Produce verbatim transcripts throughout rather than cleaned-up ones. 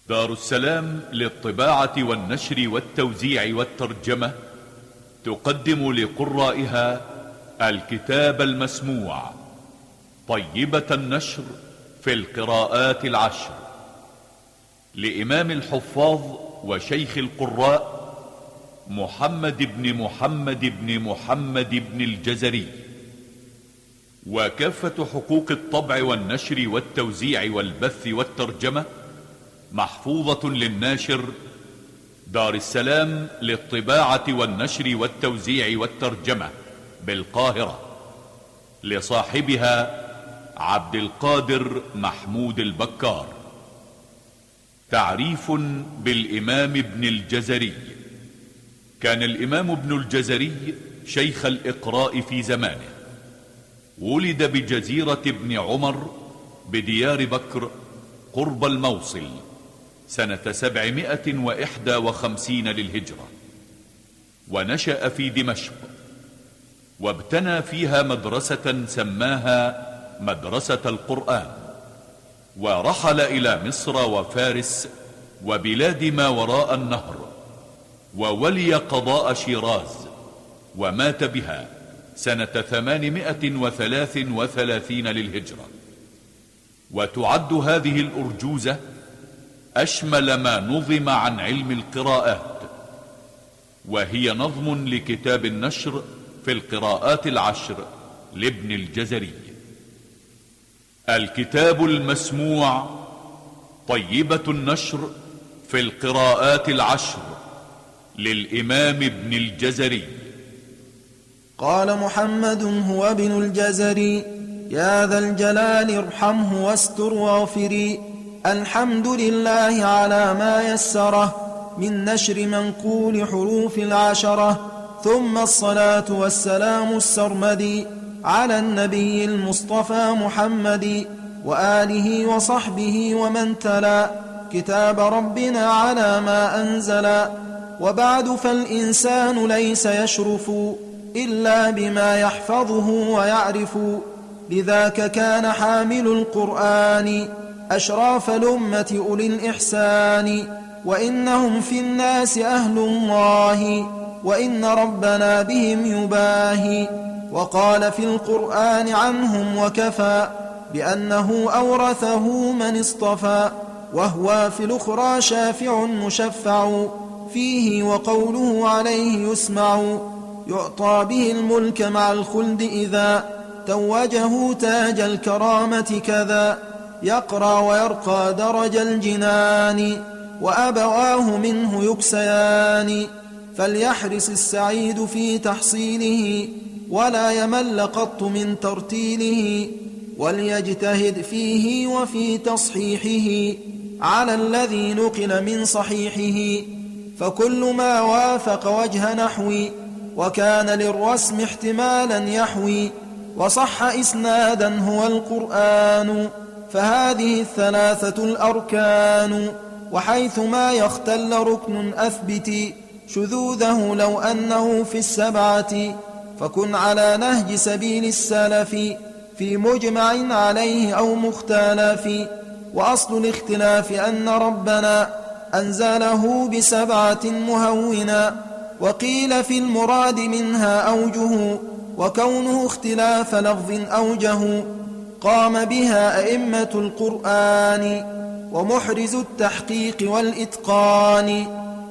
دار السلام للطباعة والنشر والتوزيع والترجمة تقدم لقرائها الكتاب المسموع طيبة النشر في القراءات العشر لإمام الحفاظ وشيخ القراء محمد بن محمد بن محمد بن الجزري، وكافة حقوق الطبع والنشر والتوزيع والبث والترجمة محفوظة للناشر دار السلام للطباعة والنشر والتوزيع والترجمة بالقاهرة، لصاحبها عبد القادر محمود البكار. تعريف بالإمام ابن الجزري. كان الإمام ابن الجزري شيخ الإقراء في زمانه، ولد بجزيرة ابن عمر بديار بكر قرب الموصل سنة سبعمائة وإحدى وخمسين للهجرة، ونشأ في دمشق، وابتنى فيها مدرسة سماها مدرسة القرآن، ورحل إلى مصر وفارس وبلاد ما وراء النهر، وولي قضاء شيراز، ومات بها سنة ثمانمائة وثلاث وثلاثين للهجرة. وتعد هذه الأرجوزة أشمل ما نظم عن علم القراءات، وهي نظم لكتاب النشر في القراءات العشر لابن الجزري. الكتاب المسموع طيبة النشر في القراءات العشر للإمام ابن الجزري. قال محمد هو ابن الجزري: يا ذا الجلال ارحمه واستر واغفري. الحمد لله على ما يسره من نشر منقول حروف العشرة، ثم الصلاة والسلام السرمدي على النبي المصطفى محمد وآله وصحبه ومن تلا كتاب ربنا على ما أنزلا. وبعد فالإنسان ليس يشرف إلا بما يحفظه ويعرف، لذاك كان حامل القرآن أشراف الأمة أولي الإحسان. وإنهم في الناس أهل الله، وإن ربنا بهم يباهي. وقال في القرآن عنهم وكفى بأنه أورثه من اصطفى، وهو في الأخرى شافع مشفع فيه، وقوله عليه يسمع. يعطى به الملك مع الخلد إذا توجه تاج الكرامة كذا، يقرى ويرقى درج الجنان، وأبواه منه يكسيان. فليحرص السعيد في تحصيله، ولا يمل قط من ترتيله، وليجتهد فيه وفي تصحيحه على الذي نقل من صحيحه. فكل ما وافق وجه نحوي وكان للرسم احتمالا يحوي، وصح إسنادا هو القرآن. فهذه الثلاثة الأركان، وحيث ما يختل ركن أثبت شذوذه لو أنه في السبعة. فكن على نهج سبيل السلف في مجمع عليه أو مختلف. وأصل الاختلاف أن ربنا أنزله بسبعة مهونا، وقيل في المراد منها أوجه، وكونه اختلاف لفظ أوجه. قام بها أئمة القرآن ومحرز التحقيق والإتقان،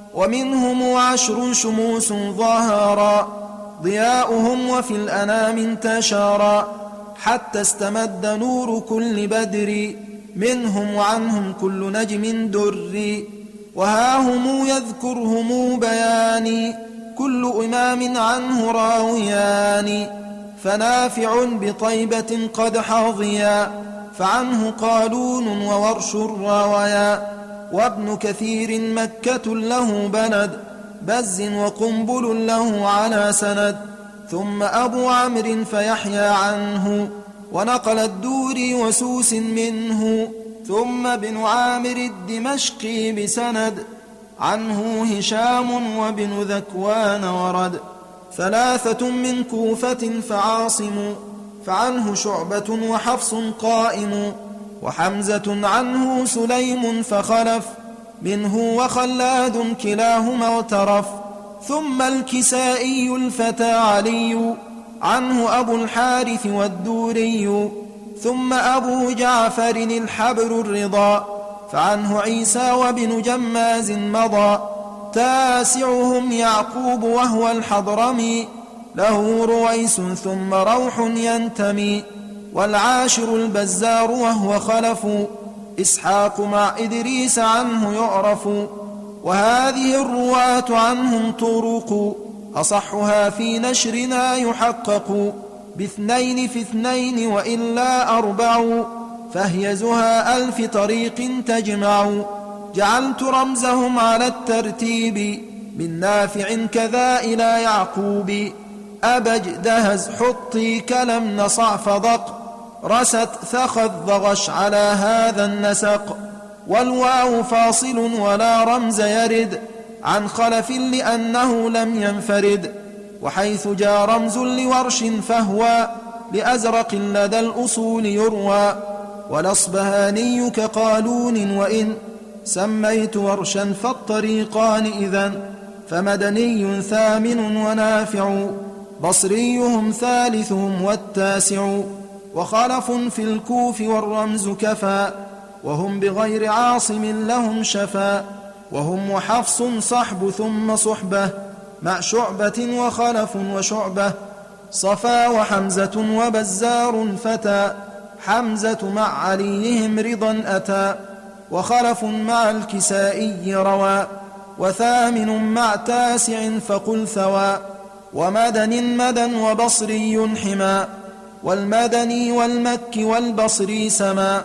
ومنهم عشر شموس ظاهرا ضياؤهم وفي الأنام انتشارا، حتى استمد نور كل بدر منهم وعنهم كل نجم در. وهاهم يذكرهم بياني كل إمام عنه راويان، فنافع بطيبة قد حظيا فعنه قالون وورش راويا. وابن كثير مكة له بلد بز وقنبل له على سند. ثم أبو عمرو فيحيى عنه ونقل الدوري وسوس منه. ثم ابن عامر الدمشقي بسند عنه هشام وابن ذكوان ورد. ثلاثة من كوفة فعاصم فعنه شعبة وحفص قائم. وحمزة عنه سليم فخلف منه وخلاد كلاهما اغترف. ثم الكسائي الفتى علي، عنه أبو الحارث والدوري. ثم أبو جعفر الحبر الرضا، فعنه عيسى وابن جماز مضى. تاسعهم يعقوب وهو الحضرمي، له رويس ثم روح ينتمي. والعاشر البزار وهو خلف، إسحاق مع إدريس عنه يعرف. وهذه الرواة عنهم طرق، أصحها في نشرنا يحقق. باثنين في اثنين وإلا أربع، فهي زها ألف طريق تجمع. جعلت رمزهم على الترتيب، من نافع كذا إلى يعقوب. أبج دهز حطي كلم نصع فضق، رست ثخذ ضغش على هذا النسق. والواو فاصل ولا رمز يرد، عن خلف لأنه لم ينفرد. وحيث جاء رمز لورش فهو لأزرق لدى الأصول يروى. والأصبهاني كقالون، وإن سميت ورشا فالطريقان إذن. فمدني ثامن ونافع، بصريهم ثالثهم والتاسع. وخلف في الكوف والرمز كفى، وهم بغير عاصم لهم شفا. وهم وحفص صحب ثم صحبة، مع شعبة وخلف وشعبة. صفا وحمزة وبزار فتى، حمزة مع عليهم رضا أتى. وخلف مع الكسائي روى، وثامن مع تاسع فقل ثوى. ومدن مدن وبصري حما، والمدني والمك والبصري سما.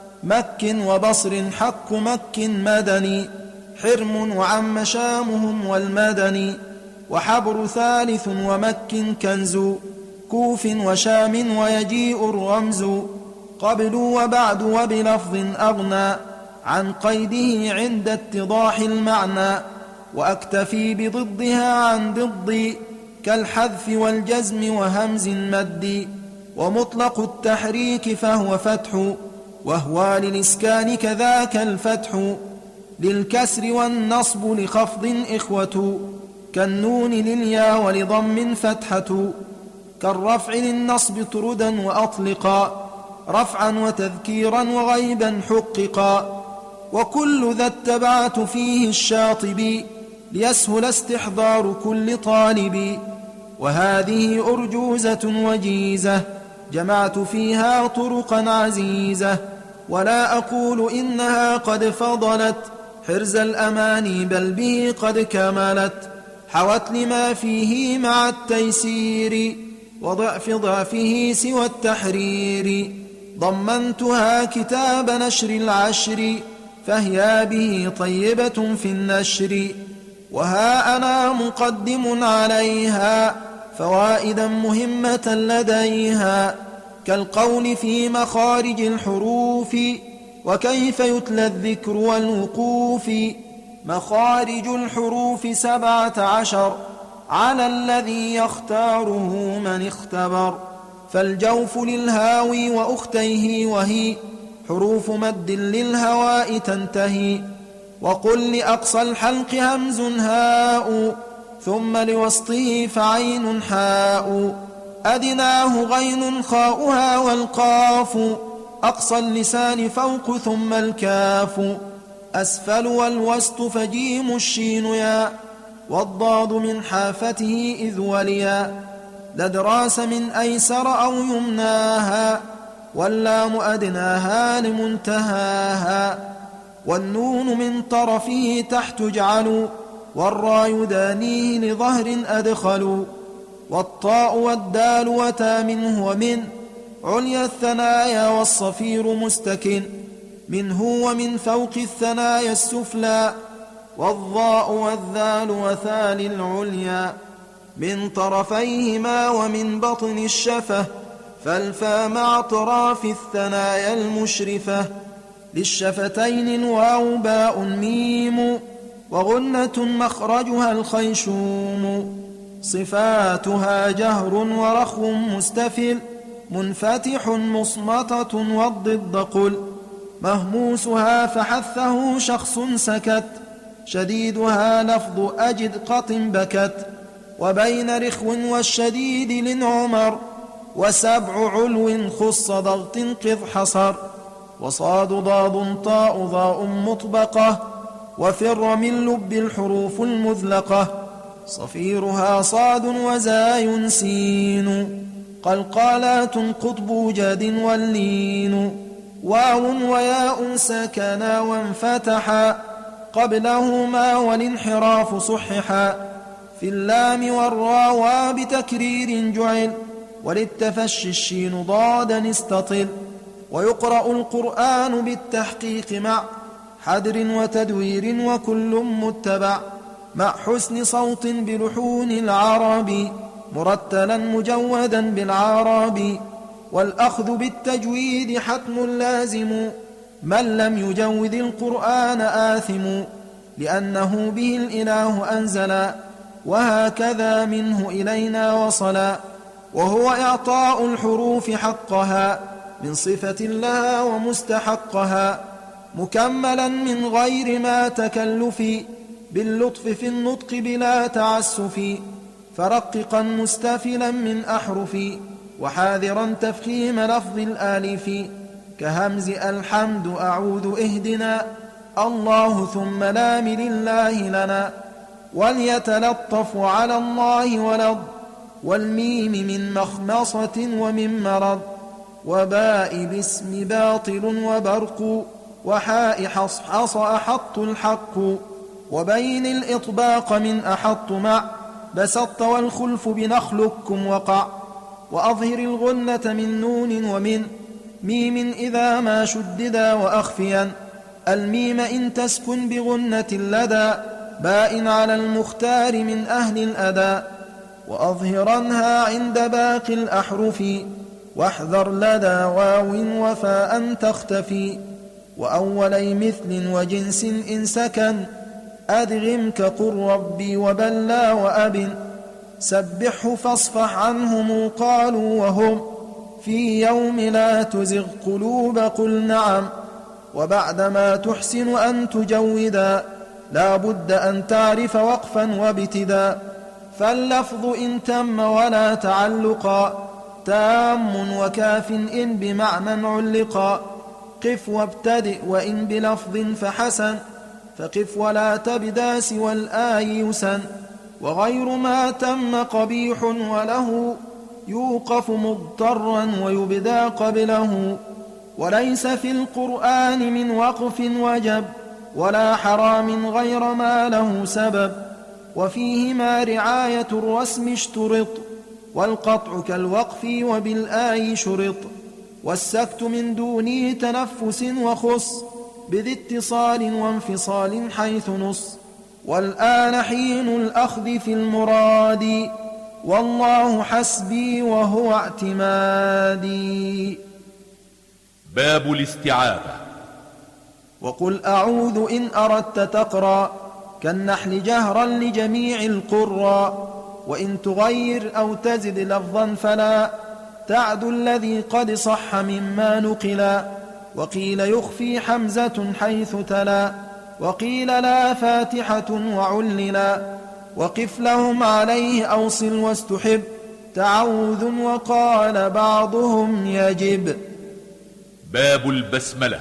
مك وبصر حق مك مدني، حرم وعم شامهم والمدني. وحبر ثالث ومك كنز، كوف وشام ويجيء الرمز. قبل وبعد وبلفظ أغنى، عن قيده عند اتضاح المعنى. وأكتفي بضدها عن ضد، كالحذف والجزم وهمز مد. ومطلق التحريك فهو فتح، وهو للإسكان كذاك الفتح. للكسر والنصب لخفض إخوة، كالنون لليا ولضم فتحة. كالرفع للنصب طردا وأطلقا، رفعا وتذكيرا وغيبا حققا. وكل ذا اتبعت فيه الشاطبي، ليسهل استحضار كل طالب. وهذه أرجوزة وجيزة، جمعت فيها طرقا عزيزة. ولا أقول إنها قد فضلت حرز الأماني، بل به قد كملت. حوت لما فيه مع التيسير، وضعف ضعفه سوى التحرير. ضمنتها كتاب نشر العشر، فهي به طيبة في النشر. وها أنا مقدم عليها، فوائدا مهمة لديها. كالقول في مخارج الحروف، وكيف يتلى الذكر والوقوف. مخارج الحروف سبعة عشر، على الذي يختاره من اختبر. فالجوف للهاوي وأختيه، وهي حروف مد للهواء تنتهي. وقل لأقصى الحلق همز هاء، ثم لوسطه فعين حاء. أدناه غين خاؤها والقاف، أقصى اللسان فوق ثم الكاف. أسفل والوسط فجيم الشين يا، والضاد من حافته إذ وليا. لدراس من أيسر أو يمناها، واللام أدناها لمنتهاها. والنون من طرفه تحت جعلوا، والراء يدانيه لظهر أدخلوا. والطاء والدال وتا منه ومن عليا الثنايا، والصفير مستكن منه ومن فوق الثنايا السفلى. والضاء والذال وثال العليا، من طرفيهما ومن بطن الشفة. فالفا مع أطراف الثنايا المشرفة. للشفتين واو باء ميم، وغنة مخرجها الخيشوم. صفاتها جهر ورخو مستفل، منفتح مصمتة والضد قل. مهموسها فحثه شخص سكت، شديدها لفظ أجد قط بكت، وبين رخو والشديد لنعمر، وسبع علو خص ضغط قذ حصر، وصاد ضاد طاء ضاء مطبقة، وفر من لب الحروف المذلقة، صفيرها صاد وزاي سين، قلقالات قطب جاد واللين، واو وياء سكنا وانفتحا، قبلهما والانحراف صححا، في اللام والراء بتكرير جعل، وللتفشي الشين ضادا استطل، ويقرأ القرآن بالتحقيق مع حدر وتدوير وكل متبع، مع حسن صوت بلحون العرب، مرتلا مجودا بالعرب، والأخذ بالتجويد حتم لازم، من لم يجود القرآن آثم، لأنه به الإله أنزلا، وهكذا منه إلينا وصلا، وهو إعطاء الحروف حقها من صفة لها ومستحقها، مكملا من غير ما تكلف، باللطف في النطق بلا تعسف، فرققا مستفلا من أحرف، وحاذرا تفخيم لفظ الآلف، كهمز الحمد أعوذ اهدنا، الله ثم لام لله لنا، وليتلطف على الله ولض، والميم من مخمصة ومن مرض، وباء باسم باطل وبرق، وحاء حصحص أحط الحق، وبين الإطباق من أحط مع بسط، والخلف بنخلكم وقع، وأظهر الغنة من نون ومن ميم إذا ما شددا، وأخفيا الميم إن تسكن بغنة لدى باء على المختار من أهل الأداء، وأظهرنها عند باقي الأحرف، واحذر لدى واو وفاء تختفي، وأولي مثل وجنس إن سكن، أدغم كقل ربي وبلى وأب، سبحه فاصفح عنهم قالوا وهم في يوم لا تزغ قلوب قل نعم، وبعدما تحسن أن تجودا لا بد أن تعرف وقفا وابتدا، فاللفظ إن تم ولا تعلقا تام، وكاف إن بمعنى علقا، قف وابتدئ وإن بلفظ فحسن، فقف ولا تبدا سوى الآي يسن، وغير ما تم قبيح وله يوقف مضطرا ويبدا قبله، وليس في القرآن من وقف وجب، ولا حرام غير ما له سبب، وفيهما رعاية الرسم اشترط، والقطع كالوقف وبالآي شرط، والسكت من دون تنفس وخص، بذي اتصال وانفصال حيث نص، والآن حين الأخذ في المراد، والله حسبي وهو اعتمادي. باب الاستعاذة. وقل أعوذ إن أردت تقرأ، كالنحل جهرا لجميع القرى، وإن تغير أو تزد لفظا فلا تعد الذي قد صح مما نقلا، وقيل يخفي حمزة حيث تلا، وقيل لا فاتحة وعللا، وقف لهم عليه أوصل واستحب تعوذ، وقال بعضهم يجب. باب البسملة.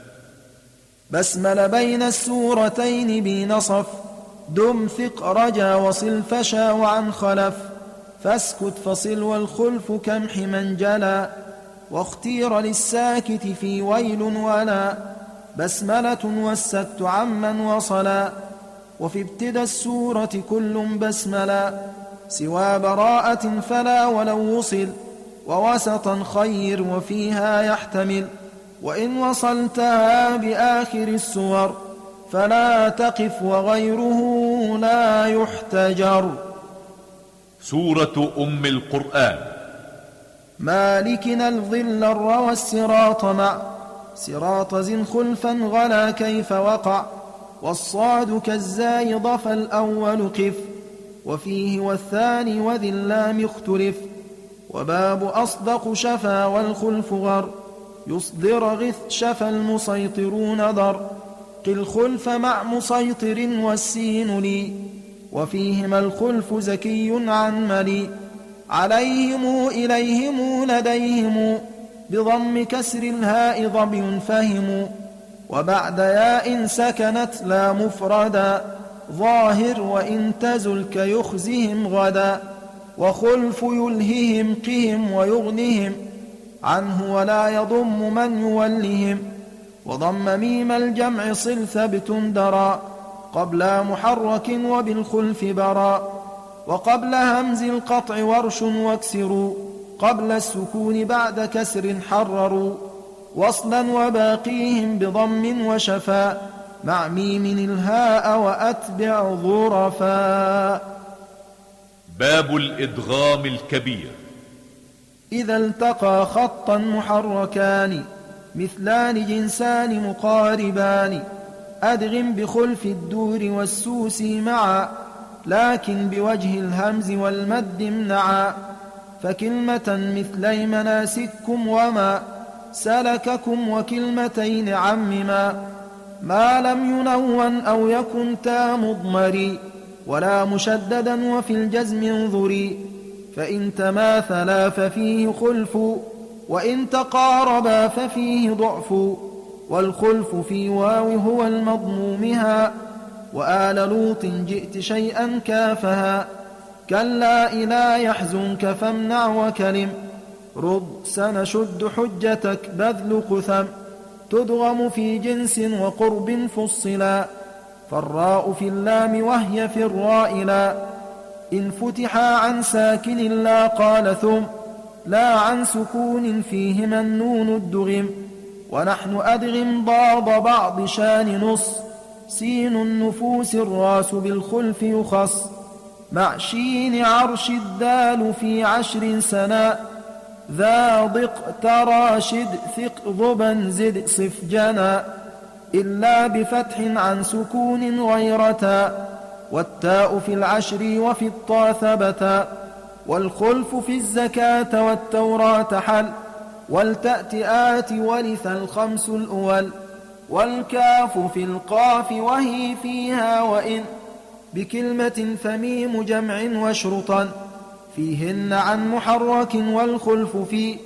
بسمل بين السورتين بنصف، دم ثق رجا وصل فشا وعن خلف، فاسكت فصل والخلف كمح من جلا، واختير للساكت في ويل ولا، بسملة والسكت عمن وصلا، وفي ابتدى السورة كل بسملا، سوى براءة فلا ولو وصل، ووسطا خير وفيها يحتمل، وإن وصلتها بآخر السور فلا تقف وغيره لا يحتجر. سورة أم القرآن. مالكنا الظل الروى الصراط مع صراط زن خلفا غلا كيف وقع، والصاد كالزاي ضف الأول قف، وفيه والثاني وذي اللام اختلف، وباب أصدق شفا والخلف غر، يصدر غث شفى المسيطرون ذر قل خلف مع مسيطر والسين لي وفيهما الخلف زكي عن ملي عليهم إليهم لديهم بضم كسر الهاء ظبي فهم وبعد ياء سكنت لا مفردا ظاهر وإن تزل كيخزهم غدا وخلف يلههم قهم ويغنهم عنه ولا يضم من يولهم وضم ميم الجمع صل ثبت درا قبل محرك وبالخلف برا وقبل همز القطع ورش واكسروا قبل السكون بعد كسر حرروا وصلا وباقيهم بضم وشفا مع ميم الهاء وأتبع ظرفا. باب الإدغام الكبير. إذا التقى خطا محركان مثلان جنسان مقاربان أدغم بخلف الدور والسوس معا لكن بوجه الهمز والمد امنعا فكلمة مثلي مناسككم وما سلككم وكلمتين عمما ما لم ينون أو يكن تا مضمري ولا مشددا وفي الجزم انظري فإن تماثلا ففيه خلف وإن تقاربا ففيه ضعف والخلف في واو هو المضمومها وآل لوط جئت شيئا كافها كلا إلا يحزنك فامنع وكلم رد سنشد حجتك بذل قثم تدغم في جنس وقرب فصلا فالراء في اللام وهي في الراء لا إن فتحا عن ساكن لا قال ثم لا عن سكون فيهما النون الدغم ونحن أدغم ضاد بعض شان نص سين النفوس الراس بالخلف يخص مع شين عرش الدال في عشر سنا ذا ضق تراشد ثق ضبا زد صف جنا إلا بفتح عن سكون غيرتا والتاء في العشر وفي الطا ثبتا والخلف في الزكاة والتوراة حل والتأت آت ورث الخمس الأول والكاف في القاف وهي فيها وإن بكلمة فميم جمع وشرطا فيهن عن محرك والخلف في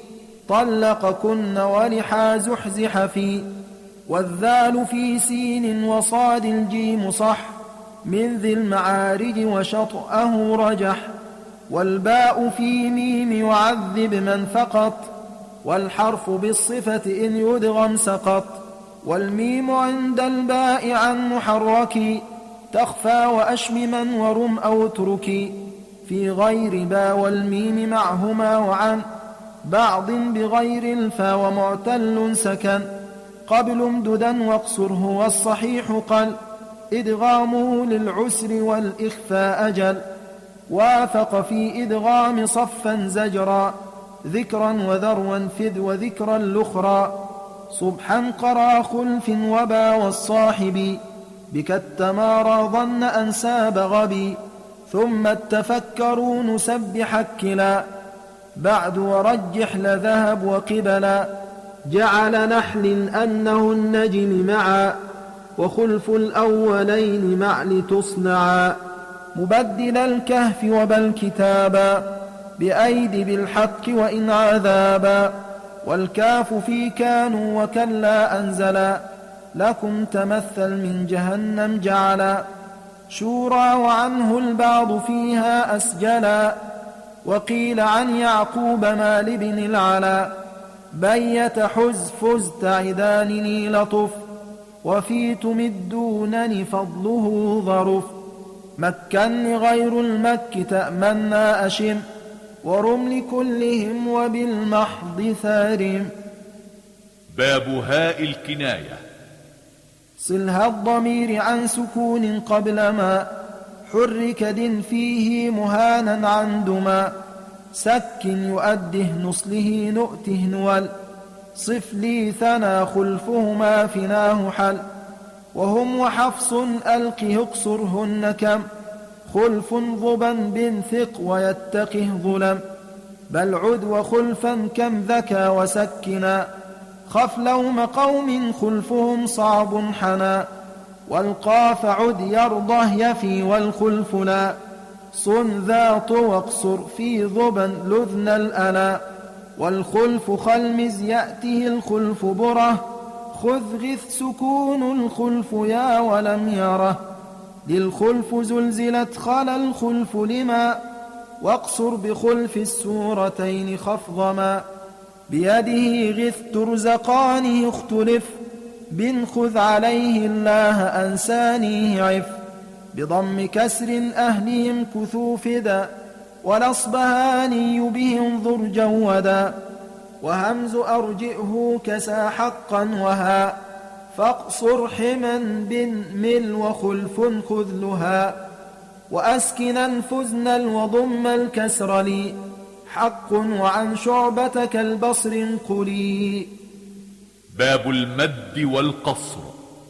طلقكن ولحا زحزح في والذال في سين وصاد الجيم صح من ذي المعارج وشطأه رجح والباء في ميم وعذب من فقط والحرف بالصفة إن يدغم سقط والميم عند الباء عن محرك تخفى وأشمما ورم أو تركي في غير با والميم معهما وعن بعض بغير الفا ومعتل سكن قبل امددا واقصره والصحيح قل إدغامه للعسر والإخفاء أجل وافق في إدغام صفا زجرا ذكرا وذروا فذ وذكرا الأخرى صبحا قرى خلف وبا والصاحب بك التمارى ظن أنساب غبي ثم التفكروا نسبح كلا بعد ورجح لذهب وقبلا جعل نحل أنه النجم معا وخلف الأولين مع لتصنعا مبدل الكهف وبل كتابا بأيد بالحق وإن عذابا والكاف في كانوا وكلا أنزلا لكم تمثل من جهنم جعلا شورى وعنه البعض فيها أسجلا وقيل عن يعقوب ما لابن العلا بيت حز فز تعدانني لطف وفي تمدونني فضله ظرف مكني غير المك تأمنا أشم ورم لكلهم وبالمحض ثارم. باب هاء الكناية. صلها الضمير عن سكون قبل ما حرك دن فيه مهانا عندما سك يؤده نصله نؤته نول صف لي ثنا خلفهما فناه حل وهم وحفص ألقه اقصرهن كم خلف ضبا بن ثق ويتقه ظلم بل عد وخلفا كم ذكى وسكنا خف لوم قوم خلفهم صعب حنا والقاف عد يرضه يفي والخلف لا صن ذات واقصر في ظبا لذن الألا والخلف خلمز يأته الخلف بره خذ غث سكون الخلف يا ولم يره للخلف زلزلت خلا الخلف لما واقصر بخلف السورتين خفضما بيده غث ترزقانه اختلف بن خذ عليه الله أنسانيه عف بضم كسر أهلهم كثوفدا والأصبهاني بهم ذر جودا وهمز أرجئه كسى حقا وها فاقصر حما بن مل وخلف خذلها وأسكنا فزنا وضم الكسر لي حق وعن شعبة كالبصر قلي. باب المد والقصر.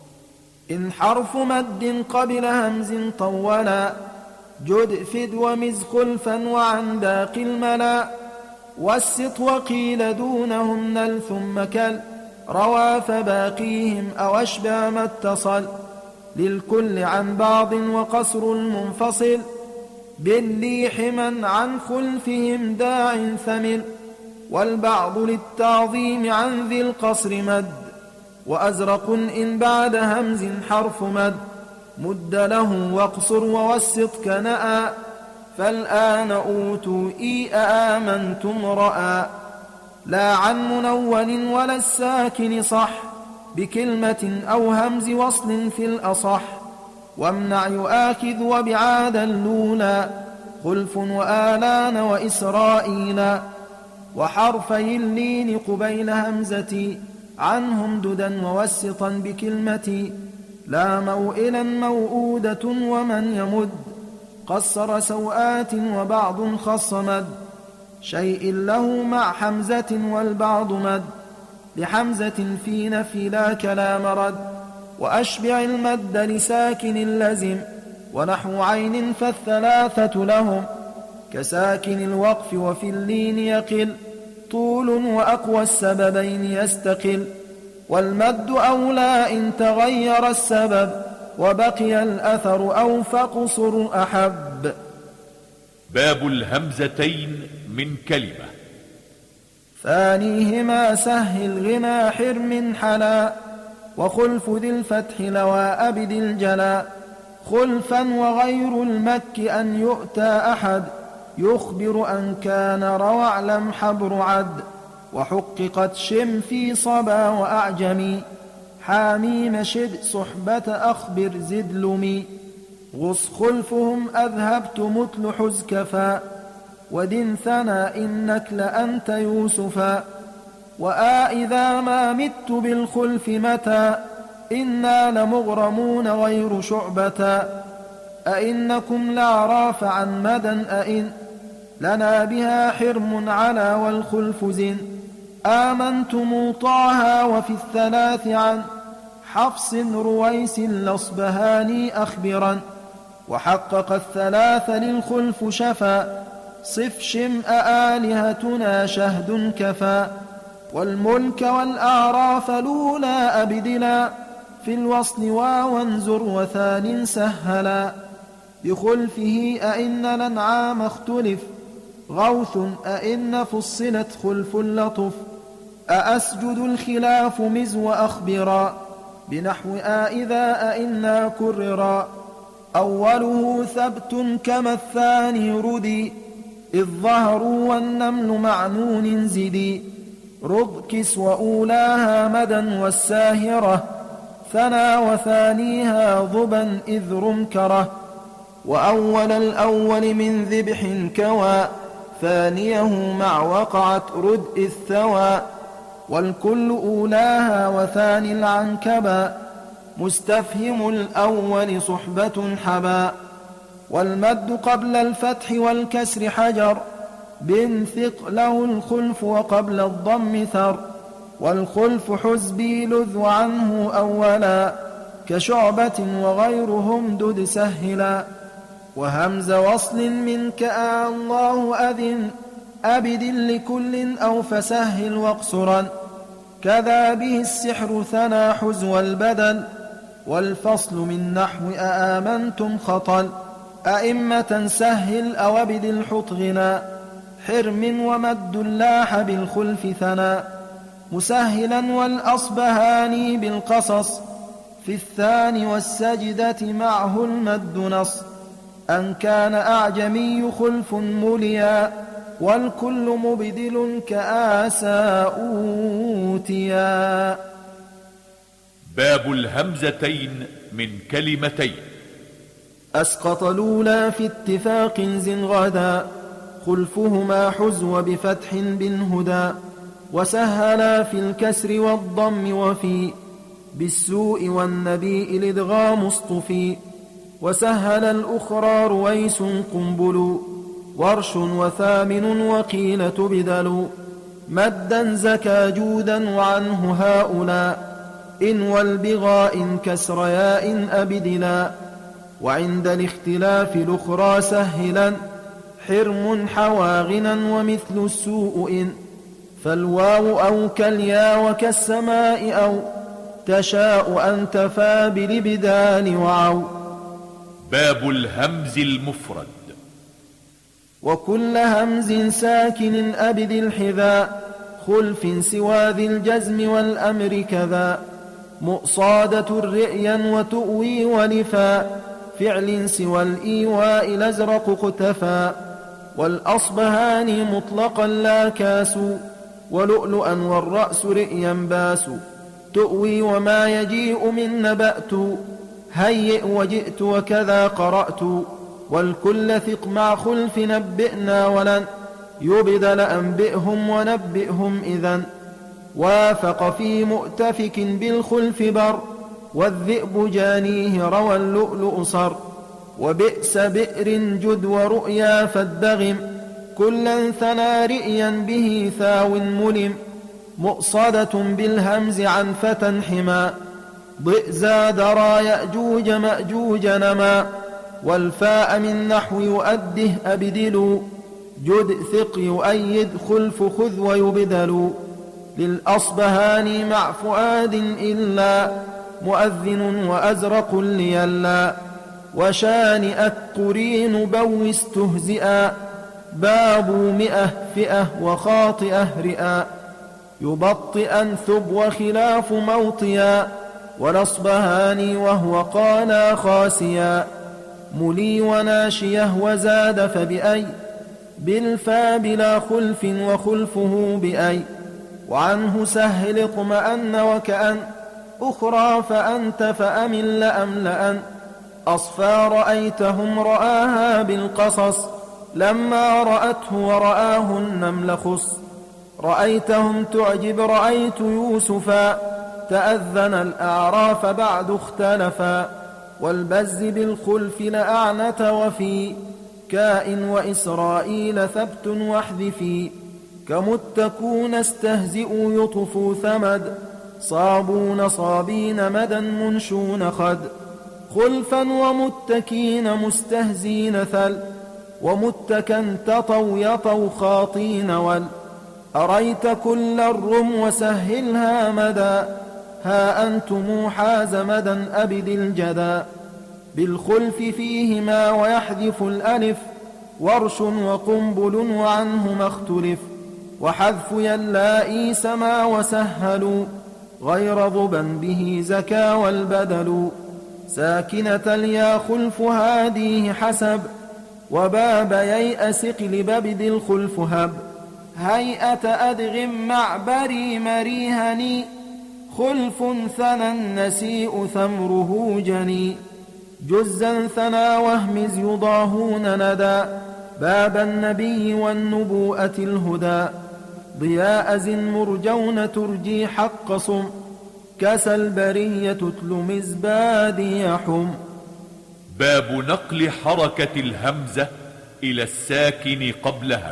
إن حرف مد قبل همز طولا جد فد ومز خلفا وعن باقي الملا والسط وقيل دونهن ثم كل روى فباقيهم أو أشبه ما اتصل للكل عن بعض وقصر المنفصل بالليح من عن خلفهم داع ثمل والبعض للتعظيم عن ذي القصر مد وأزرق إن بعد همز حرف مد مد له واقصر ووسط كنأ فالآن أوتوا إي آمنتم رأى لا عن منون ولا الساكن صح بكلمة أو همز وصل في الأصح وامنع يؤاكذ وبعاد اللولا خلف وآلان وإسرائيل وحرفي اللين قبيل همزتي عنهم ددا ووسطا بكلمتي لا موئلا موؤودة ومن يمد قصر سوآت وبعض خص مد شيء له مع حمزة والبعض مد لحمزة في نفي لا كلام رد وأشبع المد لساكن اللزم ونحو عين فالثلاثة لهم كساكن الوقف وفي اللين يقل طول وأقوى السببين يستقل والمد أولى إن تغير السبب وبقي الأثر أو فقصر أحب. باب الهمزتين من كلمة. ثانيهما سهل غنى حرم حلا وخلف ذي الفتح لوى أبد الجلا خلفا وغير المك أن يؤتى أحد يخبر أن كان روى اعلم حبر عد وحققت شم في صبا وأعجمي حاميم شد صحبة أخبر زد لمي غص خلفهم أذهبت متل حزكفا ودن ثنا إنك لأنت يوسفا وآ إذا ما مت بالخلف متى إنا لمغرمون غير شعبة أئنكم لعراف عن مدى أئن لنا بها حرم على والخلف زن آمنتم طاها وفي الثلاث عن حفص رويس الأصبهاني أخبرا وحقق الثلاث للخلف شفا صف شم آلهتنا شهد كفا والملك والأعراف لولا أبدلا في الوصل واوانزر وثان سهلا بخلفه أئن الأنعام اختلف غوث أئن فصلت خلف اللطف أأسجد الخلاف مز وأخبرا بنحو آئذا أئنا كررا أوله ثبت كما الثاني ردي إذ ظهروا والنمل معنون زدي رض كس وأولاها مدى والساهرة ثنا وثانيها ضبا إذ رمكرة وأول الأول من ذبح كوى ثانيه مع وقعت رد إذ ثوى والكل أولاها وثاني العنكبا مستفهم الأول صحبة حبا والمد قبل الفتح والكسر حجر بانثق له الخلف وقبل الضم ثر والخلف حزبي لذ عنه أولا كشعبة وغيرهم دد سهلا وهمز وصل منك آه الله أذن أبد لكل أو فسهل واقصرا كذا به السحر ثنى حزو البدل والفصل من نحو أآمنتم خطل أئمة سهل أوبد الحط غنى حرم ومد لاح بالخلف ثنى مسهلا والأصبهاني بالقصص في الثاني والسجدة معه المد نص أن كان أعجمي خلف مليا والكل مبدل كآسى أوتيا. باب الهمزتين من كلمتين. أسقط الأولى في اتفاق زن غدا خلفهما حزو بفتح بالهدى وسهلا في الكسر والضم وفي بالسوء والنبيء الإدغام اصطفي وسهل الأخرى رويس قنبل ورش وثامن وقيل تبدل مدا زكى جودا وعنه هؤلاء إن والبغاء كسر ياء أبدلا وعند الاختلاف الأخرى سهلا حرم حواغنا ومثل السوء إن فالواو أو كاليا وكالسماء أو تشاء أن تفى بالبدال وعو. باب الهمز المفرد. وكل همز ساكن أبد الحذاء خلف سوى ذي الجزم والأمر كذا مؤصادة رئيا وتؤوي ولفا فعل سوى الإيواء الأزرق اقتفى والأصبهاني مطلقا لا كاس ولؤلؤا والرأس رئيا باس تؤوي وما يجيء من نبأت هيئ وجئت وكذا قرأت والكل ثق مع خلف نبئنا ولن يبدل أنبئهم ونبئهم إذن وافق في مؤتفك بالخلف بر والذئب جانيه روى اللؤلؤ صر وبئس بئر جد ورؤيا فادغم كلا ثنى رئيا به ثاو ملم مؤصدة بالهمز عن فتى حما ضئ زاد را يأجوج مأجوج نما والفاء من نحو يؤده أبدل جد ثق يؤيد خلف خذ ويبدل للأصبهان مع فؤاد إلا مؤذن وأزرق ليلا وشانئت قرين بو استهزئا باب مئة فئة وخاطئة رئا يبطئا ثب وخلاف موطيا والأصبهاني وهو قالا خاسيا ملي وناشيه وزاد فبأي بالفا بلا خلف وخلفه بأي وعنه سهل اطمأن وكأن أخرى فأنت فأمن لأملأن أصفى رأيتهم رآها بالقصص لما رأته ورآه النمل خص رأيتهم تعجب رأيت يوسفا تأذن الأعراف بعد اختلفا والبز بالخلف لأعنت وفي كائن وإسرائيل ثبت واحذفي كمتكون استهزئوا يطفوا ثمد صابون صابين مدا منشون خد خلفا ومتكين مستهزين ثل ومتكا تطوا يطوا خاطين ول أريت كل الرم وسهلها مدى ها أنتم حاز مدا أبد الجدا بالخلف فيهما ويحذف الألف ورش وقنبل وعنه ما اختلف وحذف يلائي سما وسهلوا غير ضبا به زكا والبدل ساكنة اليا خلف هاديه حسب وباب ييأس قلب بد الخلف هب هيئة أدغم مع بري مريهني خلف ثنى النسيء ثمره جني جزا ثنى وهمز يضاهون ندى باب النبي والنبوءة الهدى ضياء زن مرجون ترجي حق صم كسى البرية تتل مزباد يحم. باب نقل حركة الهمزة إلى الساكن قبلها.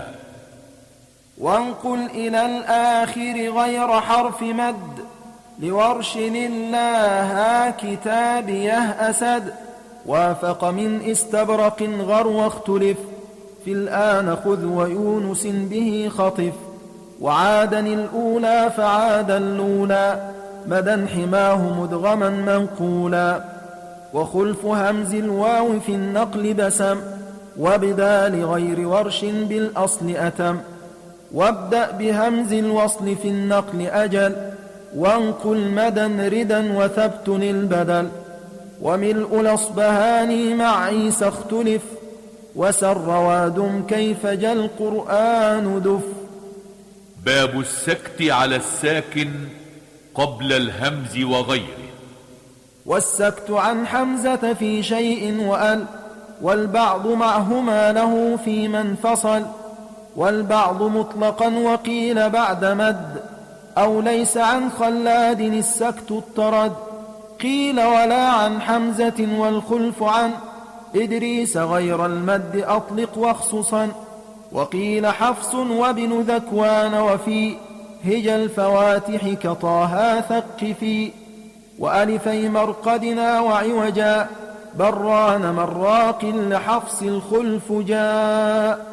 وانقل إلى الآخر غير حرف مد لورش الله كتابيه أسد وافق من استبرق غر واختلف في الآن خذ ويونس به خطف وعادا الأولى فعادا الأولى مدى حماه مدغما منقولا. وخلف همز الواو في النقل بسم وابدا لغير ورش بالأصل أتم. وابدأ بهمز الوصل في النقل أجل وانقل مدى ردا وثبت البدل. وملء الأصبهاني مع عيسى اختلف وسر وادم كيف جاء القرآن دف. باب السكت على الساكن قبل الهمز وغيره. والسكت عن حمزة في شيء وأل والبعض معهما له في من فصل. والبعض مطلقا وقيل بعد مد أو ليس عن خلاد السكت اضطرد. قيل ولا عن حمزة والخلف عن إدريس غير المد أطلق واخصصا. وقيل حفص وابن ذكوان وفي هج الفواتح كطاها ثقفي. وألفي مرقدنا وعوجا بران مراق لحفص الخلف جاء.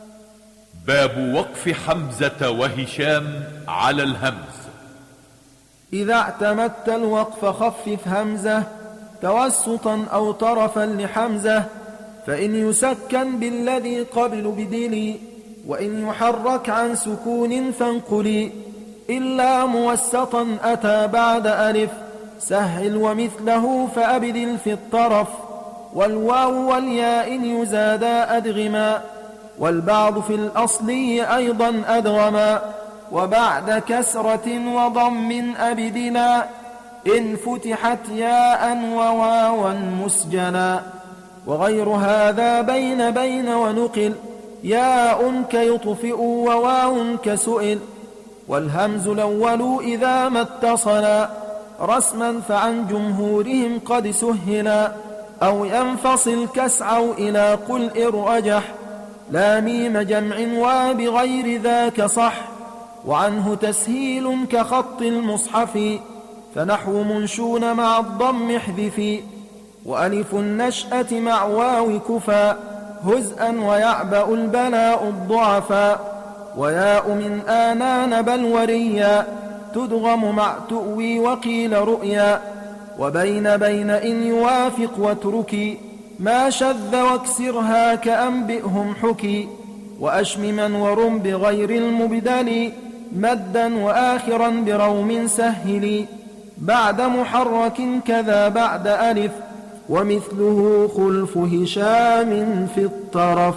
باب وقف حمزة وهشام على الهمز. إذا اعتمدت الوقف خفف همزة توسطا أو طرفا لحمزة. فإن يسكن بالذي قبل بدلي وإن يحرك عن سكون فانقلي. إلا موسطا أتى بعد ألف سهل ومثله فأبدل في الطرف. والواو والياء يزادا أدغما والبعض في الأصلي أيضا أدغما. وبعد كسرة وضم أبدلا إن فتحت ياء وواوا مسجنا. وغير هذا بين بين ونقل ياء كيطفئ وواو كسئل. والهمز الأول إذا ما اتصلا رسما فعن جمهورهم قد سهلا. أو ينفصل كسعوا إلى قل إرأجح لا ميم جمع وبغير ذاك صح. وعنه تسهيل كخط المصحف فنحو منشون مع الضم احذفي. وألف النشأة مع واو كفا هزءا ويعبأ البلاء الضعفا. وياء من آنان بل وريا تدغم مع تؤوي وقيل رؤيا. وبين بين إن يوافق واتركي ما شذ واكسرها كأنبئهم حكي. وأشمما ورم بغير المبدل مدا وآخرا بروم سهلي. بعد محرك كذا بعد ألف ومثله خلف هشام في الطرف.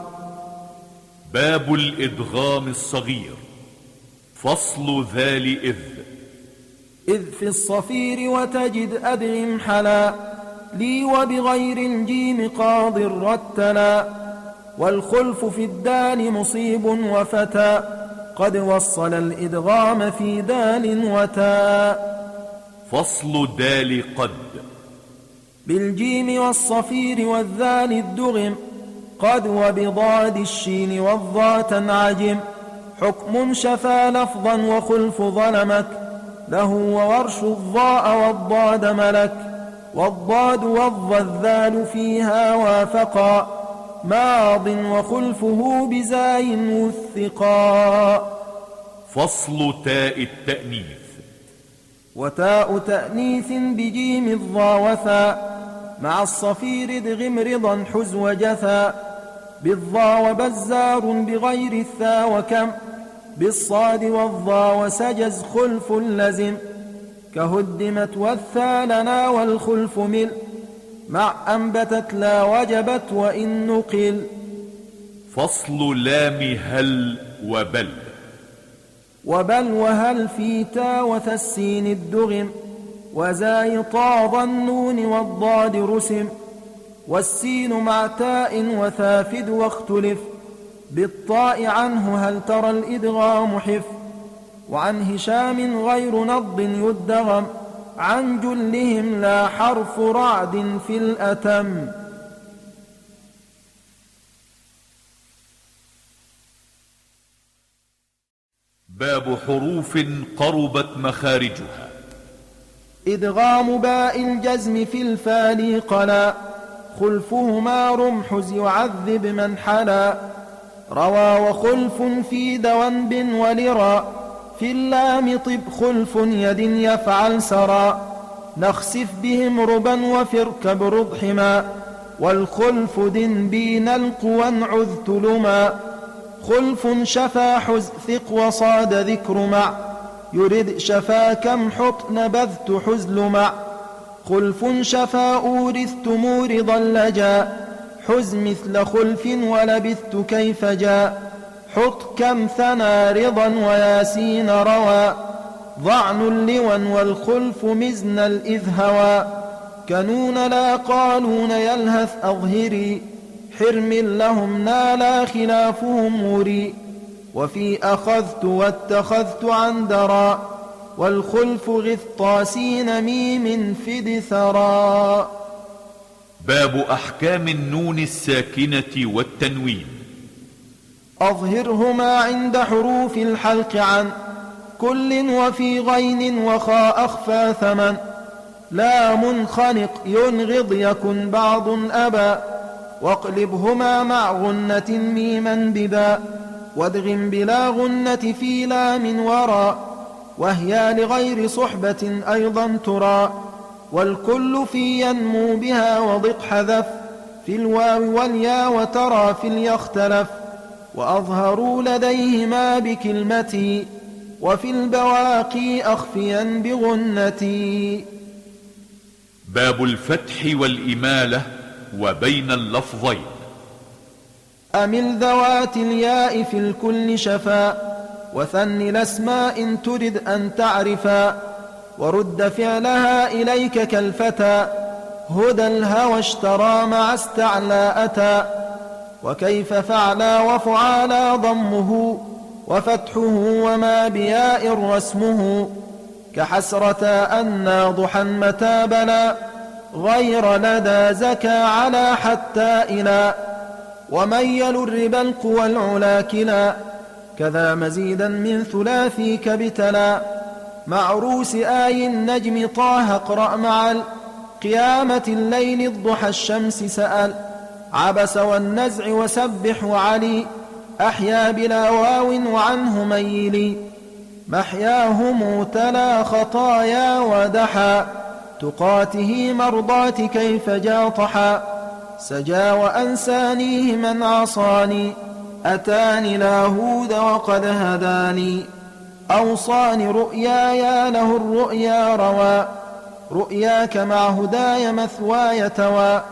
باب الإدغام الصغير. فصل ذال إذ. إذ في الصفير وتجد أدغم حلا لي وبغير الجيم قاض رتلا. والخلف في الدال مصيب وفتى قد وصل الإدغام في دال وتاء. فصل دال قد. بالجيم والصفير والذال الدغم قد وبضاد الشين والضاء تنعجم. حكم شفى لفظا وخلف ظلمك له وورش الضاء والضاد ملك. والضاد والض الذال فيها وافقا ماض وخلفه بزاي وثقا. فصل تاء التأنيث. وتاء تأنيث بجيم الضا وثا مع الصفير ادغم رضا حز وجثا. بالضا وبزار بغير الثا وكم بالصاد والضا وسجز خلف لزم. كهدمت والثا لنا والخلف مل مع أنبتت لا وجبت وإن نقل. فصل لام هل وبل. وبل وهل في تا وثا السين الدغم وزاي طاض النون والضاد رسم. والسين مع تاء وثافد واختلف بالطاء عنه هل ترى الإدغام حف. وعن هشام غير نض يدغم عن جلهم لا حرف رعد في الأتم. باب حروف قربت مخارجها. إدغام باء الجزم في الفال قلا خلفهما رمحز يعذب من حلا. روى وخلف في دوانب ولرا في اللام طب خلف يد يفعل سرا نخسف بهم ربا وفركب رضحما والخلف دنبين القوى عذت لما خلف شفا حز ثق وصاد ذكر مع يرد شفا كم حط نبذت حزل مع خلف شفا أورثت مورضا لجا حز مثل خلف ولبثت كيف جاء حط كم ثنى رضا وياسين روى ضعن لوا والخلف مزن الإذ هوى كنون لا قالون يلهث أظهري حرم لهم نالا خلافهم مري وفي أخذت واتخذت عن درا والخلف غث طاسين ميم فد ثرا. باب أحكام النون الساكنة والتنوين. أظهرهما عند حروف الحلق عن كل وفي غين وخاء أخفى ثمن لا منخنق ينغض يكن بعض أبا واقلبهما مع غنة ميما ببا وادغم بلا غنة في لام ورا وهي لغير صحبة أيضا ترى والكل في ينمو بها وضق حذف في الواو واليا وترى في اليختلف وأظهروا لديهما بكلمتي وفي البواقي أخفيا بغنتي. باب الفتح والإمالة وبين اللفظين. أمل ذوات الياء في الكل شفا وثن الأسماء إن ترد أن تعرفا ورد فعلها إليك كالفتى هدى الهوى اشترى مع استعلى أتى وكيف فعلا وفعالا ضمه وفتحه وما بياء رسمه كحسرة أن ضحى متى بلا غير لدى زكى على حتى إلى وميل الربا القوى العلا كلا كذا مزيدا من ثلاثي كبتلا مع روس آي النجم طه اقرأ مع قيامة الليل الضحى الشمس سأل عبس والنزع وسبح وعلي أحيا بلا واو وعنه ميلي محياهم تلا خطايا ودحا تقاته مرضات كيف جاطحا سجا وأنسانيه من عصاني أتاني لاهود وقد هداني أوصاني رؤيايا له الرؤيا روى رؤياك مع هداي مثواي توى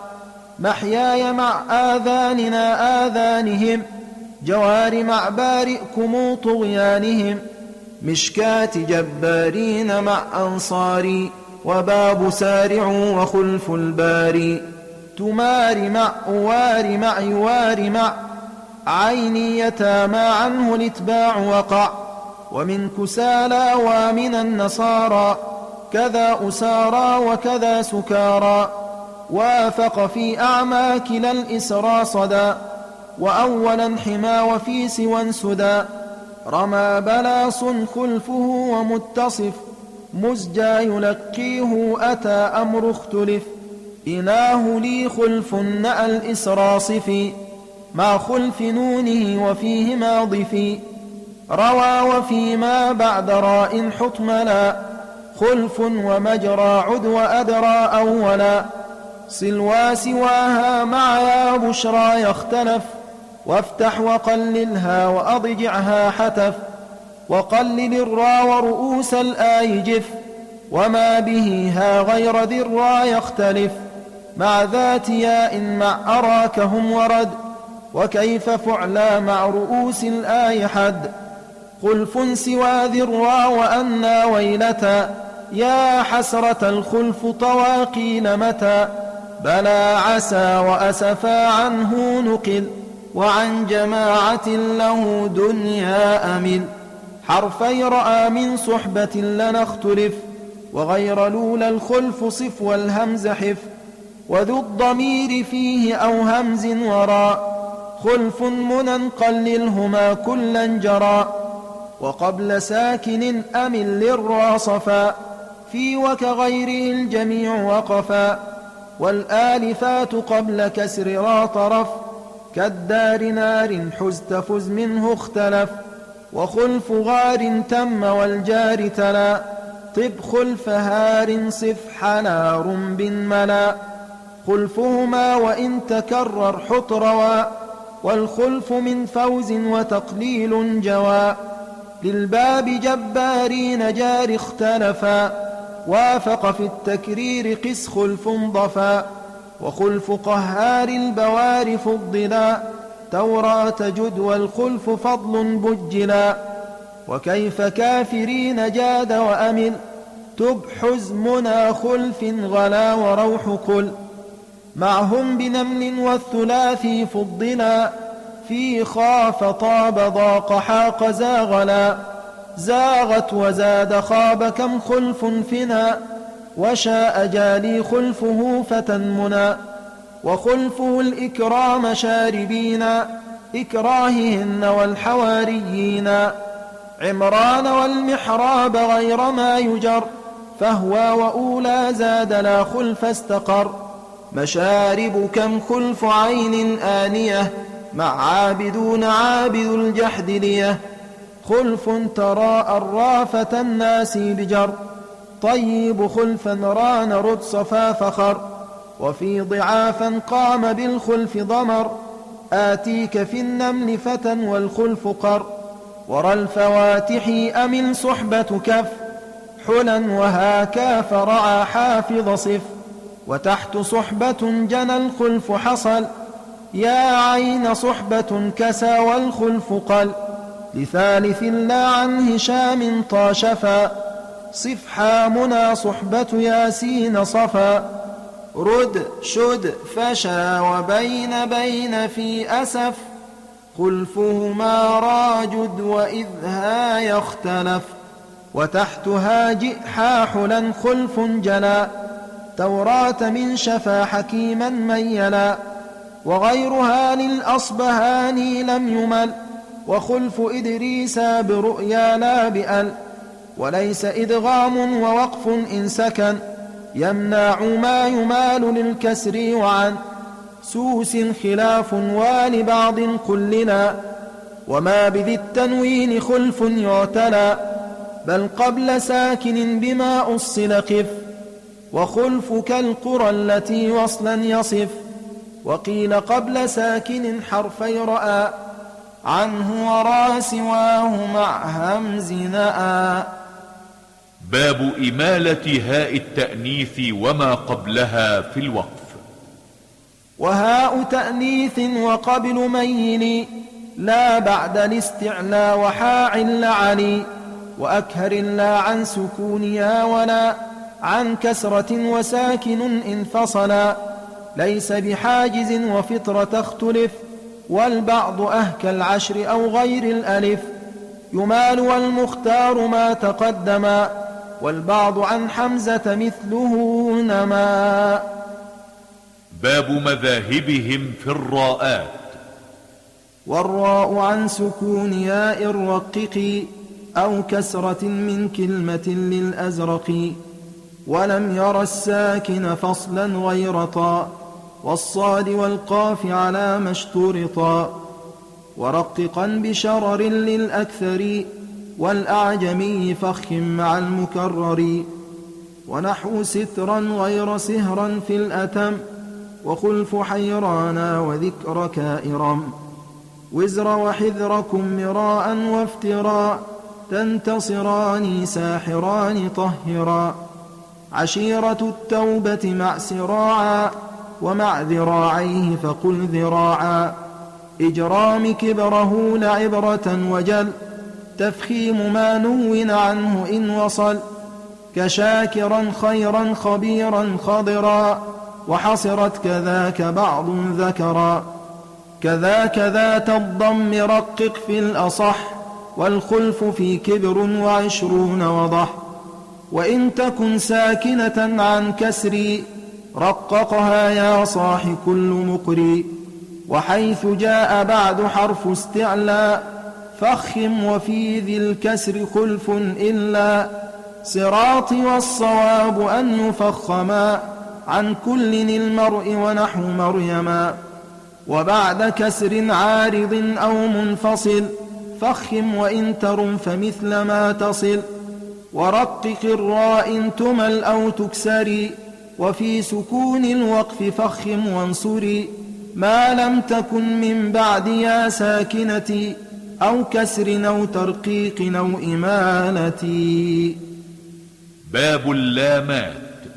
محياي مع آذاننا آذانهم جوار مع بارئكم طغيانهم مشكات جبارين مع أنصاري وباب سارع وخلف الباري تمار مع أوار مع يوار مع عيني يتامى عنه الاتباع وقع ومن كسالى ومن النصارى كذا أسارى وكذا سكارى وافق في أعمى كلا الإسرى صدى وأولا حما وفي سوى سدى رمى بلاص خلفه ومتصف مزجى يلقيه أتى أمر اختلف إناه لي خلف نأى الإسرى صفي مع خلف نونه وفيه ماضفي روى وفيما بعد راء حطملا خلف ومجرى عد وأدرى أولا صلوا سواها مع يا بشرى يختلف وافتح وقللها وأضجعها حتف وقلل الرا ورؤوس الآي جف وما به ها غير ذي الرا يختلف مع ذات ياء مع أراكهم ورد وكيف فعلا مع رؤوس الآي حد خلف سوى ذي الرا وأنا ويلتا يا حسرة الخلف طواقيل متى بلى عسى وأسفا عنه نقل وعن جماعة له دنيا أمل حرفي رأى من صحبة لنا اختلف وغير لولا الخلف صف والهمز حف وذو الضمير فيه أو همز وراء خلف منى قللهما كلا جرى وقبل ساكن أمل للرا صفا في وكغيره الجميع وقفا والآلفات قبل كسر را طرف كالدار نار حزت فز منه اختلف وخلف غار تم والجار تلا طب خلف هار صف حنار بالملا خلفهما وإن تكرر حط روا والخلف من فوز وتقليل جوا للباب جبارين جار اختلفا وافق في التكرير قس خلف ضفا وخلف قهار البوار فضلا توراة جد والخلف فضل بجلا وكيف كافرين جاد وأمل تب حزمنا خلف غلا وروح قل معهم بنمل والثلاثي فضلا في خاف طاب ضاق حاق زاغلا زاغت وزاد خاب كم خلف فنا وشاء جالي خلفه فتنمنا وخلفه الإكرام شاربين إكراههن والحواريين عمران والمحراب غير ما يجر فهو وأولى زاد لا خلف استقر مشارب كم خلف عين آنية مع عابدون عابد الجحد ليه خلف ترى الرافة الناس بجر طيب خلفا ران رد صفا فخر وفي ضعافا قام بالخلف ضمر آتيك في النمل فتى والخلف قر ورى الفواتح أمل صحبة كف حلا وهاكا فرعى حافظ صف وتحت صحبة جنى الخلف حصل يا عين صحبة كسى والخلف قل لثالث لا عن هشام طاشفا صف حامنا صحبة ياسين صفا رد شد فشا وبين بين في أسف خلفهما راجد وإذ ها يختلف وتحتها جئ حاحلا خلف جلا توراة من شفا حكيما ميلا وغيرها للأصبهاني لم يمل وخلف إدريس برؤيا لا بأل وليس إدغام ووقف إن سكن يمنع ما يمال للكسر وعن سوس خلاف ولبعض قلنا وما بذي التنوين خلف يعتلى بل قبل ساكن بما أصل قف وخلف كالقرى التي وصلا يصف وقيل قبل ساكن حرفي رأى عنه ورا سواه مع همز نأى. باب إمالة هاء التأنيث وما قبلها في الوقف. وهاء تأنيث وقبل ميل لا بعد الاستعلاء وحاع لعلي وأكهر لا عن سكونها ولا عن كسرة وساكن انفصلا ليس بحاجز وفطرة اختلف والبعض أهكى العشر أو غير الألف يمال والمختار ما تقدما والبعض عن حمزة مثله نما. باب مذاهبهم في الراءات. والراء عن سكون ياء الرقق أو كسرة من كلمة للأزرق ولم ير الساكن فصلا غير طاء والصاد والقاف على ما اشترطا ورققا بشرر للأكثر والأعجمي فخم مع المكرر ونحو سترا غير سهرا في الأتم وخلف حيرانا وذكر كائرا وزر وحذركم مراء وافتراء تنتصران ساحران طهرا عشيرة التوبة مع سراعا ومع ذراعيه فقل ذراعا إجرام كبره لعبرة وجل تفخيم ما نون عنه إن وصل كشاكرا خيرا خبيرا خضرا وحصرت كذاك بعض ذكرا كذاك ذات الضم رقق في الأصح والخلف في كبر وعشرون وضح وإن تكن ساكنة عن كسر رققها يا صاح كل مقري وحيث جاء بعد حرف استعلاء فخم وفي ذي الكسر خلف إلا صراط والصواب أن يفخما عن كل المرء ونحو مريما وبعد كسر عارض أو منفصل فخم وإن ترم فمثل ما تصل ورقق الراء إن تمل أو تكسري وفي سكون الوقف فخم وانصري ما لم تكن من بعد يا ساكنتي أو كسر أو ترقيق أو إمالة. باب اللامات.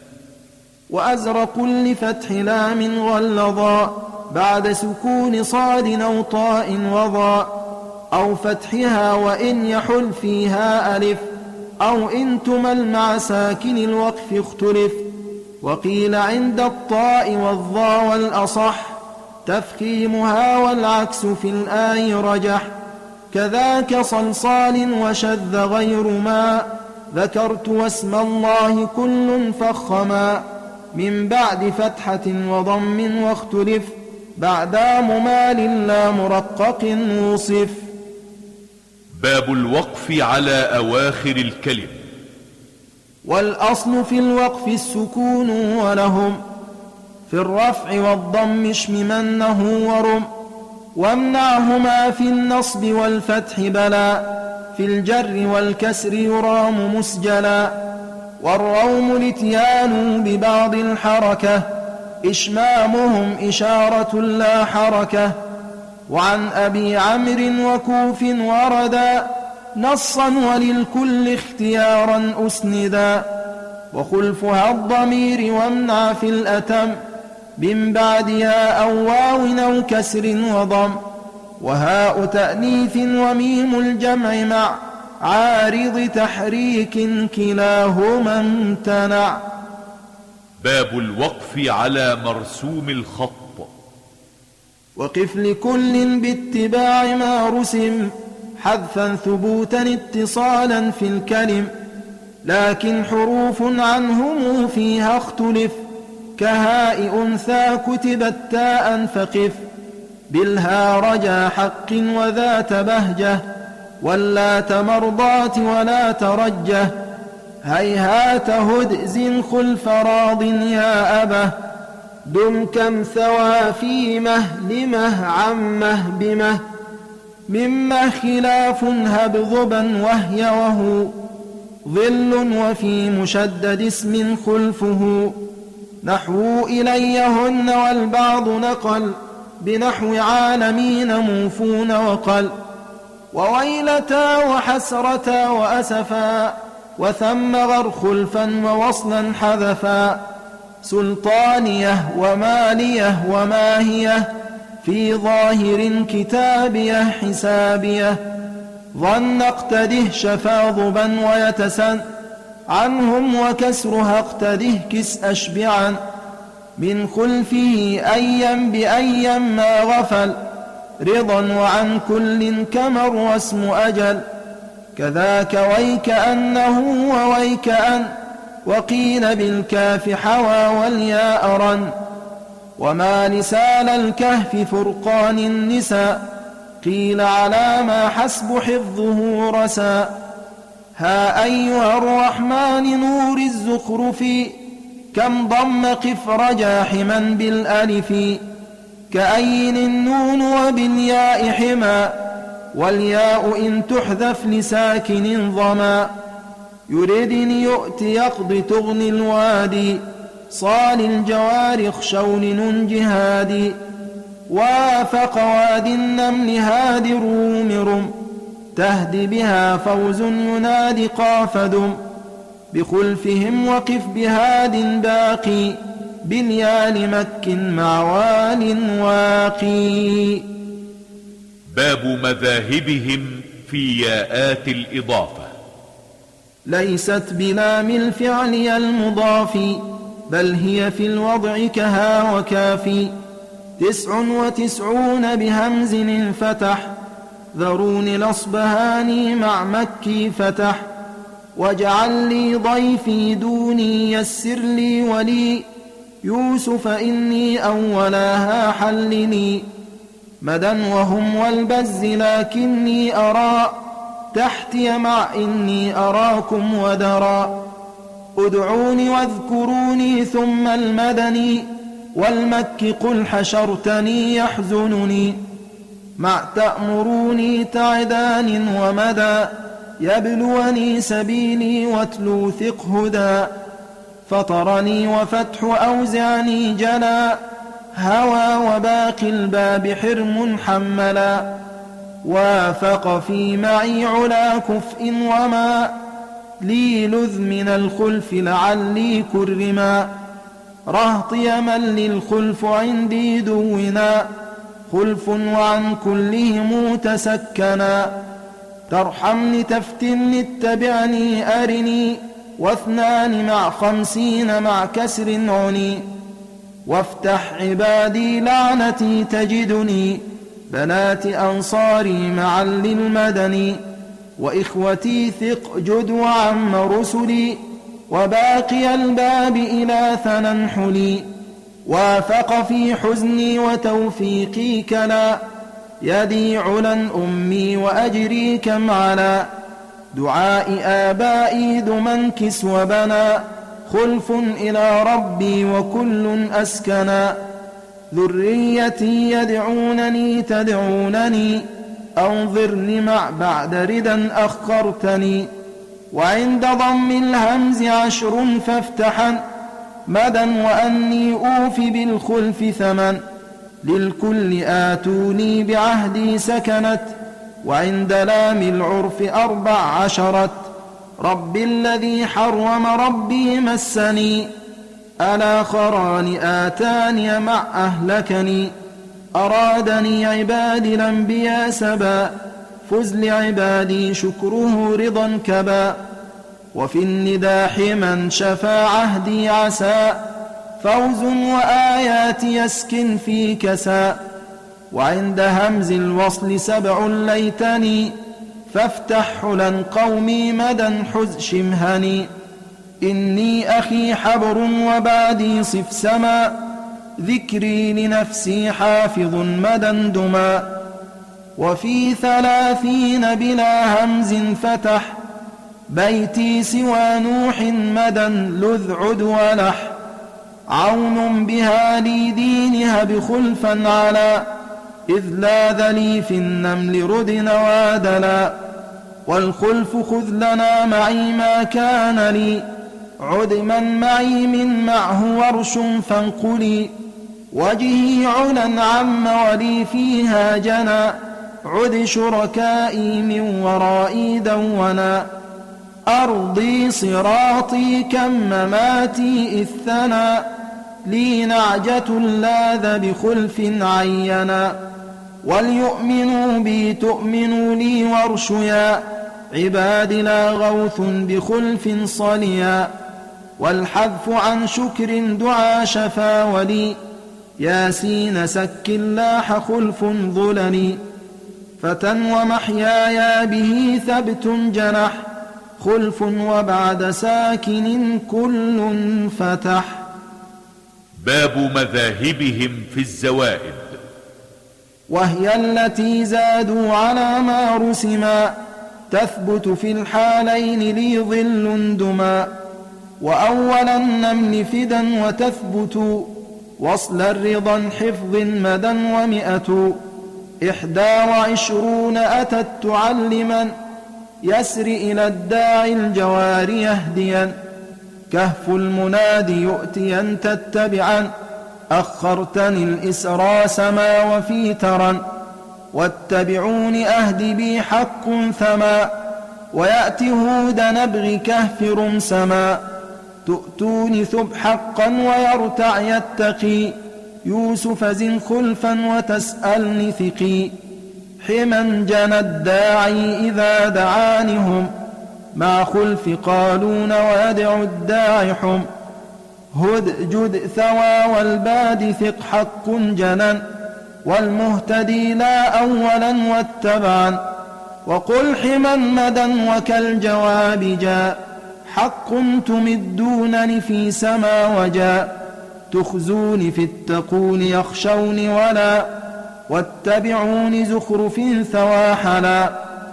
وأزرق لفتح لام غلظا بعد سكون صاد أو طاء وضاء أو فتحها وإن يحل فيها ألف أو إن تمل مع ساكن الوقف اختلف. وقيل عند الطاء والظا والأصح تفخيمها والعكس في الآي رجح. كذاك صلصال وشذ غير ما ذكرت واسم الله كل فخما من بعد فتحة وضم واختلف بعد ممال لا مرقق وصف. باب الوقف على أواخر الكلم. والأصل في الوقف السكون ولهم في الرفع والضم اشممنه ورم وامنعهما في النصب والفتح بلا في الجر والكسر يرام مسجلا. والروم الاتيان ببعض الحركة إشمامهم إشارة لا حركة. وعن أبي عمرو وكوف وردا نصا وللكل اختيارا أسندا. وخلفها الضمير وامنع في الأتم من بعد يا أو واو أو كسر وضم. وهاء تأنيث وميم الجمع مع عارض تحريك كلاهما امتنع. باب الوقف على مرسوم الخط. وقف لكل باتباع ما رسم حذفا ثبوتا اتصالا في الكلم لكن حروف عنهم فيها اختلف كهاء أنثى كتبت تاء فقف بالها رجا حق وذات بهجة واللات مرضات ولا ترجه هيهات هدز خلف راض يا أبه دم كم ثوى فيمه لمه عمه بمه مما خلاف هب ضبا وهي وهو ظل وفي مشدد اسم خلفه نحو إليهن والبعض نقل بنحو عالمين موفون وقل وويلتا وحسرتا وأسفا وثم غر خلفا ووصلا حذفا سلطانيه وماليه وماهيه في ظاهر كتابيه حسابيه ظن اقتده شفاظبا ويتسن عنهم وكسرها اقتده كس أشبعا من خلفه أيا بأيا ما غفل رضا وعن كل كمر واسم أجل كذاك ويك أنه وويك أن وقيل بالكاف حوى والياء رن وما لسال الكهف فرقان النساء قيل على ما حسب حفظه رسا ها أيها الرحمن نور الزخرف كم ضم قف رجاحما بالألف كأين النون وبالياء حما والياء إن تحذف لساكن ضما يردني يؤتي يقضي تغني الوادي صال الجوارخ شون جهادي وافق واد النمل هادي رومرم تهدي بها فوز ينادي قافدم بخلفهم وقف بهاد باقي باليال مك مع وال واقي. باب مذاهبهم في ياءات الإضافة. ليست بلام الفعل المضاف بل هي في الوضع كها وكافي تسع وتسعون بهمز انفتح ذرون الأصبهاني مع مكي فتح واجعل لي ضيفي دوني يسر لي ولي يوسف إني أولاها حلني مدى وهم والبز لكني أرى تحتي مع إني أراكم ودرا ادعوني واذكروني ثم المدني والمك قل حشرتني يحزنني. مع تأمروني تعدان ومدى يبلوني سبيلي واتلو ثق هدى. فطرني وفتح أوزعني جلا هوى وباقي الباب حرم حملا. وافق في معي علا كفء وما لي لذ من الخلف لعلي كرما. رهطي من للخلف عندي دونا خلف وعن كلهم تسكنا. ترحمني تفتني اتبعني أرني واثنان مع خمسين مع كسر عني. وافتح عبادي لعنتي تجدني بنات أنصاري معا للمدني. وإخوتي ثق جد وعم رسلي وباقي الباب إلى ثنى حلي. وافق في حزني وتوفيقي كلا يدي علا أمي وأجري كم علا. دعاء آبائي دمنكس وبنا خلف إلى ربي وكل أسكنا. ذريتي يدعونني تدعونني أنظرني مع بعد ردا أخرتني. وعند ضم الهمز عشر فافتحا مدى وأني أوفي بالخلف ثمن. للكل آتوني بعهدي سكنت وعند لام العرف أربع عشرت. رب الذي حرم ربي مسني الآخران آتاني مع أهلكني. أرادني عبادي الأنبياء سبا فز لعبادي شكره رضا كبا. وفي النداح من شفى عهدي عسى فوز وآيات يسكن في كسا. وعند همز الوصل سبع ليتني فافتح حلا قومي مدى حز شمهني. إني أخي حبر وبعدي صف سما ذكري لنفسي حافظ مدى دما. وفي ثلاثين بلا همز فتح بيتي سوى نوح مدى لذ عد ولح. عون بها لي دينها بخلفا على إذ لاذ لي في النمل رد نوادلا. والخلف خذ لنا معي ما كان لي عد من معي من معه ورش فانقلي. وجهي علا عم ولي فيها جنى عد شركائي من ورائي دونا. أرضي صراطي كم مماتي إذ ثنى لي نعجة لاذ بخلف عينا. وليؤمنوا بي تؤمنوا لي وارشيا عباد لا غوث بخلف صليا. والحذف عن شكر دعا شفا ولي ياسين سك لاح خلف ظلني. فتى ومحيايا به ثبت جنح خلف وبعد ساكن كل فتح. باب مذاهبهم في الزوائد. وهي التي زادوا على ما رسما تثبت في الحالين لي ظل دما. وأول النمل فدا وتثبت وصل الرضا حفظ مدى ومئة. إحدى وعشرون أتت تعلما يسر إلى الداعي الجوار يهديا. كهف المنادي يؤتيا تتبعا أخرتني الإسرى سما وفي ترا. واتبعون أهدي بي حق ثما ويأتي هود نبغي كهف رمسما. تؤتوني ثب حقا ويرتع يتقي يوسف زن خلفا وتسألني ثقي. حما جنى الداعي إذا دعانهم مع خلف قالون ويدعو الداعي حم. هد جد ثوى والباد ثق حق جنا والمهتدي لا أولا واتبعا. وقل حما مدى وكالجواب جاء حق تمدونني في سما وجاء. تخزوني في التقون يخشون ولا واتبعون زخرف ثوى حلا.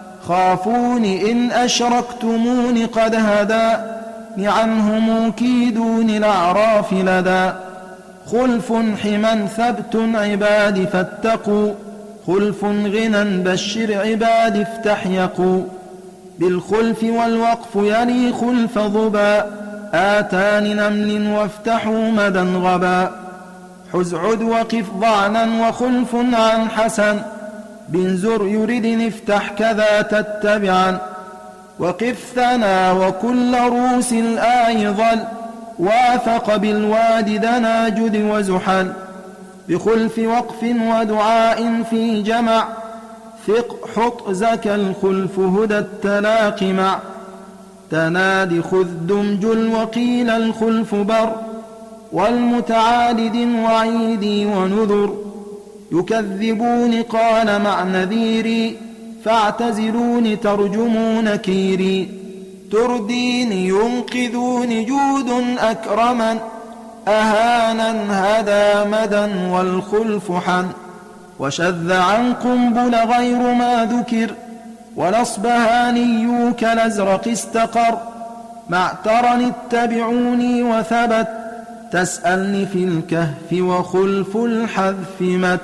خافوني إن أشركتموني قد هدى عنهم كيدون الأعراف لدى. خلف حما ثبت عباد فاتقوا خلف غنى بشر عباد افتحيقوا بالخلف والوقف يلي خلف ظبا آتان نمل وافتحوا مدى غبا حز عد وقف ضعنا وخلف عن حسن بن زر يرد افتح كذا تتبعا وقف ثنا وكل روس الآي ظل وافق بالواد دنا جد وزحل بخلف وقف ودعاء في جمع ثق حط زكى الخلف هدى التلاق مع تناد خذ دمجل وقيل الخلف بر والمتعادد وعيدي ونذر يكذبون قال مع نذيري فاعتزلون ترجمون كيري تردين ينقذون جود أكرما أهانا هدى مدى والخلف حن وشذ عن قنبل غير ما ذكر والأصبهاني كالأزرق استقر معترا اتبعوني وثبت تسألني في الكهف وخلف الحذف مت.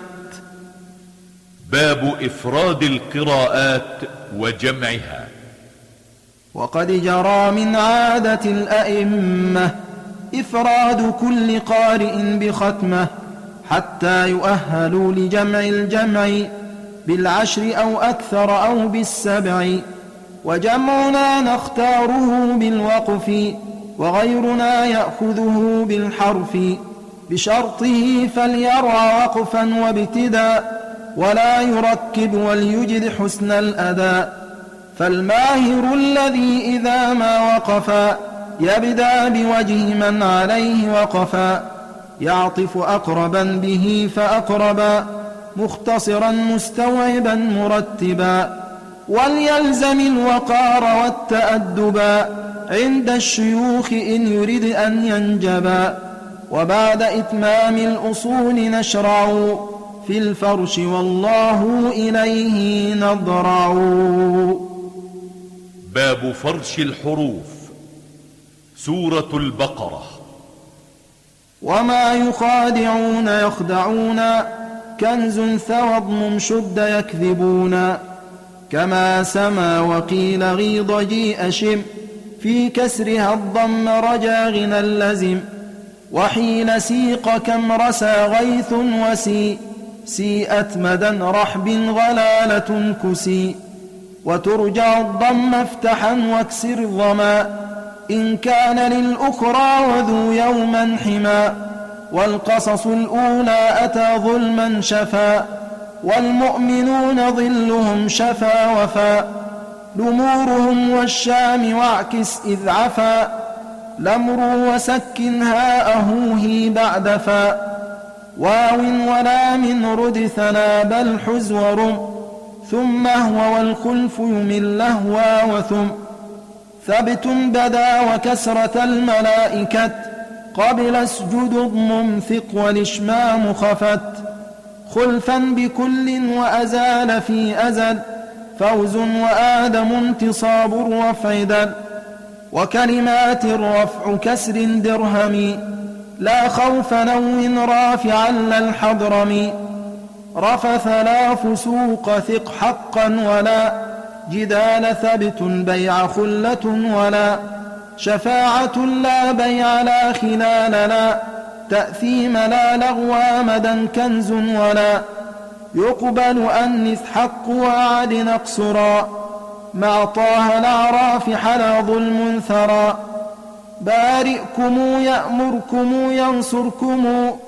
باب إفراد القراءات وجمعها. وقد جرى من عادة الأئمة إفراد كل قارئ بختمة حتى يؤهلوا لجمع الجمع بالعشر أو أكثر أو بالسبع وجمعنا نختاره بالوقف وغيرنا يأخذه بالحرف بشرطه فليرعى وقفا وابتداء ولا يركب وليجد حسن الأداء فالماهر الذي إذا ما وقفا يبدأ بوجه من عليه وقفا يعطف أقربا به فأقربا مختصرا مستوعبا مرتبا وليلزم الوقار والتأدبا عند الشيوخ إن يريد أن ينجبا وبعد إتمام الأصول نشرع في الفرش والله إليه نضرع. باب فرش الحروف. سورة البقرة. وما يخادعون يخدعون كنز ثوى اضمم شد يكذبون كما سما وقيل غيض جيء شم في كسرها الضم رجا غنى اللزم وحين سيق كم رسى غيث وسي سيئت مدى رحب غلالة كسي وترجع الضم افتحا واكسر ضما إن كان للأخرى وذو يوما حما والقصص الأولى أتى ظلما شفا والمؤمنون ظلهم شفا وفا لمورهم والشام واعكس إذ عفا لمر وسكن هاءه هي بعد فا واو ولا من رد ثنا بل حزور ثم هو والخلف يمل لهوا وثم ثبت بدا وكسرة الملائكة قبل اسجد اضمم ثق والاشمام خفت خلفا بكل وأزال في أزل فوز وآدم انتصاب الرفع دل وكلمات الرفع كسر درهم لا خوف نو رافعا للحضرم رفث لا فسوق ثق حقا ولا جدال ثبت بيع خلة ولا شفاعة لا بيع لا خلال لا تأثيم لا لغوى مدى كنز ولا يقبل أنث حق وعد نقصرا مع طه الأعراف حلا ظلم ثرى بارئكم يأمركم ينصركم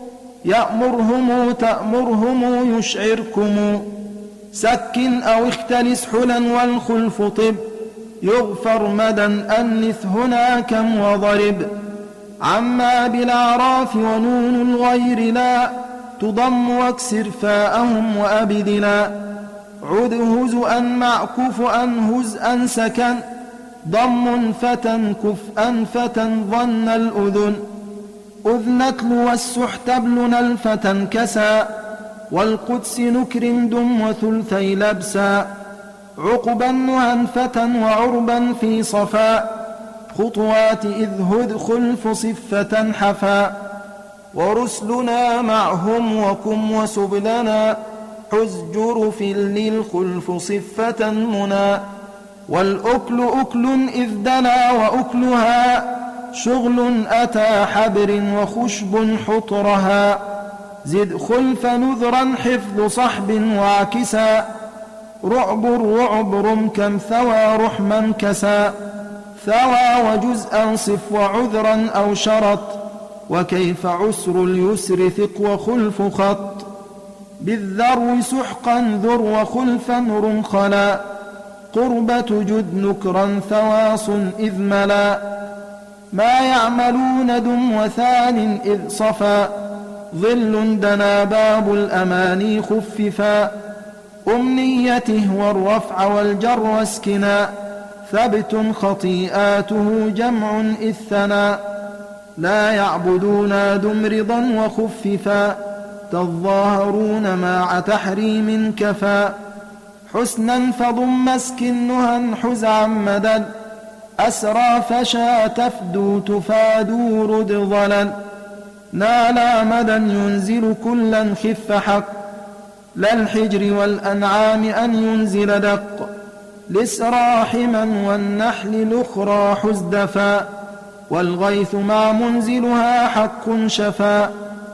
يأمرهم تأمرهم يشعركم سكن أو اختلس حلا والخلف طب يغفر مدى أنث هنا كم وضرب عما بالأعراف ونون الغير لا تضم واكسر فاءهم وأبدلا عد هزءا معكف أن هزءا سكن ضم فتى كفءا فتى ظن الأذن أذنتل والسحت ابلن الفتى كسا والقدس نكرم دم وثلثي لبسا عقبا وهنفة وعربا في صفا خطوات إذ هد خلف صفة حفا ورسلنا معهم وكم وسبلنا حز جرف للخلف صفة منى والأكل أكل إذ دنا وأكلها شغل أتى حبر وخشب حطرها زد خلف نذرا حفظ صحب وعكسا رعب رعب كم ثوى رحما كسا ثوى وجزءا صف وعذرا أو شرط وكيف عسر اليسر ثق وخلف خط بالذرو سحقا ذر وخلفا رمخلا قربة جد نكرا ثواص إذ ملا ما يعملون دم وثان إذ صفا ظل دنا باب الأماني خففا أمنيته والرفع والجر واسكنا ثبت خطيئاته جمع إذ ثنا لا يعبدون دم رضا وخففا تظاهرون مع تحريم كفا حسنا فضم اسكنها حزعا مدد أسرى فشا تفدو تفادو رد ضلل نالا مدى ينزل كلا خف حق لا الحجر والأنعام أن ينزل دق لسرى حما والنحل الأخرى حزدفا والغيث مع منزلها حق شفا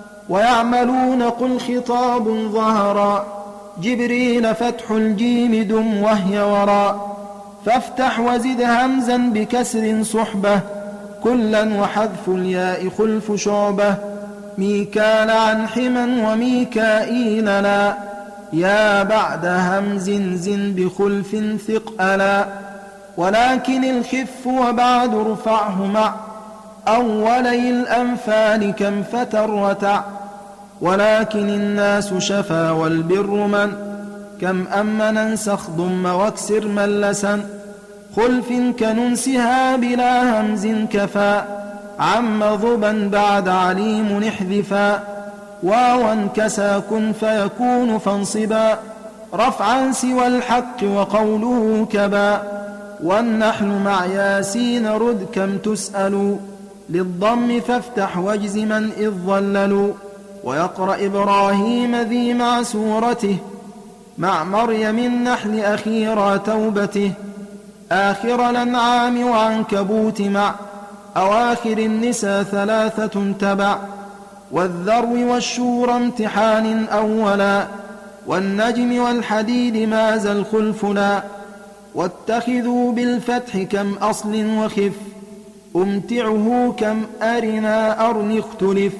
ويعملون قل خطاب ظهرا جبريل فتح الجيم دم وهي وراء فافتح وزد همزا بكسر صحبة كلا وحذف الياء خلف شعبة ميكال عن حما وميكائيل لا يا بعد همز زن بخلف ثقلا ولكن الخف وبعد ارفعه مع أولي الأنفال كم فتر وتع ولكن الناس شفا والبر من كم أمن انسخ ضم واكسر ملسا خلف كننسها بلا همز كفا عم ضبا بعد عليم احذفا واوا كسا كن فيكون فانصبا رفعا سوى الحق وقوله كبا والنحل مع ياسين رد كم تسأل للضم فافتح واجزما إذ ظللوا ويقرأ إبراهيم ذي مع سورته مع مريم النحل أخيرا توبته آخر الأنعام وعنكبوت مع أواخر النساء ثلاثة تبع والذرو والشورى امتحان أولا والنجم والحديد ماز الخلف لا واتخذوا بالفتح كم أصل وخف أمتعه كم أرنا أرن اختلف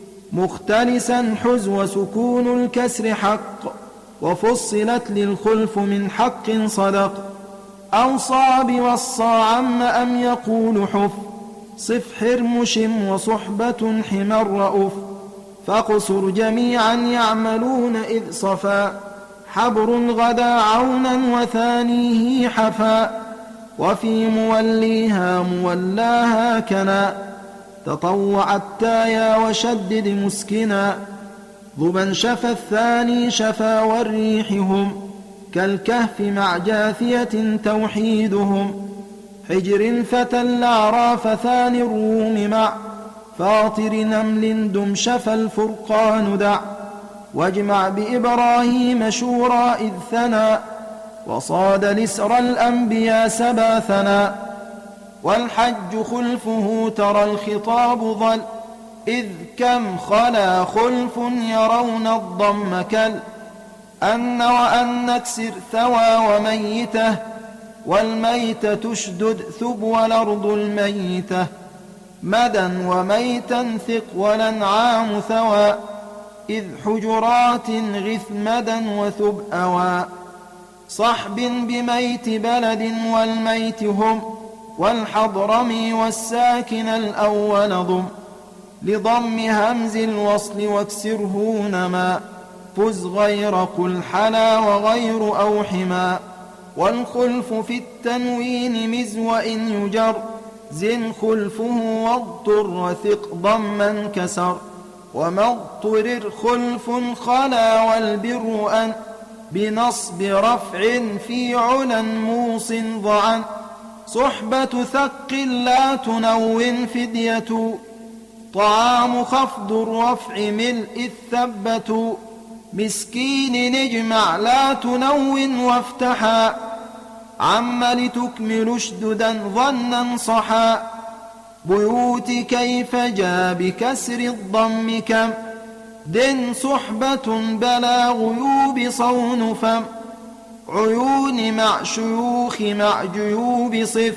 مختلسا حز وسكون الكسر حق وفصلت للخلف من حق صدق أوصى بوصى عم أم يقول حف صف حرمشم وصحبة حمر رؤوف فاقصر جميعا يعملون إذ صفا حبر غدا عونا وثانيه حفا وفي موليها مولاها كنا تطوع التايا وشدد مسكنا ضبا شفى الثاني شفا والريحهم كالكهف مع جاثية توحيدهم حجر فتى الأعراف ثاني الروم مع فاطر نمل دم شفى الفرقان دع واجمع بإبراهيم شورى إذ ثنى وصاد لسر الأنبياء سبا ثنى والحج خلفه ترى الخطاب ظل إذ كم خلا خلف يرون الضم كل أن وأن نكسر ثوى وميته والميت تشدد ثب والأرض الميتة مدى وميتا ثق والأنعام ثوى إذ حجرات غث مدى وثب أوى صحب بميت بلد والميت هم والحضرمي والساكن الأول ضم لضم همز الوصل واكسره نما فز غير قل حلا وغير أو حما والخلف في التنوين مزو إن يجر زن خلفه واضطر وثق ضما كسر وما اضطرر خلف خلا والبر أن بنصب رفع في علا موص ضعا صحبة ثق لا تنون فدية طعام خفض الرفع ملء الثبة مسكين نجمع لا تنون وافتحا عم لتكمل اشددا ظنا صحا بيوت كيف جاء بكسر الضم كم دن صحبة بلا غيوب صون فم عيون مع شيوخ مع جيوب صف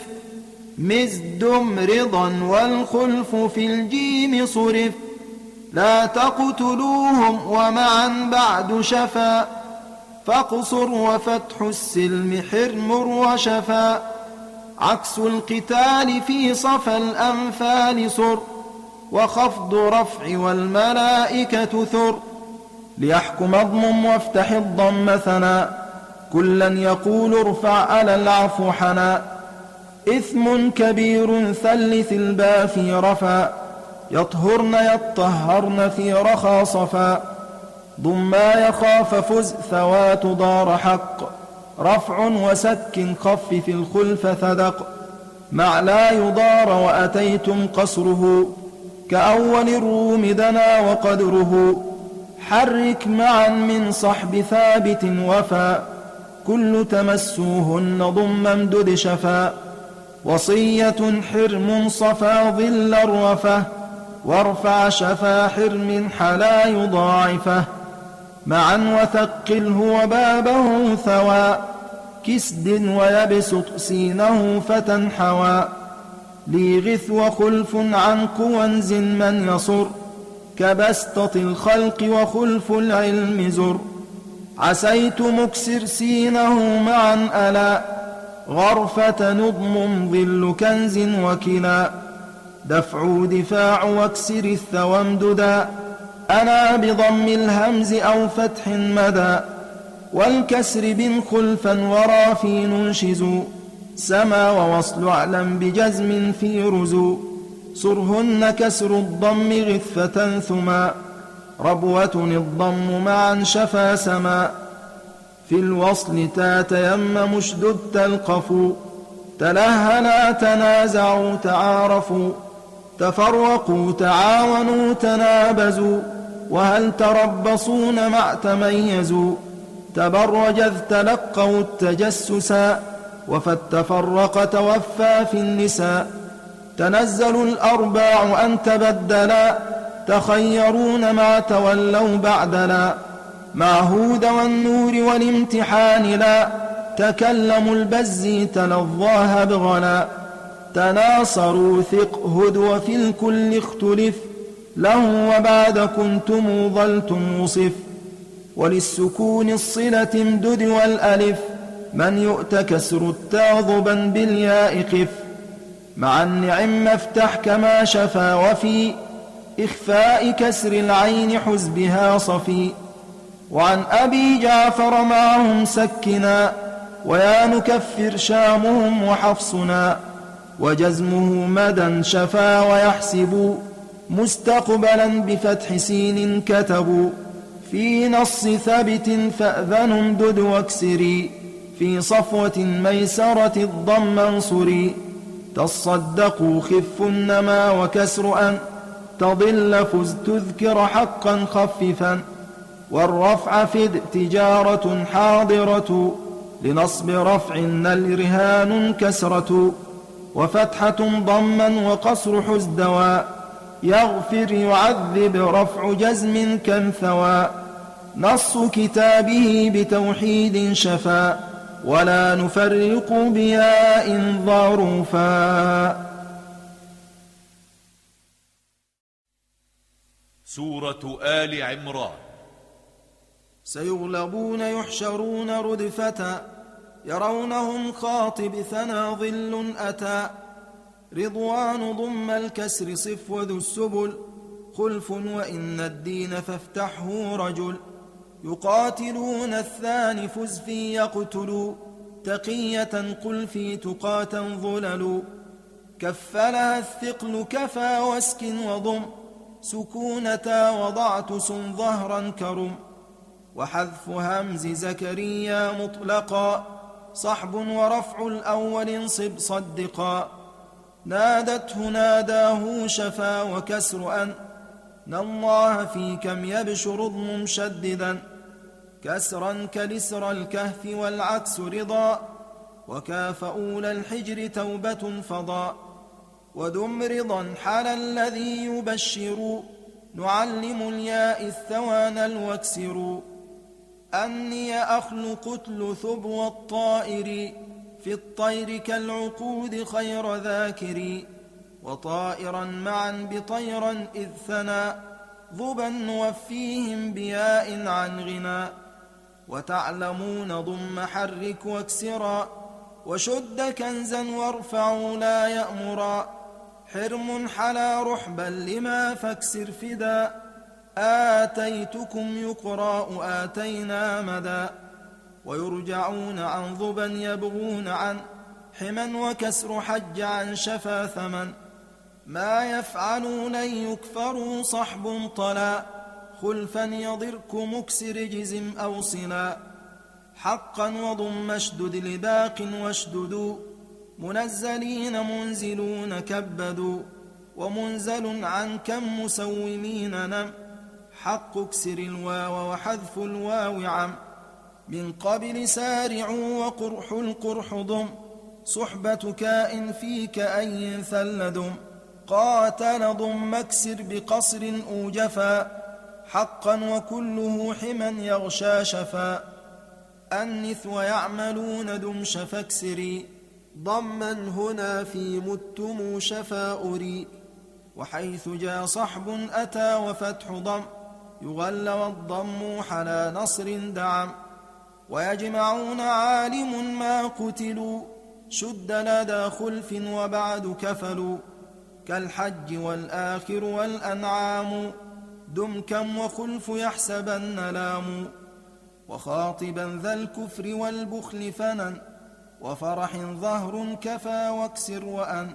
مزدم رضا والخلف في الجيم صرف لا تقتلوهم ومعا بعد شفا فاقصر وفتح السلم حرم وشفا عكس القتال في صفا الأنفال صر وخفض رفع والملائكة ثر ليحكم اضمم وافتح الضم ثنا كلا يقول ارفع على العفو حنا إثم كبير ثلث البا في رفا يطهرن يطهرن في رخا صفا ضما يخاف فز ثوات دار حق رفع وسك خف في الخلف ثدق مع لا يضار وأتيتم قصره كأول الروم دنا وقدره حرك معا من صحب ثابت وفا كل تمسوهن ضم امدد شفا وصية حرم صفا ظل الرفة وارفع شفا حرم حلا يضاعفه معا وثقله وبابه ثوى كسد ويبسط سينه فتنحوى ليغث وخلف عن قوانز من يصر كبسطة الخلق وخلف العلم زر عسيت مكسر سينه معا ألا غرفة نضم ظل كنز وكلا دفع دفاع واكسر الثوى امددا أنا بضم الهمز أو فتح مدى والكسر بن خلفا ورافي ننشز سما ووصل أعلم بجزم في رزو صرهن كسر الضم غثة ثما ربوة الضم معا شفا سما في الوصل تاتيمم اشدد تلقفوا تلهنا تنازعوا تعارفوا تفرقوا تعاونوا تنابزوا وهل تربصون مع تميزوا تبرج اذ تلقوا التجسسا وفتفرق توفى في النساء تنزلوا الأرباع أن تبدلا تخيرون ما تولوا بعدلا مع هود والنور والامتحان لا تكلموا البزي تلظاها بغلا تناصروا ثق هد وفي الكل اختلف له وبعد كنتم ظلتم وصف وللسكون الصلة امدد والألف من يؤت كسر التاء ضبا بالياء قف مع النعم افتح كما شفا وفي إخفاء كسر العين حزبها صفي وعن أبي جعفر معهم سكنا ويا نكفر شامهم وحفصنا وجزمه مدى شفا ويحسب مستقبلا بفتح سين كتبوا في نص ثبت فأذن امدد واكسري في صفوة ميسرة الضم انصري تصدقوا خف النما وكسر أن تضل فز تذكر حقا خففا والرفع فد تجارة حاضرة لنصب رفع الرهان كسرة وفتحة ضما وقصر حزدوا يغفر يعذب رفع جزم كالثوى نص كتابه بتوحيد شفا ولا نفرق بياء ظروفا. سورة آل عمران. سيغلبون يحشرون ردفة يرونهم خاطب ثنا ظل أتى رضوان ضم الكسر صف وذو السبل خلف وإن الدين فافتحه رجل يقاتلون الثاني فز في يقتلوا تقية قل في تقاة ظلل كفلها الثقل كفى واسك وضم سكونتا وضعت سن ظهرا كرم وحذف همز زكريا مطلقا صحب ورفع الأول انصب صدقا نادته ناداه شفا وكسر أن الله في كم يبشر ضم مشددا كسرا كلسر الكهف والعكس رضا وكاف أولى الحجر توبة فضا ودم رضا حال الذي يبشر نعلم الياء الثوان الوكسر أني أخلق ثبو الطائر في الطير كالعقود خير ذاكر وطائرا معا بطيرا إذ ثنى ضبا نوفيهم بياء عن غنى وتعلمون ضم حرك واكسرا وشد كنزا وارفعوا لا يأمرا حرم حلا رحبا لما فاكسر فدا آتيتكم يقراء آتينا مدى ويرجعون عن ضبا يبغون عن حما وكسر حج عن شفا ثمن ما يفعلون يكفروا صحب طلا خلفا يضرك مكسر جزم أو صلا حقا وضم اشدد لباق واشددوا منزلين منزلون كبدوا ومنزل عن كم مسومين نم حق اكسر الواو وحذف الواو عم من قبل سارعوا وقرح القرح ضم صحبة كائن فيك أي ثلدم قاتل ضم اكسر بقصر أوجفا حقا وكله حما يغشى شفا أنث ويعملون دم شفاكسري ضما هنا في متم شفاؤري وحيث جاء صحب أتى وفتح ضم يغل والضم حلا نصر دعم ويجمعون عالم ما قتلوا شد لدى خلف وبعد كفلوا كالحج والآخر والأنعام دم كم وخلف يحسبن لام وخاطبا ذا الكفر والبخل فنن وفرح ظهر كفى واكسر وأن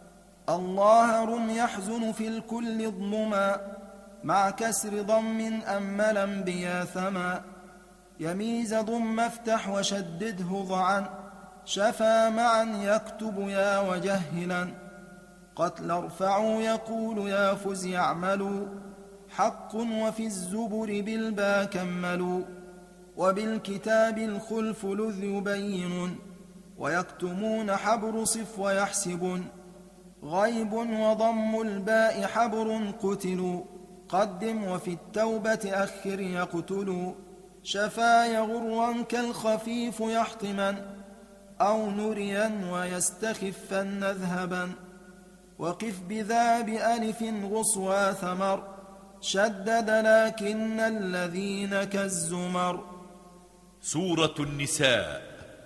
الله رم يحزن في الكل ضمما مع كسر ضم أملا بيا ثما يميز ضم افتح وشدده ضعا شفا معا يكتب يا وجهلا قتل ارفعوا يقول يا فز يعملوا حق وفي الزبر بالبا كملوا وبالكتاب الخلف لذ يبين ويكتمون حبر صف ويحسب غيب وضم الباء حبر قتلوا قدم وفي التوبة أخر يقتلوا شفا يغرا كالخفيف يحطما أو نريا ويستخفا نذهبا وقف بذا بألف غصوى ثمر شدد لكن الذين كالزمر. سورة النساء.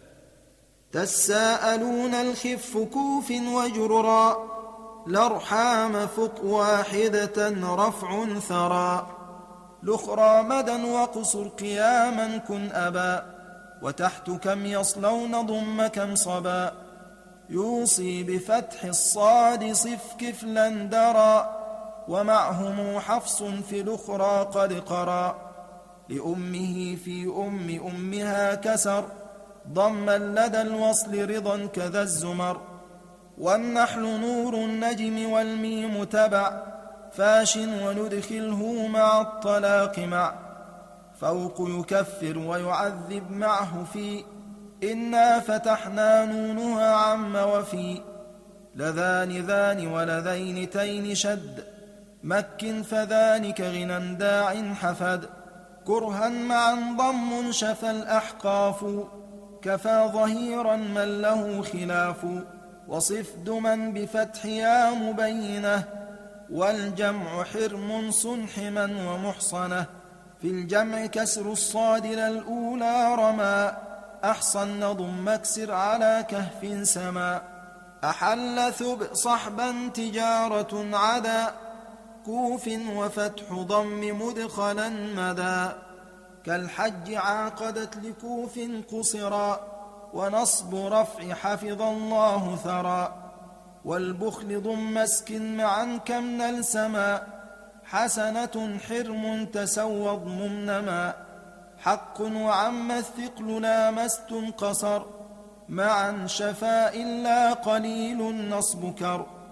تساءلون الخف كوف وجررا الأرحام فق واحدة رفع ثرى الأخرى مدى وقصر قياما كن أبا وتحت كم يصلون ضم كم صبا يوصي بفتح الصاد صف كفلا درا ومعهم حفص في الأخرى قد قرا لأمه في أم أمها كسر ضما لدى الوصل رضا كذا الزمر والنحل نور النجم والميم تبع فاش وندخله مع الطلاق مع فوق يكفر ويعذب معه في إنا فتحنا نونها عم وفي لذان ذان ولذين تين شد مك فذلك غنى داع حفد كرها معا ضم شفى الأحقاف كفى ظهيرا من له خلاف وصف دما بفتح يا مبينة والجمع حرم صنحما ومحصنة في الجمع كسر الصاد للأولى رما أحصن ضم اكسر على كهف سما أحل ثب صحبا تجارة عدا كوف وفتح ضم مدخلا مدى كالحج عاقدت لكوف قصرا ونصب رفع حفظ الله ثرى والبخل ضم مسك معا كم نلسما حسنة حرم تسوى ضمنما حق وعم الثقل لامست قصر معا شفاء إلا قليل نصب كر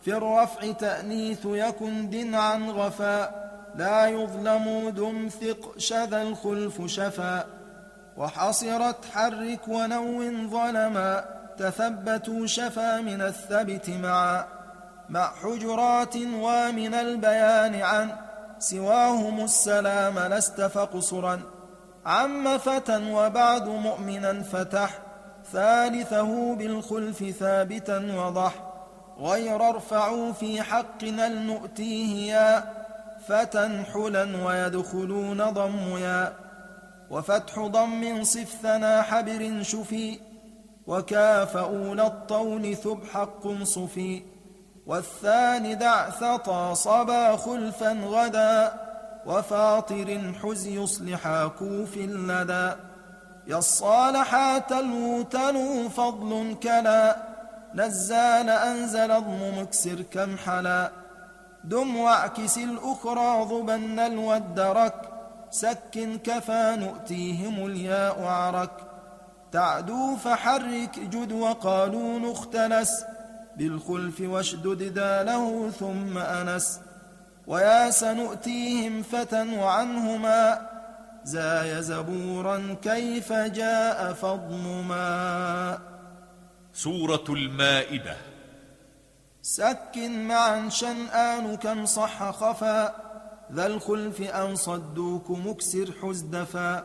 في الرفع تأنيث يكن دنعا غفا لا يظلم دم ثق شذا الخلف شفا وحصرت حرك ونو ظلما تثبتوا شفا من الثبت معا مع حجرات ومن البيان عن سواهم السلام لست فقصرا عم فتى وبعد مؤمنا فتح ثالثه بالخلف ثابتا وضح غير ارفعوا في حقنا لنؤتيه يا فتى حلا ويدخلون ضم يا وفتح ضم صف ثنا حبر شفي وكاف أولى الطول ثب حق صفي والثاني دع ثطى صبا خلفا غدا وفاطر حز يصلحا كوف لدى يالصالحات الوتن فضل كلا نزال أنزل الضم مكسر كم حلا دم واعكس الأخرى ضبن الودرك سك كفى نؤتيهم الياء عرك تعدو فحرك جد وقالون اختلس بالخلف واشدد داله ثم أنس ويا سنؤتيهم فتى وعنهما زاي زبورا كيف جاء فضمما. سورة المائدة. سك معا شنآن كم صح خفا ذا الخلف أن صدوك مكسر حزدفا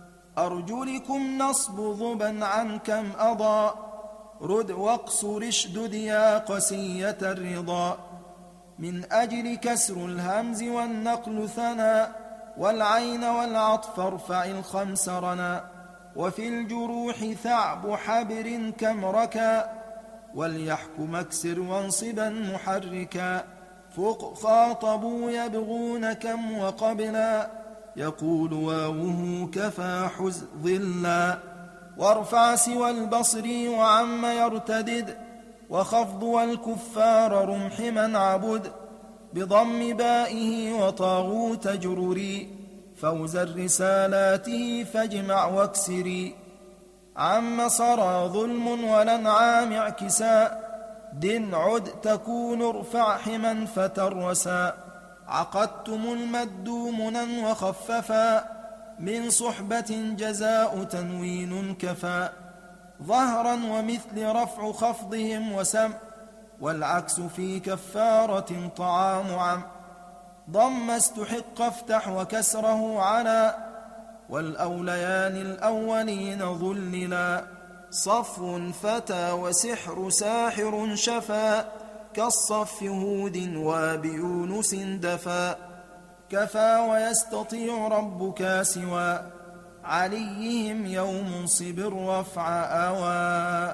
أرجلكم نصب ضبا عن كم أضى رد واقصر اشدد يا قسية الرضا من أجل كسر الهمز والنقل ثنا والعين والعطف ارفع الخمس رنا وفي الجروح ثعب حبر كم ركا وليحك مكسر وانصبا محركا فوق خاطبوا يبغون كم وقبلا يقول واوه كفى حز ظلا وارفع سوى البصر وعم يرتدد وخفض والكفار رمح من عبد بضم بائه وطاغوت جرري فوز الرسالاته فاجمع واكسري عم صرى ظلم ولنعام اعكسا دن عد تكون ارفع حما فترسا عقدتم المد منا وخففا من صحبة جزاء تنوين كفى ظهرا ومثل رفع خفضهم وسم والعكس في كفارة طعام عم ضم استحق افتح وكسره على والأوليان الأولين ظللا صفو فتى وسحر ساحر شفا كالصف هود وبيونس دفا كفى ويستطيع ربك سوى عليهم يوم صب الرفع أوى.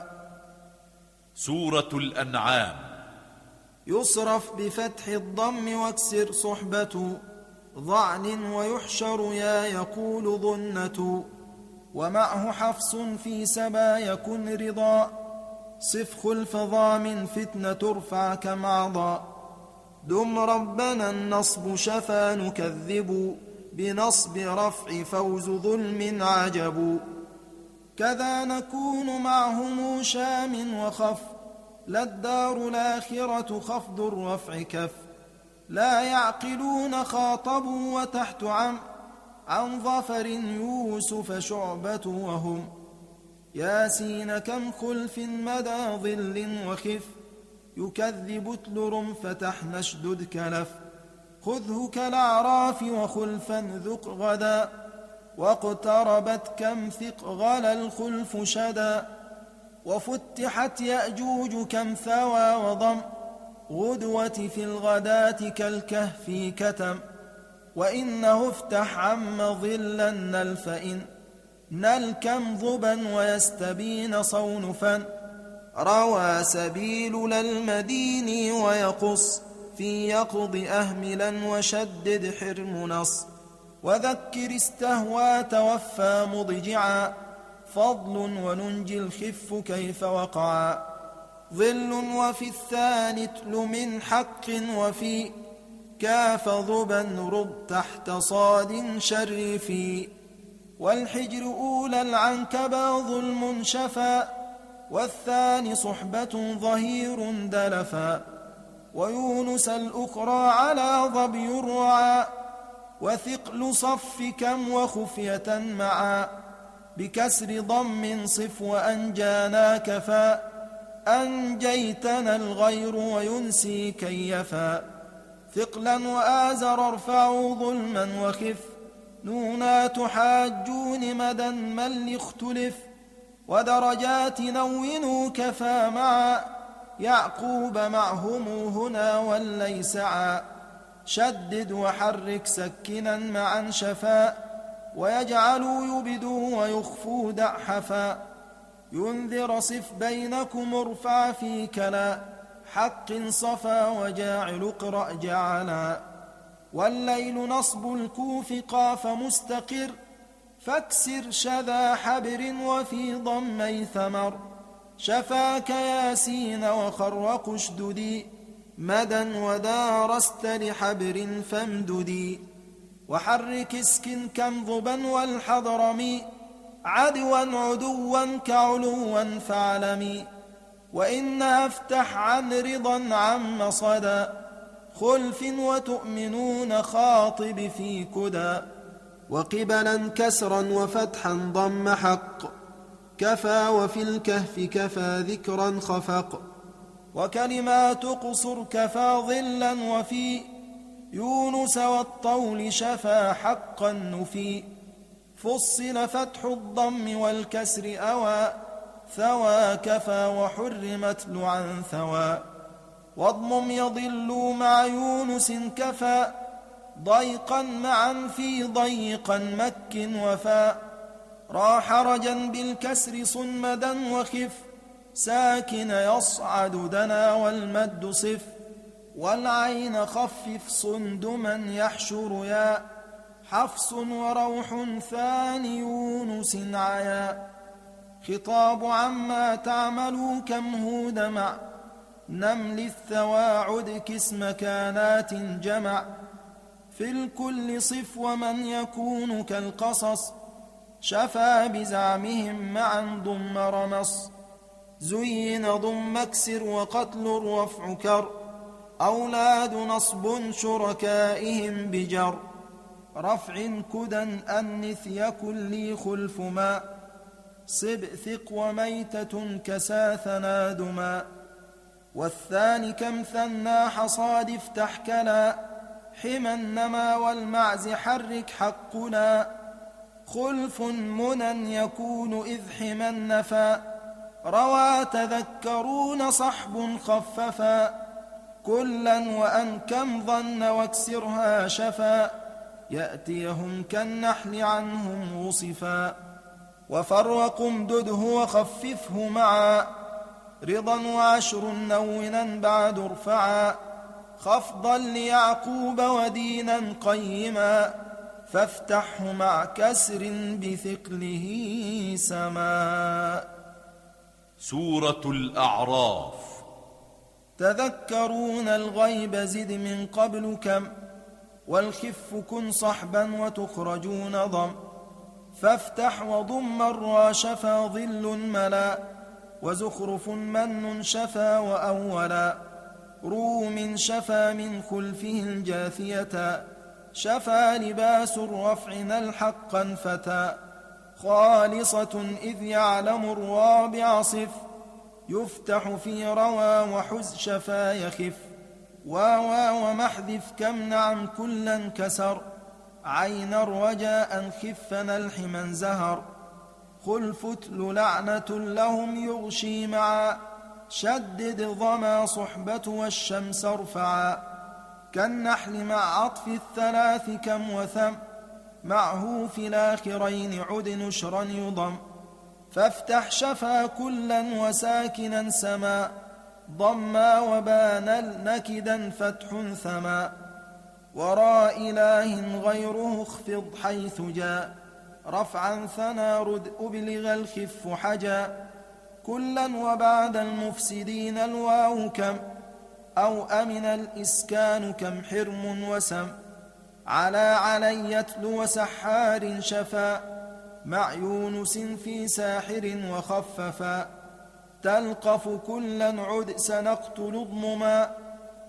سورة الأنعام. يصرف بفتح الضم واكسر صحبة ضعن ويحشر يا يقول ظنة ومعه حفص في سبا يكن رضا صف خلف ضام فتنة ترفع كمعضا دم ربنا النصب شفا نكذب بنصب رفع فوز ظلم عجب كذا نكون معهم شام وخف لا الدار الآخرة خفض الرفع كف لا يعقلون خاطبوا وتحت عم عن ظفر يوسف شعبة وهم ياسين كم خلف مدى ظل وخف يكذب تلرم فتح نشدد كلف خذه كالأعراف وخلفا ذق غدا واقتربت كم ثق غلا الخلف شدا وفتحت يأجوج كم ثوى وضم غدوة في الغداة كالكهف كتم وإنه افتح عم ظلا نل فإن نل كم ضبا ويستبين صونفا روى سبيل للمدين ويقص في يقض أهملا وشدد حرم نص وذكر استهوى توفى مضجعا فضل وننجي الخف كيف وقعا ظل وفي الثاني تل من حق وفي كاف ظبا رب تحت صاد شريفي والحجر أولى العنكبا ظلم شفا والثاني صحبة ظهير دلفا ويونس الأخرى على ظبي الرعا وثقل صف كم وخفية معا بكسر ضم صف وأنجانا كفى أنجيتنا الغير وينسي كيفا ثقلا وآزر ارفعوا ظلما وخف نونا تحاجون مدى من لاختلف ودرجات نونوا كفى مع يعقوب معهم هنا والليسعا شدد وحرك سكنا معا شفا ويجعلوا يبدوا ويخفوا دع حفا ينذر صف بينكم ارفع في كلا حق صفا وجاعل اقرأ جعلا والليل نصب الكوف قاف مستقر فاكسر شذا حبر وفي ضمي ثمر شفاك ياسين وخرق اشددي مدى ودارست لحبر فامددي وحرك اسكن كمضبا والحضرمي عدوا عدوا كعلوا فاعلمي وإن أفتح عن رضا عم صدى خلف وتؤمنون خاطب في كدى وقبلا كسرا وفتحا ضم حق كفى وفي الكهف كفى ذكرا خفق وكلمات قصر كفى ظلا وفي يونس والطول شفى حقا نفي فصل فتح الضم والكسر أوى ثوى كفى وحرمت لعن ثوى واضمم يضل مع يونس كفى ضيقا معا في ضيقا مك وفا راح رجا بالكسر صمدا وخف ساكن يصعد دنا والمد صف والعين خفف صندما يحشر يا حفص وروح ثاني يونس عيا خطاب عما تعملوا كم هود مع نمل الثواعد كس مكانات جمع في الكل صف ومن يكون كالقصص شفى بزعمهم معا ضم رمص زين ضم اكسر وقتل الرفع كر أولاد نصب شركائهم بجر رفع كدا أنث يكن لي خلف ما صب ثق وميتة كسا ثنادما والثاني كم ثنى حصاد افتح كلا حما النما والمعز حرك حقنا خلف منى يكون إذ حما نفى روى تذكرون صحب خففا كلا وأن كم ظن واكسرها شفا يأتيهم كالنحل عنهم وصفا وفرق امدده وخففه معا رضا وعشر نونا بعد ارفعا خفضا ليعقوب ودينا قيما فافتحه مع كسر بثقله سما. سورة الأعراف. تذكرون الغيب زد من قبل كم والخف كن صحبا وتخرجون ضم فافتح وضم الرا شفا ظل ملا وزخرف من شفا وأولا روم شفا من خلفه الجاثية شفا لباس الرفع الحقا فتى خالصة إذ يعلم الرابع صف يفتح في روى وحز شفا يخف واوا ومحذف كم نعم كلا كسر عين رجاء خفنا الحمن زهر خلف تل لعنة لهم يغشي معا شدد ظما صحبة والشمس ارفعا كالنحل مع عطف الثلاث كم وثم معه في الآخرين عد نشرا يضم فافتح شفا كلا وساكنا سما ضما وبان نكدا فتح ثما وراء إله غيره اخفض حيث جاء رفعا ثنا رد أبلغ الخف حجا كلا وبعد المفسدين الواو كم أو أمن الإسكان كم حرم وسم على علي يتلو وسحار شفا مع يونس في ساحر وخففا تلقف كلا عد سنقتل اضمما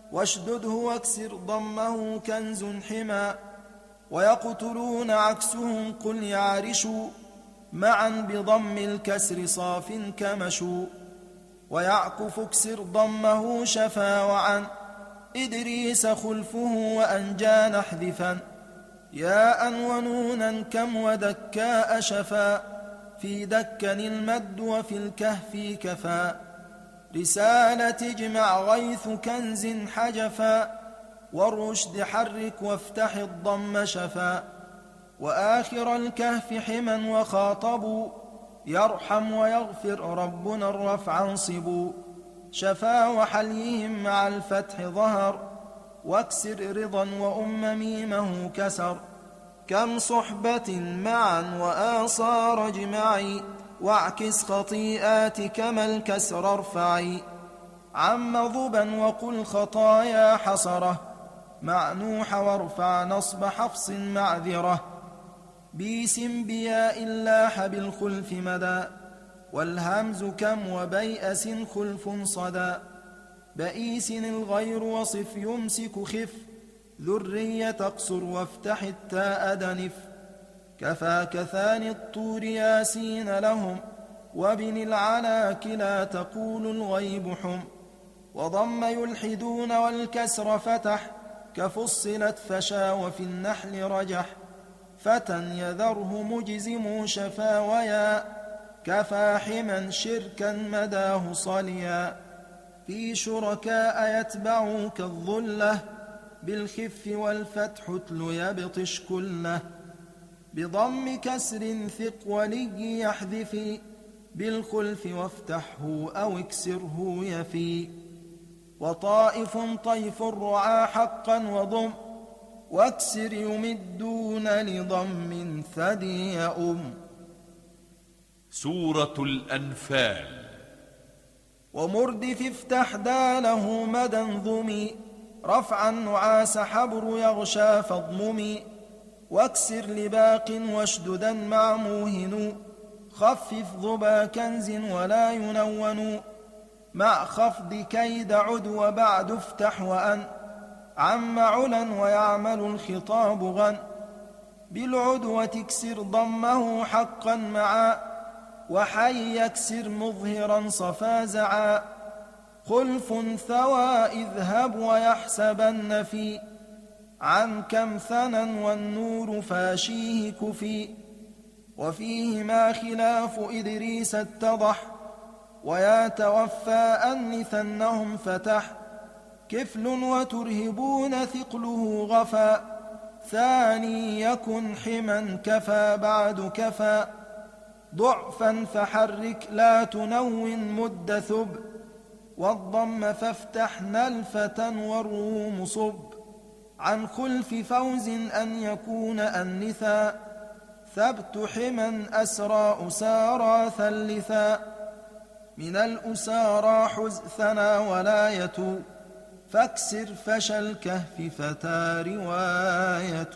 واشدده واكسر ضمه كنز حما. ويقتلون عكسهم قل يعرشوا معا بضم الكسر صاف كمشوا. ويعكف اكسر ضمه شفا وعن إدريس خلفه وأنجان احذفا. ياء ونونا كم ودكاء شفا في دكن المد وفي الكهف كفى. رسالة اجمع غيث كنز حجفا والرشد حرك وافتح الضم شفا. وآخر الكهف حما وخاطبوا يرحم ويغفر ربنا الرفع انصبوا. شفا وحليهم مع الفتح ظهر واكسر رضا وأم ميمه كسر. كم صحبة معا وآصار اجمعي واعكس خطيئات كما الكسر ارفعي. عم ضبا وقل خطايا حصره مع نوح وارفع نصب حفص معذرة. بيس بياء لاح بالخلف مدى والهمز كم وبيأس خلف صدى. بئيس الغير وصف يمسك خف ذرية تقصر وافتح التاء دنف. كفى كثان الطور ياسين لهم وبن العلا كلا تقول الغيب حم. وضم يلحدون والكسر فتح كفصلت فشا وفي النحل رجح. فتى يذره مجزم شفا ويا كفاحما شركا مداه صليا. في شركاء يتبعوك الظلة بالخف والفتح اتل يبطش كله. بضم كسر ثق ولي يحذفي بالخلف وافتحه أو اكسره يفي. وطائف طيف الرعى حقا وضم واكسر يمدون لضم ثدي يؤم. سورة الأنفال. ومردف افتح داله مدى ضمي رفعا نعاس حبر يغشى فاضممي. واكسر لباق واشددا مع موهن خفف ضبا كنز ولا ينون. مع خفض كيد عد وبعد افتح وأن عم علا ويعمل الخطاب غن. بالعدوة تكسر ضمه حقا معا وحي يكسر مظهرا صفا زعا. خلف ثوى اذهب ويحسبن في عن كم ثنا والنور فاشيه كفي. وفيه ما خلاف إدريس اتضح ويا توفى أنثنهم فتح. كفل وترهبون ثقله غفا ثاني يكن حما كفى بعد كفى. ضعفا فحرك لا تنون مد ثب والضم فافتح نلفة والروم صب. عن خلف فوز أن يكون أنثا ثبت حما أسرى أسارى ثلثا. من الأسارى حز ثنا ولاية فاكسر فشى الكهف فتى رواية.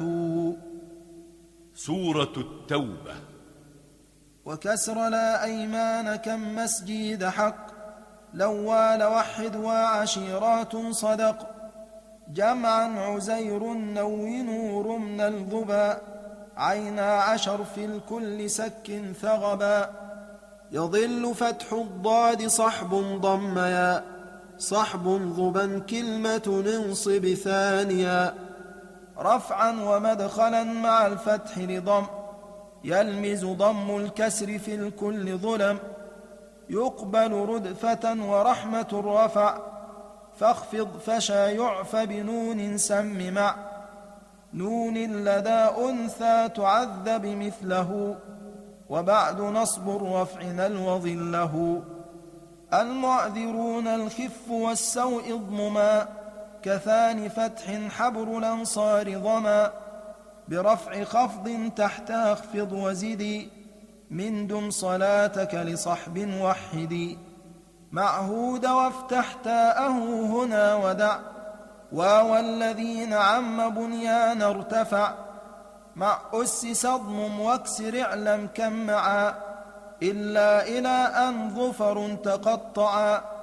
سورة التوبة. وكسر لا أيمان كم مسجد حق لوال وحد وعشيرات صدق. جمعا عزير نو نور من الضبا عينا عشر في الكل سك ثغبا. يضل فتح الضاد صحب ضميا صحب ضبا كلمة انصب ثانيا. رفعا ومدخلا مع الفتح لضم يلمز ضم الكسر في الكل ظلم. يقبل ردفة ورحمة الرفع فاخفض فشا يعفى بنون سم مع نون لدى أنثى تعذب مثله. وبعد نصب الرفع نلو ظله. المعذرون الخف والسوء اضمما كثان فتح حبر الأنصار ضما. برفع خفض تحت اخفض وزدي من دم صلاتك لصحب وحدي. معهود وافتح تاءه هنا ودع واو الذين عم بنيان ارتفع. مع أس صضم واكسر اعلم كم معا إلا إلى أن ظفر تقطعا.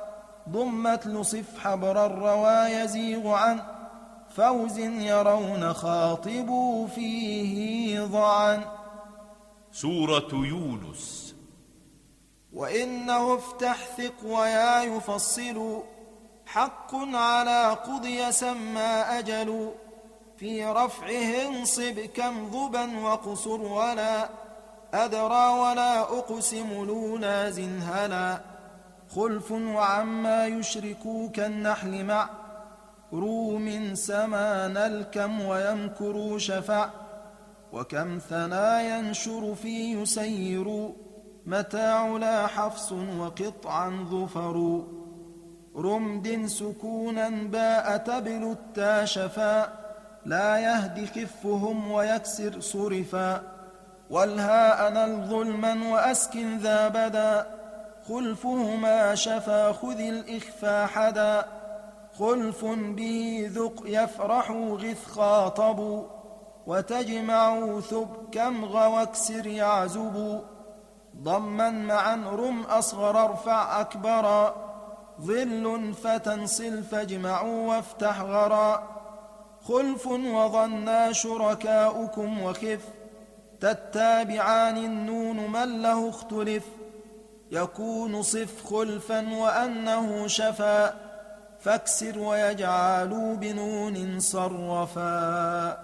ضمت لصف حبر الروى يزيغ عن فوز يرون خاطبوا فيه ضعا. سورة يونس. وإنه افتح ثق ويا يفصل حق على قضي سمى أجل في رفعه انصب كم ضبا وقصر ولا أدرى ولا أقسم لولا زنهلا خلف وعما يشركوا كالنحل مع روم سمان الكم ويمكر شفع وكم ثنا ينشر في يسير متاع لا حفص وقطعا ظفر رمد سكونا باء تبل التاشفا لا يهدي خفهم ويكسر صرفا والهاء نل ظلما وأسكن ذا بدا خلفهما شفا خذ الإخفى حدا خلف به ذق يفرح غث خاطب وتجمع ثب كمغ واكسر يعزب ضما معا رم أصغر ارفع أكبرا ظل فتنصل فاجمعوا وافتح غرا خلف وظنا شركاؤكم وخف تتابعان النون من له اختلف يكون صف خلفا وأنه شفا فاكسر ويجعلوا بنون صرفا.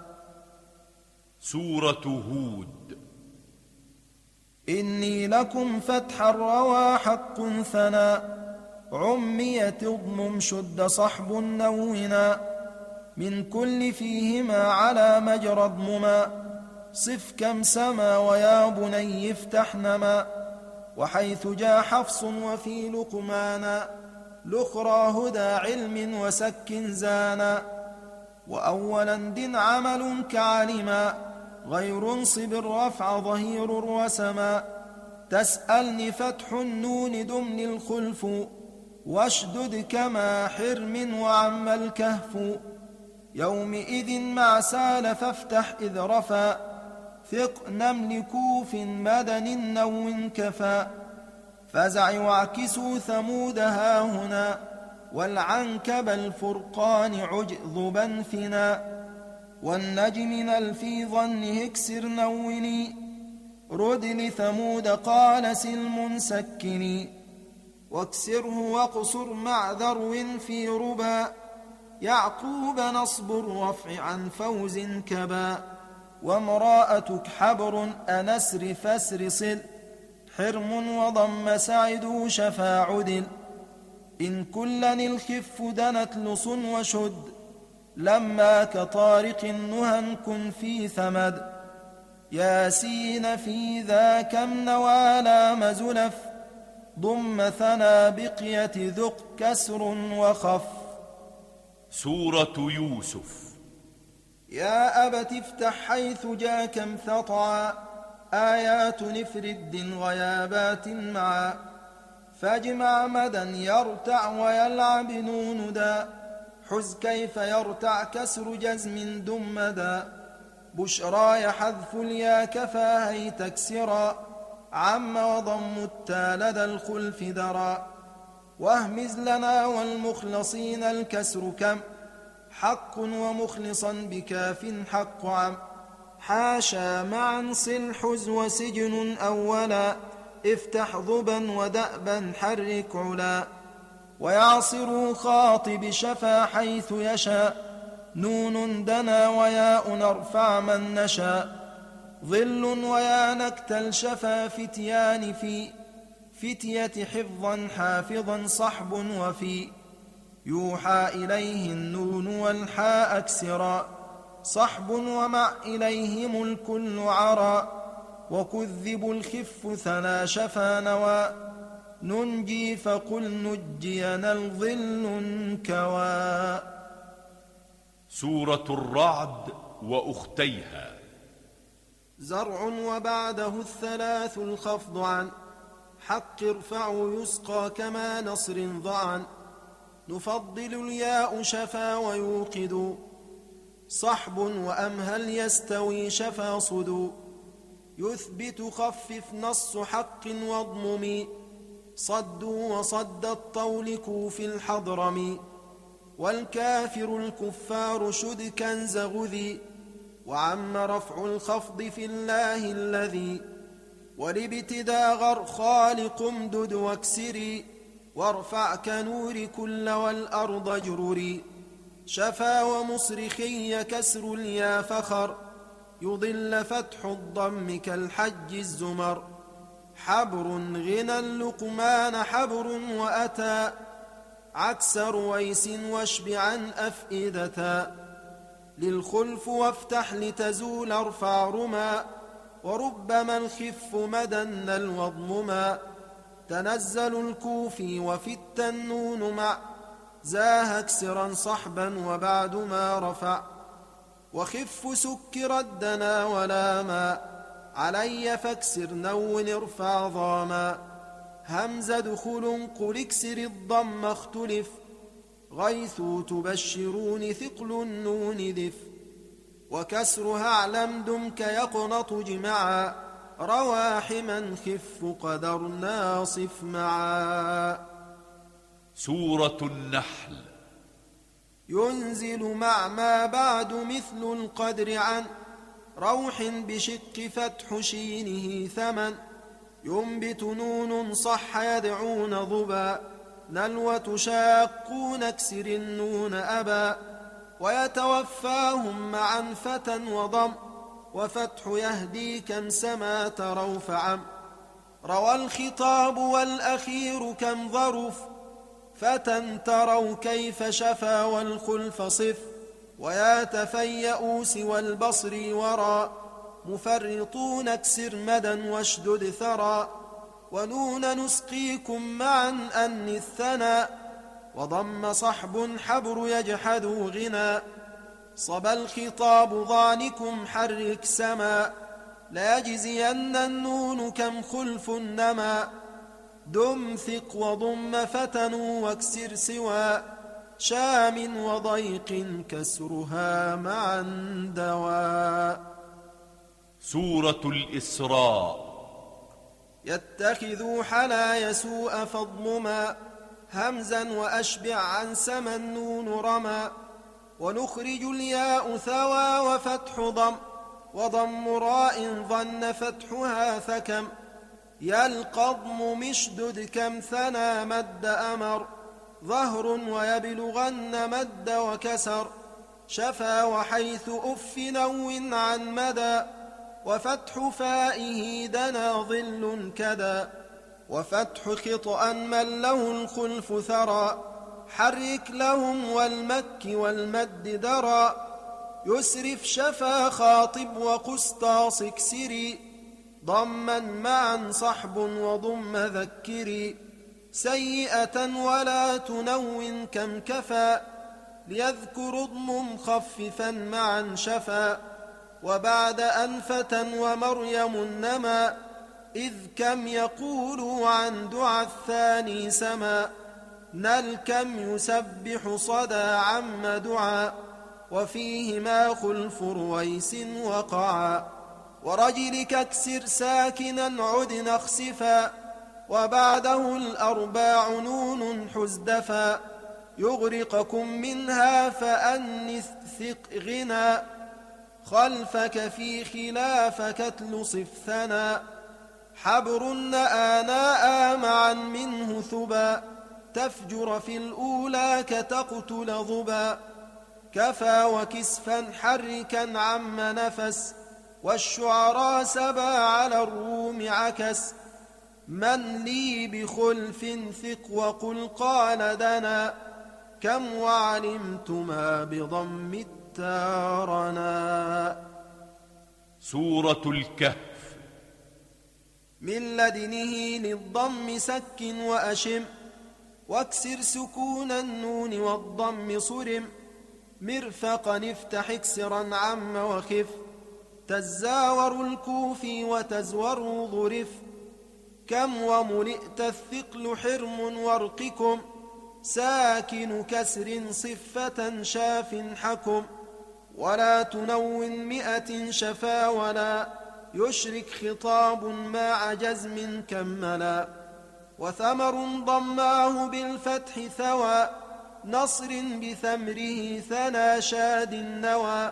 سورة هود. إني لكم فتح الروى حق ثنا عمية اضمم شد صحب نونا من كل فيهما على مجرى اضمما صف كم سما ويا بني افتح نما وحيث جاء حفص وفي لقمانا لخرى هدى علم وسك زانا وأولا دن عمل كعلما غير انصب الرفع ظهير وسما تسألني فتح النون دمن الخلف واشدد كما حرم وعم الكهف يومئذ مع سال فافتح إذ رفا ثق نمل كوف مدن نو كفا فزع واعكسوا ثمود هاهنا والعنكب الفرقان عجذبا فنا والنجم نل في ظنه اكسر نوني رد لثمود قال سلم سكني واكسره واقصر مع ذرو في ربا يعقوب نصب الرفع عن فوز كبا وامرأتك حبر أنسر فسر صل حرم وضم سعد شفا عدل إن كلن الخف دنت لص وشد لما كطارق نهى كن في ثمد ياسين في ذا كم نوالى مزلف ضم ثنا بقية ذق كسر وخف. سورة يوسف. يا أبت افتح حيث جاك امثطعا آيات نفرد غيابات معا فاجمع مدى يرتع ويلعب نون دا حز كيف يرتع كسر جزم دمدا بشراي حذف اليا كفاهي تكسرا عم وضم التا لدى الخلف درا واهمز لنا والمخلصين الكسر كم حق ومخلصا بكاف حق عم حاشا معا صل حز وسجن أولا افتح ضبا ودأبا حرك علا ويعصر خاطب شفا حيث يشاء نون دنا وياء نرفع من نشاء ظل ويا نكتل شفا فتيان في فتية حفظا حافظا صحب وفي يوحى إليه النون والحاء أكسرا صحب ومع إليهم الكل عرا وكذب الخف ثنا شفا نوى ننجي فقل نجينا الظل كوى. سورة الرعد وأختيها. زرع وبعده الثلاث الخفض عن حق ارفعوا يسقى كما نصر ضعن نفضل الياء شفا ويوقد صحب وأمهل يستوي شفا صدو يثبت خفف نص حق واضمم صدوا وصد الطول كوف الحضرم. والكافر الكفار شد كنز غذي، وعم رفع الخفض في الله الذي. والابتداء غر خالق امدد واكسري، وارفع كنور كل والأرض اجرري. شفا ومصرخي كسر اليا فخر، يضل فتح الضم كالحج الزمر. حبر غنى اللقمان حبر وأتى، عكس رويس واشبعا أفئدة. للخلف وافتح لتزول ارفع رما، وربما الخف مدن الوضمما. تنزل الكوفي وفي التنون مع، زاه اكسرا صحبا وبعد ما رفع. وخف سكر الدنا ولا ما، علي فاكسر نون ارفع ضاما. همز دخل قل اكسر الضم اختلف، غيث تبشرون ثقل النون دف. وكسرها اعلم دمك يقنط جمعا، رواحما خف قدرنا صف معا. سورة النحل. ينزل مع ما بعد مثل القدر عن، روح بشق فتح شينه ثمن. ينبت نون صح يدعون ضبا، نلوة شاقون اكسر النون أبا. ويتوفاهم معا فتى وضم، وفتح يهدي كم سما تروا فعم. روى الخطاب والأخير كم ظرف، فتى تروا كيف شفا والخلف صف. ويا تفيئوا سوى البصر ورى، مفرطون اكسر مدى واشدد ثرى. ونون نسقيكم معا أن الثنى، وضم صحب حبر يجحد غنى. صبا الخطاب ضانكم حرك سما، ليجزين النون كم خلف نما. دم ثق وضم فتنوا واكسر سوى، شام وضيق كسرها معا دواء. سورة الإسراء. يتخذوا حلا يسوء فاضمما، همزا وأشبع عن سما النون رما. ونخرج الياء ثوى وفتح ضم، وضم راء ظن فتحها ثكم. يلقضم مشدد كم ثنى مد أمر، ظهر ويبلغن مد وكسر. شفا وحيث أف نو عن مدى، وفتح فائه دنا ظل كدا. وفتح خطأ من له الخلف ثرى، حرك لهم والمك والمد درى. يسرف شفا خاطب وقسطاس اكسري، ضما معا صحب وضم ذكري. سيئة ولا تنون كم كفى، ليذكر اضم خففا معا شفا. وبعد أنفة ومريم النما، إذ كم يقول عن دعا الثاني سما. نل كم يسبح صدى عم دعا، وفيهما خلف رويس وقعا. ورجلك اكسر ساكنا عد نخسفا، وبعده الأرباع نون حزدفا. يغرقكم منها فأنث ثق غنى، خلفك في خلافك تلصف ثنا. حبر آناء معا منه ثبا، تفجر في الأولى كتقتل ضبا. كفى وكسفا حركا عم نفس، والشعراء سبا على الروم عكس. من لي بخلف ثق وقل قال دنا، كم وعلمتما بضم التارنا. سورة الكهف. من لدنه للضم سك وأشم، واكسر سكون النون والضم صرم. مرفقا افتح اكسرا عم وخف، تزاور الكوفي وتزور ظرف. كم وملئت الثقل حرم وارقكم، ساكن كسر صفة شاف حكم. ولا تنون مئة شفا ولا، يشرك خطاب مع جزم كملا. وثمر ضماه بالفتح ثوى نصر بثمره ثنى شاد النوى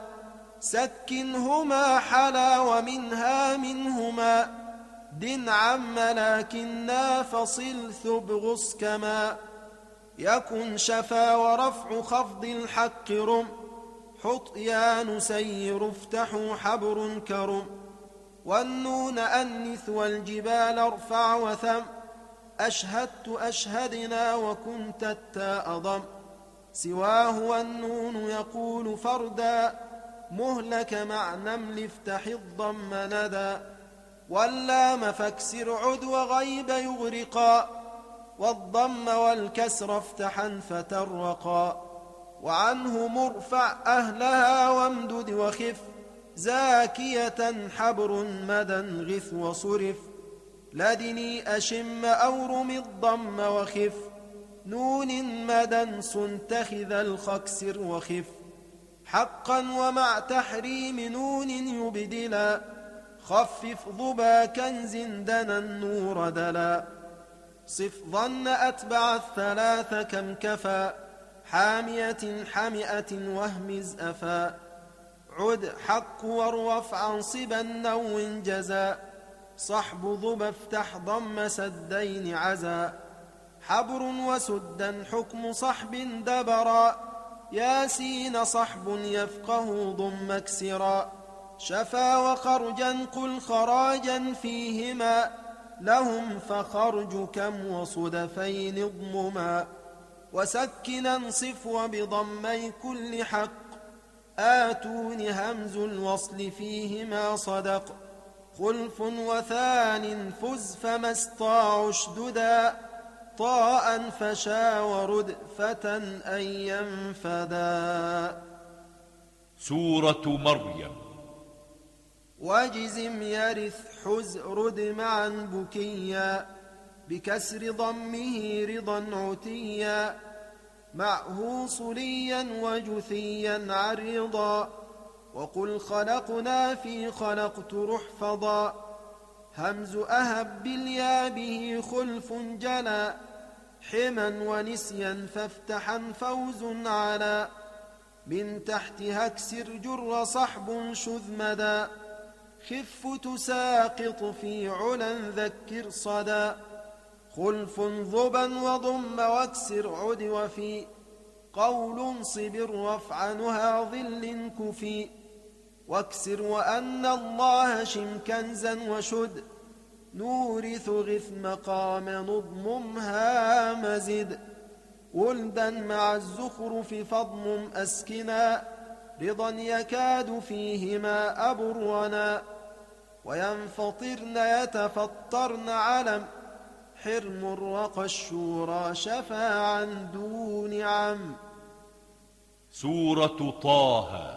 سكنهما حلا ومنها منهما دن عم لكنا فصل ثبغس كما يكن شفا ورفع خفض الحق رم حط يا نسير افتحوا حبر كرم والنون أنث والجبال ارفع وثم أشهدت أشهدنا وكنت التاء ضم سواه والنون يقول فردا مهلك مع نمل افتح الضم ندى واللام فاكسر عد وغيب يغرقا والضم والكسر افتحا فترقا وعنه مرفع أهلها وامدد وخف زاكية حبر مدى غث وصرف لدني أشم أو رم الضم وخف نون مدى سنتخذ الخكسر وخف حقا ومع تحريم نون يبدلا خفف ضبا كنز دنا النور دلا صف ظن أتبع الثلاث كم كفى حامية حمئة وهمز أفا عد حق واروف عنصبا نو جزا صحب ضب افتح ضم سدين عزا حبر وسدا حكم صحب دبرا ياسين صحب يفقه ضم اكسرا شفا وخرجا قل خراجا فيهما لهم فخرج كم وصدفين اضمما وسكنا صف وبضمي كل حق آتون همز الوصل فيهما صدق خلف وثان فز فما استطاعوا اشددا طاء فشا ورد فتى أن ينفدا. سورة مريم. وجزم يرث حز رد معا بكيا بكسر ضمه رضا عتيا معه صليا وجثيا عرضا وقل خلقنا في خلقت رحفظا همز أهب باليا به خلف جلا حما ونسيا فافتحا فوز على من تحتها اكسر جر صحب شذ مدى خف تساقط في علا ذكر صدى خلف ضبا وضم واكسر عد وفي قول صبر رفعنها ظل كفي واكسر وأن الله شم كنزا وشد نورث غث مقام نضممها مزد ولدا مع الزخرف فضم أسكنا رضا يكاد فيهما أبرنا وينفطرن يتفطرن علم حرم الرقى الشورى شفا عن دون عم. سورة طه.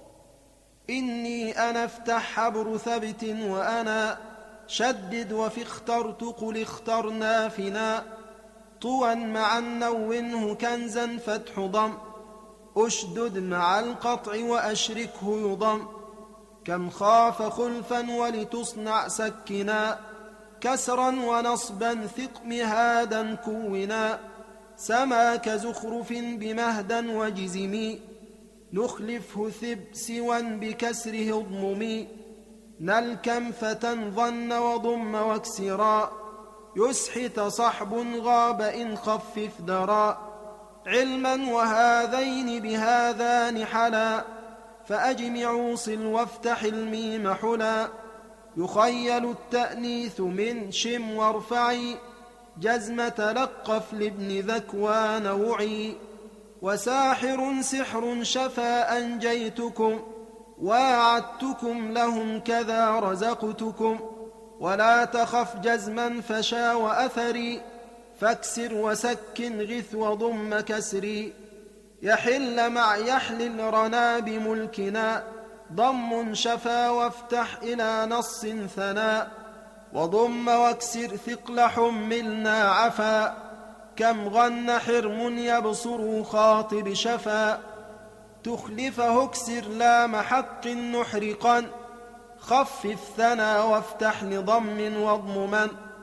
إني أنا افتح حبر ثبت وأنا شدد وفي اخترت قل اخترنا فينا طوى مع النونه كنزا فتح ضم أشدد مع القطع وأشركه يضم كم خاف خلفا ولتصنع سكنا كسرا ونصبا ثق مهادا كونا سما كزخرف بمهدا وجزمي نخلفه ثب سوا بكسره اضممي نلكم فتنظن وضم واكسرا يسحت صحب غاب إن خفف درا علما وهذين بهذان حلا فأجمعوا صل وافتح الميم حلا يخيل التأنيث من شم وارفعي جزم تلقف لابن ذكوان وعي وساحر سحر شفا أنجيتكم واعدتكم لهم كذا رزقتكم ولا تخف جزما فشا وأثري فاكسر وسكن غث وضم كسري يحل مع يحلل رنا بملكنا ضم شفا وافتح إلى نص ثناء وضم واكسر ثقل حملنا عفا كم غن حرم يبصر خاطب شفا تخلفه اكسر لام حق نحرقا خفف ثنا وافتح لضم واضمما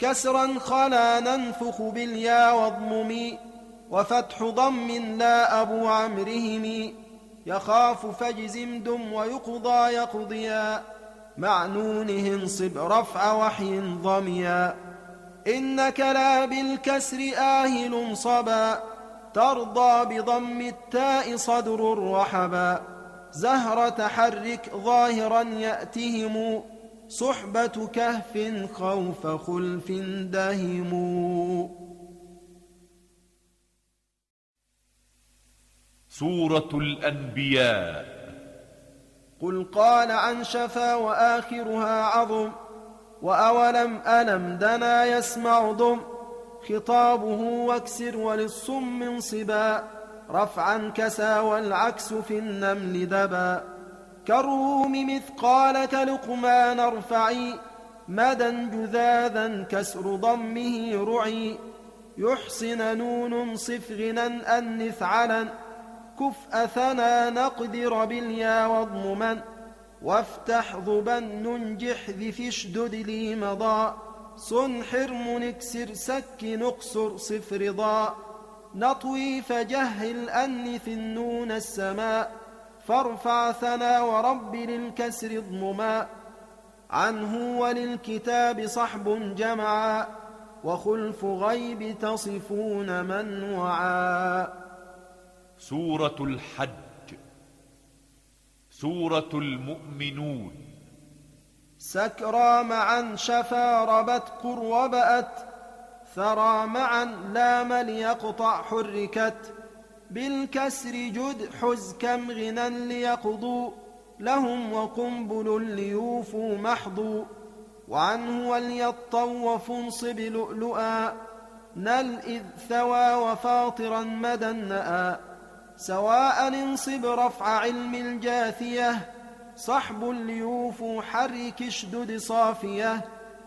كسرا خلا ننفخ باليا واضمم وفتح ضم لا أبو عمرهم يخاف فاجزم دم ويقضى يقضيا مع نونه انصب رفع وحي ضميا إنك لا بالكسر آهل صبا ترضى بضم التاء صدر رحبا زهرة حرك ظاهرا يأتهم صحبة كهف خوف خلف دهم. سورة الأنبياء. قل قال عن شفا وآخرها عظم وأولم ألم دنا يسمع ضم خطابه واكسر وللصم انصبا رفعا كسى والعكس في النمل دبا كالروم مثقال كلقمان ارفعي مدى جذاذا كسر ضمه رعي يحسن نون صف غنا أنث علن كفء ثنا نقدر باليا واضمما وافتح ضبا ننجح ذي فاشدد لي مضى صن حرم نكسر سك نقصر صف رضا نطوي فجهل أنث النون السماء فارفع ثنا ورب للكسر اضمما عنه وللكتاب صحب جمعا وخلف غيب تصفون من وعا. سورة الحج. سورة المؤمنون. سكرى معا شفا ربت قر وبأت ثرى معا لام ليقطع حركت بالكسر جد حز كم غنى ليقضوا لهم وقنبل ليوفوا محضوا وعنه وليطوف انصب لؤلؤا نل إذ ثوى وفاطرا مدى النأى سواء انصب رفع علم الجاثية صحب ليوفوا حرك اشدد صافية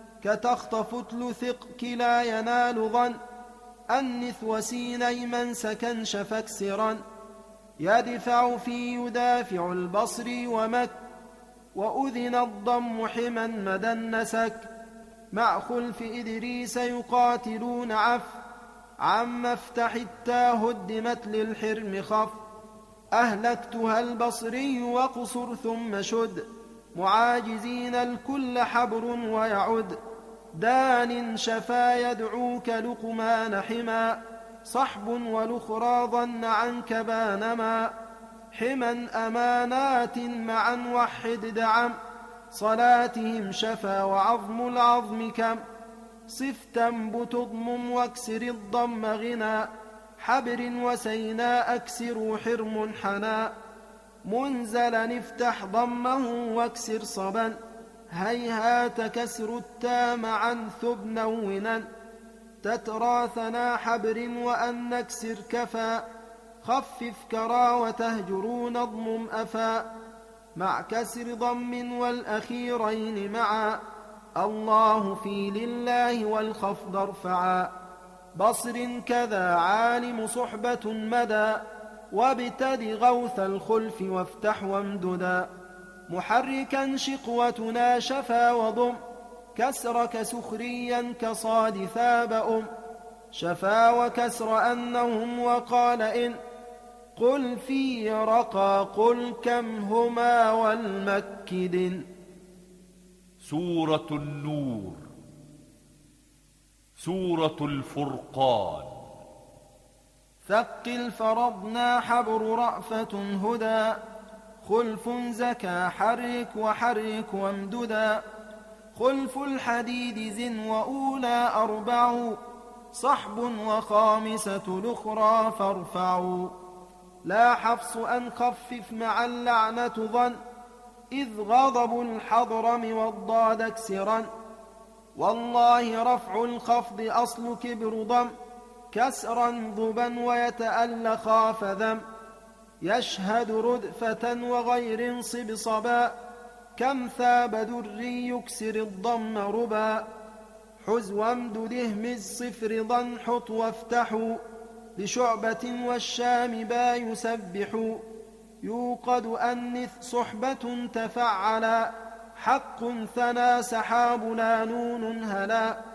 كتخطف تلثق كلا ينال ظن أنث وسيني من سكن شفكسرا يدفع في يدافع البصر ومك وأذن الضم حما مدى النسك مع خلف إدريس يقاتلون عف عم افتح التا هدمت للحرم خف أهلكتها البصري وقصر ثم شد معاجزين الكل حبر ويعد دان شفا يدعوك لقمان حما صحب والأخرى ظن عنك بانما حما أمانات معا وحد دعم صلاتهم شفا وعظم العظم كم صف تنبت اضمم واكسر الضم غنى حبر وسينا أكسر حرم حنا منزلا افتح ضمه واكسر صبا هيهات كسر التا معا ثب نونا تترى ثنا حبر وأن نكسر كفا خفف كرا وتهجرون اضمم أفا مع كسر ضم والأخيرين معا الله في لله والخفض ارفعا بصر كذا عالم صحبة مدى وابتد غوث الخلف وافتح وامددا محركا شقوتنا شفا وضم كسرك سخريا كصاد ثاب أم شفا وكسر أنهم وقال إن قل في رقى قل كم هما والمكد. سورة النور. سورة الفرقان. ثقل فرضنا حبر رأفة هدى خلف زكى حرك وحرك وامددا خلف الحديد زن وأولى أربع صحب وخامسة الأخرى فارفعوا لا حفص أن خفف مع اللعنة ظن إذ غضب الحضرم والضاد اكسرا والله رفع الخفض أصل كبر ضم كسرا ضبا ويتأل خاف ذم يشهد ردفة وغير انصب صبا كم ثاب دري يكسر الضم ربا حز وامدد اهمز صفر ضن حط وافتحوا لشعبة والشام با يسبح يوقد أنث صحبة تفعلا حق ثنا سحاب لا نون هلا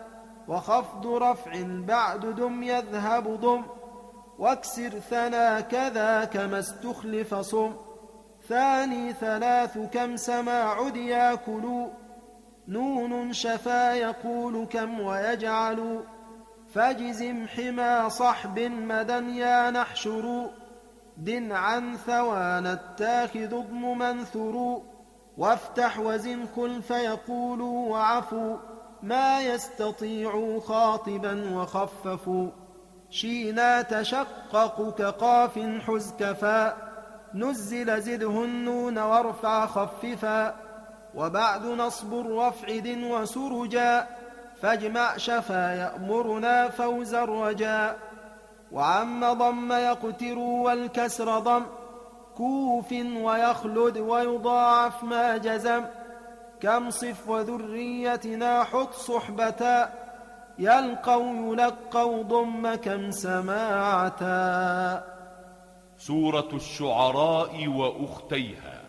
وخفض رفع بعد دم يذهب ضم واكسر ثنا كذا كما استخلف صم ثاني ثلاث كم سما عد ياكل نون شفا يقول كم ويجعل فاجزم حمى صحب مدى يا نحشر دن عن ثوان التاخذ ضم منثر وافتح وزن خلف يقول وعفو ما يستطيع خاطبا وخففوا شينا تشقق كقاف حز كفا نزل زده النون وارفع خففا وبعد نصب وافعد وسرجا فاجمع شفا يأمرنا فوز الرجا وعم ضم يقتر والكسر ضم كوف ويخلد ويضاعف ما جزم كم صف وذريتنا حط صحبتا يلقوا يلقوا ضم كم سماعتا. سورة الشعراء وأختيها.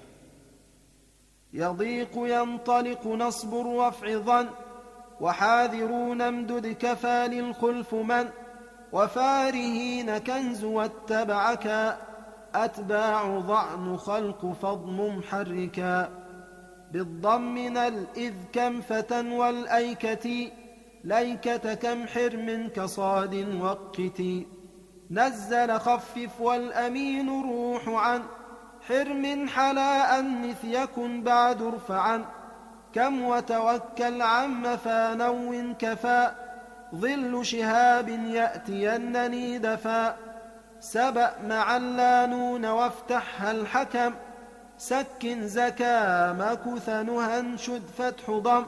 يضيق ينطلق نصب وافع ظن وحاذرون امدد كفى للخلف من وفارهين كنز واتبعك أتباع ضعن خلق فضم محركا بالضم نل إذ كم فتى والأيكة ليكة كم حرم كصاد وقتي نزل خفف والأمين روح عن حرم حلا أنث يكن بعد ارفعا كم وتوكل عم فانو كفى ظل شهاب يأتينني دفا سبأ مع اللانون وافتحها الحكم سكن زكا مكث نهى شد فتح ضم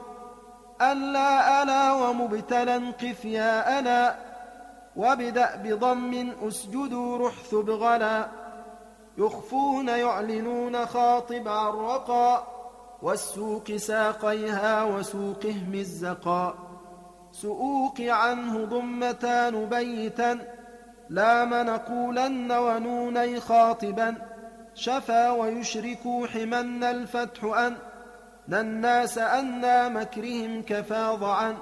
ألا ألا ومبتلا قف يا ألا وابدأ بضم أسجدوا رحث بغلا يخفون يعلنون خاطب عرقا والسوق ساقيها وسوقه مزقا سؤوق عنه ضمتان بيتا لا منقولن ونوني خاطبا شفا ويشركوا حمن الفتح أن الناس أنى مكرهم كفاضعا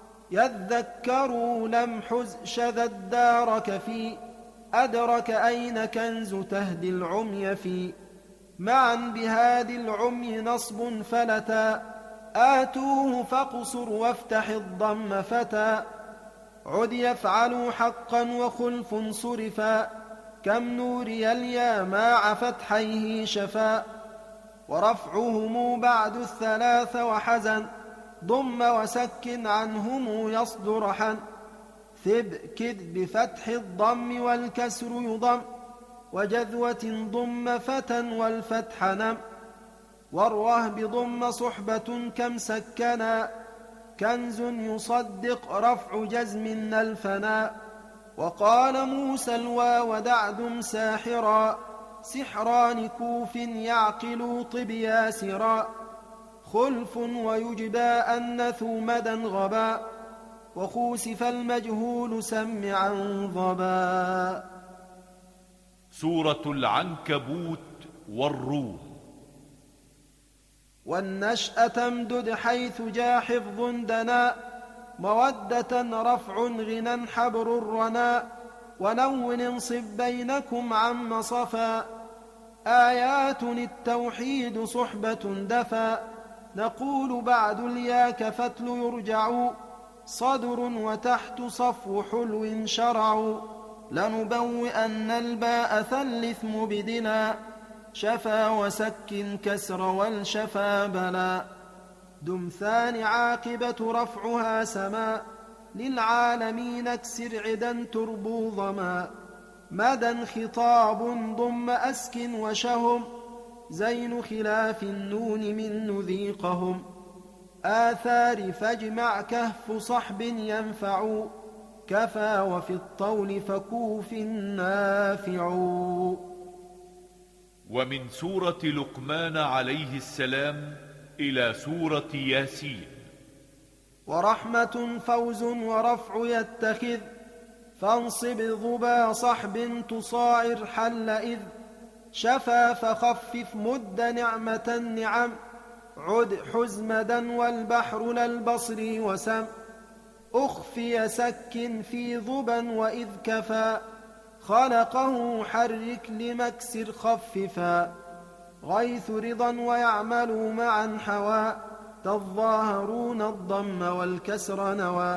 يذكروا لم حز شذ الدار كفي أدرك أين كنز تهدي العمي في معا بهادي العمي نصب فلتا آتوه فاقصر وافتح الضم فتا عد يفعلوا حقا وخلف صرفا كم نوري اليا مع فتحيه شفا ورفعهم بعد الثلاث وحزن ضم وسكن عنهم يصدر حن ثب كد بفتح الضم والكسر يضم وجذوة ضم فتى والفتح نم واروه بضم صحبة كم سكنا كنز يصدق رفع جزم الفنا وقال موسى الواو دعد ساحرا سحران كوف يعقل طب ياسرا خلف ويجبى أنث مدى غبا وخوسف المجهول سمعا ضبا. سورة العنكبوت والروم. والنشأة امدد حيث جا حفظ دنا مودة رفع غنى حبر الرنا ونون انصب بينكم عم صفا آيات التوحيد صحبة دفا نقول بعد الياك فتل يرجع صدر وتحت صفو حلو شرع لنبوئن الباء ثلث مبدلا شفا وسكن كسر والشفا بلا دم ثاني عاقبة رفعها سما للعالمين اكسر عدا تربو ظما مدى خطاب ضم أسكن وشهم زين خلاف النون من نذيقهم آثار فاجمع كهف صحب ينفع كفى وفي الطول فكوف نافع. ومن سورة لقمان عليه السلام إلى سورة ياسين. ورحمة فوز ورفع يتخذ فانصب ظبا صحب تصاعر حل إذ شفا فخفف مد نعمة النعم عد حزمدا والبحر للبصر وسم أخفي سك في ظبا وإذ كفى خلقه حرك لمكسر خففا غيث رضا ويعمل معا حوى تظاهرون الضم والكسر نوى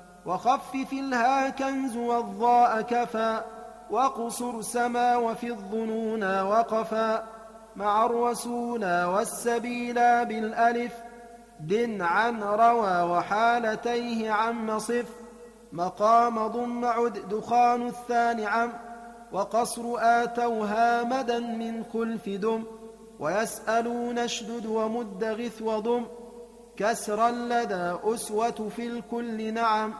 وخفف الها كنز والضاء كفى وقصر سما وفي الظنون وقفا مع الرسول والسبيلا بالألف دن عن روى وحالتيه عم صف مقام ضم عد دخان الثاني عم وقصر آتوها مدا من خلف دم ويسألون اشدد ومد غث وضم كسرا لدى أسوة في الكل نعم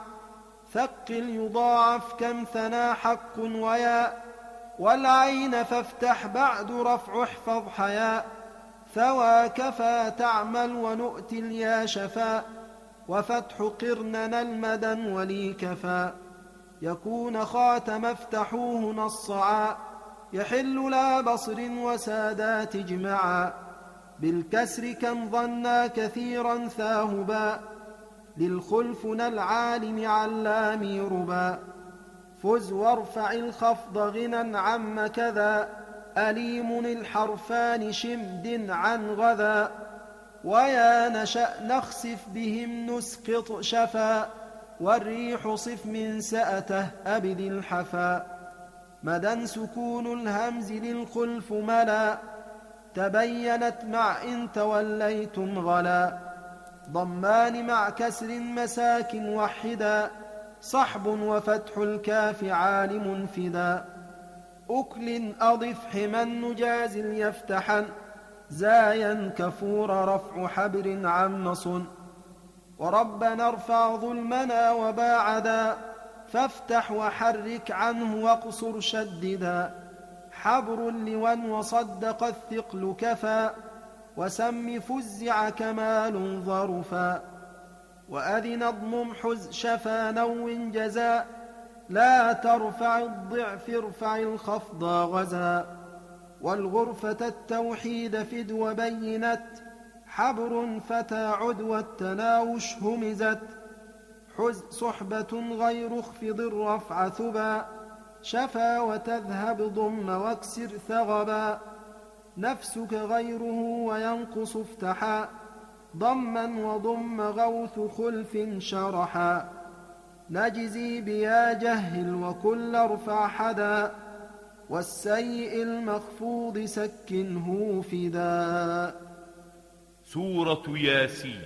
ثقل يضاعف كم ثنا حق ويا والعين فافتح بعد رفع احفظ حياء ثوى كفى تعمل ونؤتي اليا شفاء وفتح قرننا المدى ولي كفى يكون خاتم افتحوه نصعا يحل لا بصر وسادات اجمعا بالكسر كم ظنا كثيرا ثاهبا للخلفنا العالم علامي ربا فز وارفع الخفض غنى عم كذا أليم الحرفان شمد عن غذا ويا نشأ نخسف بهم نسقط شفا والريح صف من سأته أبد الحفا مدى سكون الهمز للخلف ملا تبينت مع إن توليتم غلا ضمان مع كسر مساكن وحدا صحب وفتح الكاف عالم فدا أكل أضف حما نجاز يفتحا زايا كفور رفع حبر عم صن وربنا ارفع ظلمنا وباعدا فافتح وحرك عنه واقصر شددا حبر لون وصدق الثقل كفى وسم فزع كمال ظرفا وأذن اضمم حز شفا نو جزاء لا ترفع الضعف ارفع الخفض غزا والغرفة التوحيد فد وبينت حبر فتى عدوى التناوش همزت حز صحبة غير اخفض الرفع ثبا شفا وتذهب ضم واكسر ثغبا نفسك غيره وينقص افتحا ضما وضم غوث خلف شرحا نجزي بيا جهل وكل ارفع حدا والسيء المخفوض سكنه فدا. سورة ياسين.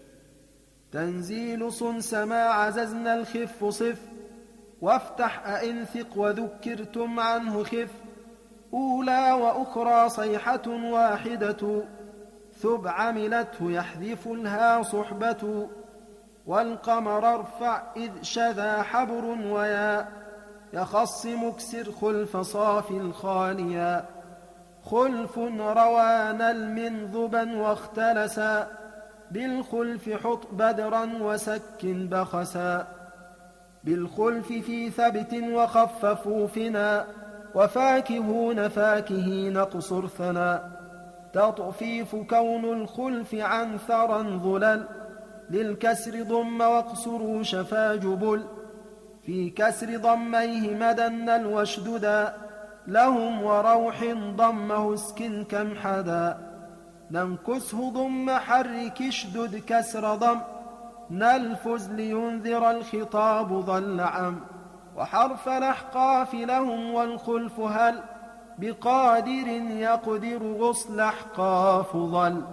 تنزيل صنس ما عززنا الخف صف وافتح أئنثق وذكرتم عنه خف أولى وأخرى صيحة واحدة ثب عملته يحذف الها صحبة والقمر ارفع إذ شذا حبر ويا يخص مكسر خلف صاف الخاليا خلف روانا المنذبا واختلسا بالخلف حط بدرا وسك بخسا بالخلف في ثبت وخففوا فنا وفاكهون فاكهين قصر ثنا تطفيف كون الخلف عن ثرى ظلل للكسر ضم واقصروا شفا جبل في كسر ضميه مدن الوشددا لهم وروح ضمه اسكن كم حدا ننكسه ضم حرك اشدد كسر ضم نلفز لينذر الخطاب ظل عم وحرف الأحقاف لهم والخلف هل بقادر يقدر غصل أحقاف ظل.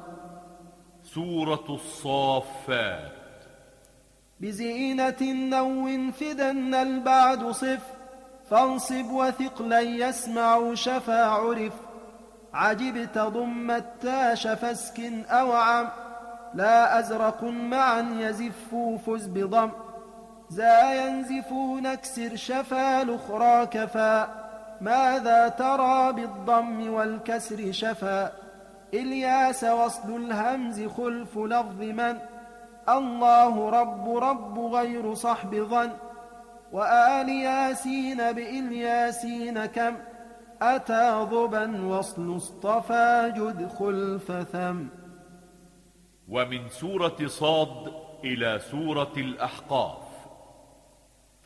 سورة الصافات. بزينة نو فدن البعد صف فانصب وثقلا يسمع شفا عرف عجبت ضم التاش فاسكن أوعم لا أزرق معا يزف فز بضم زا ينزفون اكسر شفا الأخرى كفا ماذا ترى بالضم والكسر شفا إلياس وصل الهمز خلف لفظ من الله رب رب غير صحب ظن وآل ياسين بإلياسين كم أتى ضبا وصل اصطفى جد خلف ثم. ومن سورة صاد إلى سورة الأحقاف.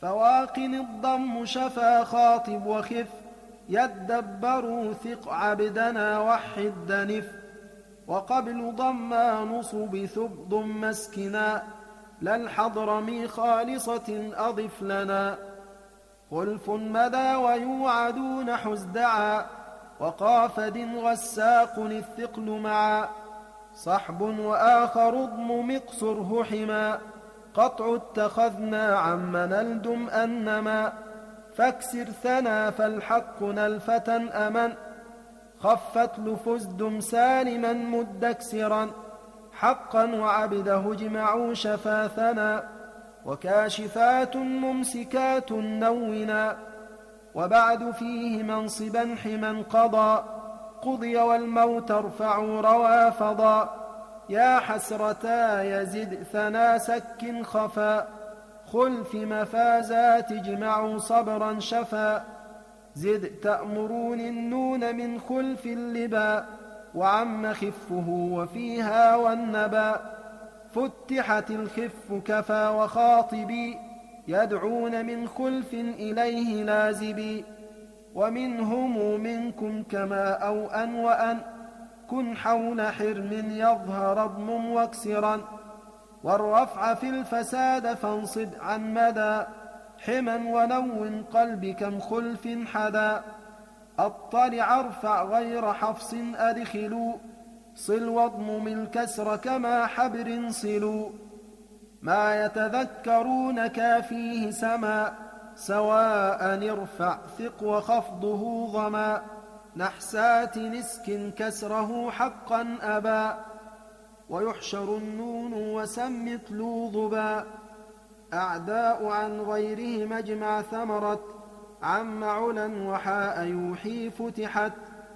فواقن الضم شفا خاطب وخف يدبروا ثق عبدنا وحد دنف وقبل ضما نصب ثب ضم مسكنا للحضرمي خالصة أضف لنا خلف مدى ويوعدون حزدعا وقافد غساق الثقل معا صحب وآخر ضم مقصره حما قطع اتخذنا عم نلدم أنما فاكسر ثنا فالحق نلفة أمن خفت لفزدم سالما مدكسرا حقا وعبده اجمعوا شفاثنا وكاشفات ممسكات نونا وبعد فيه منصبا حما قضى قضي والموت ارفعوا روافضا يا حسرتا يزد ثنا سك خفا خلف مفازات اجمعوا صبرا شفا زد تأمرون النون من خلف اللبا وعم خفه وفيها والنبا فتحت الخف كفى وخاطبي يدعون من خلف إليه لازبي ومنهم منكم كما أو أن وأن كن حول حرم يظهر ضم واكسرا والرفع في الفساد فانصب عن مدى حما ونون قلب كم خلف حدا اطلع ارفع غير حفص أدخلوا صل واضمم الكسر كما حبر صلوا ما يتذكرون كافيه سما سواء ارفع ثق وخفضه ضما نحسات نسك كسره حقا أبا ويحشر النون وسم تلو ضبا أعداء عن غيره مجمع ثمرت عم علا وحاء يوحي فتحت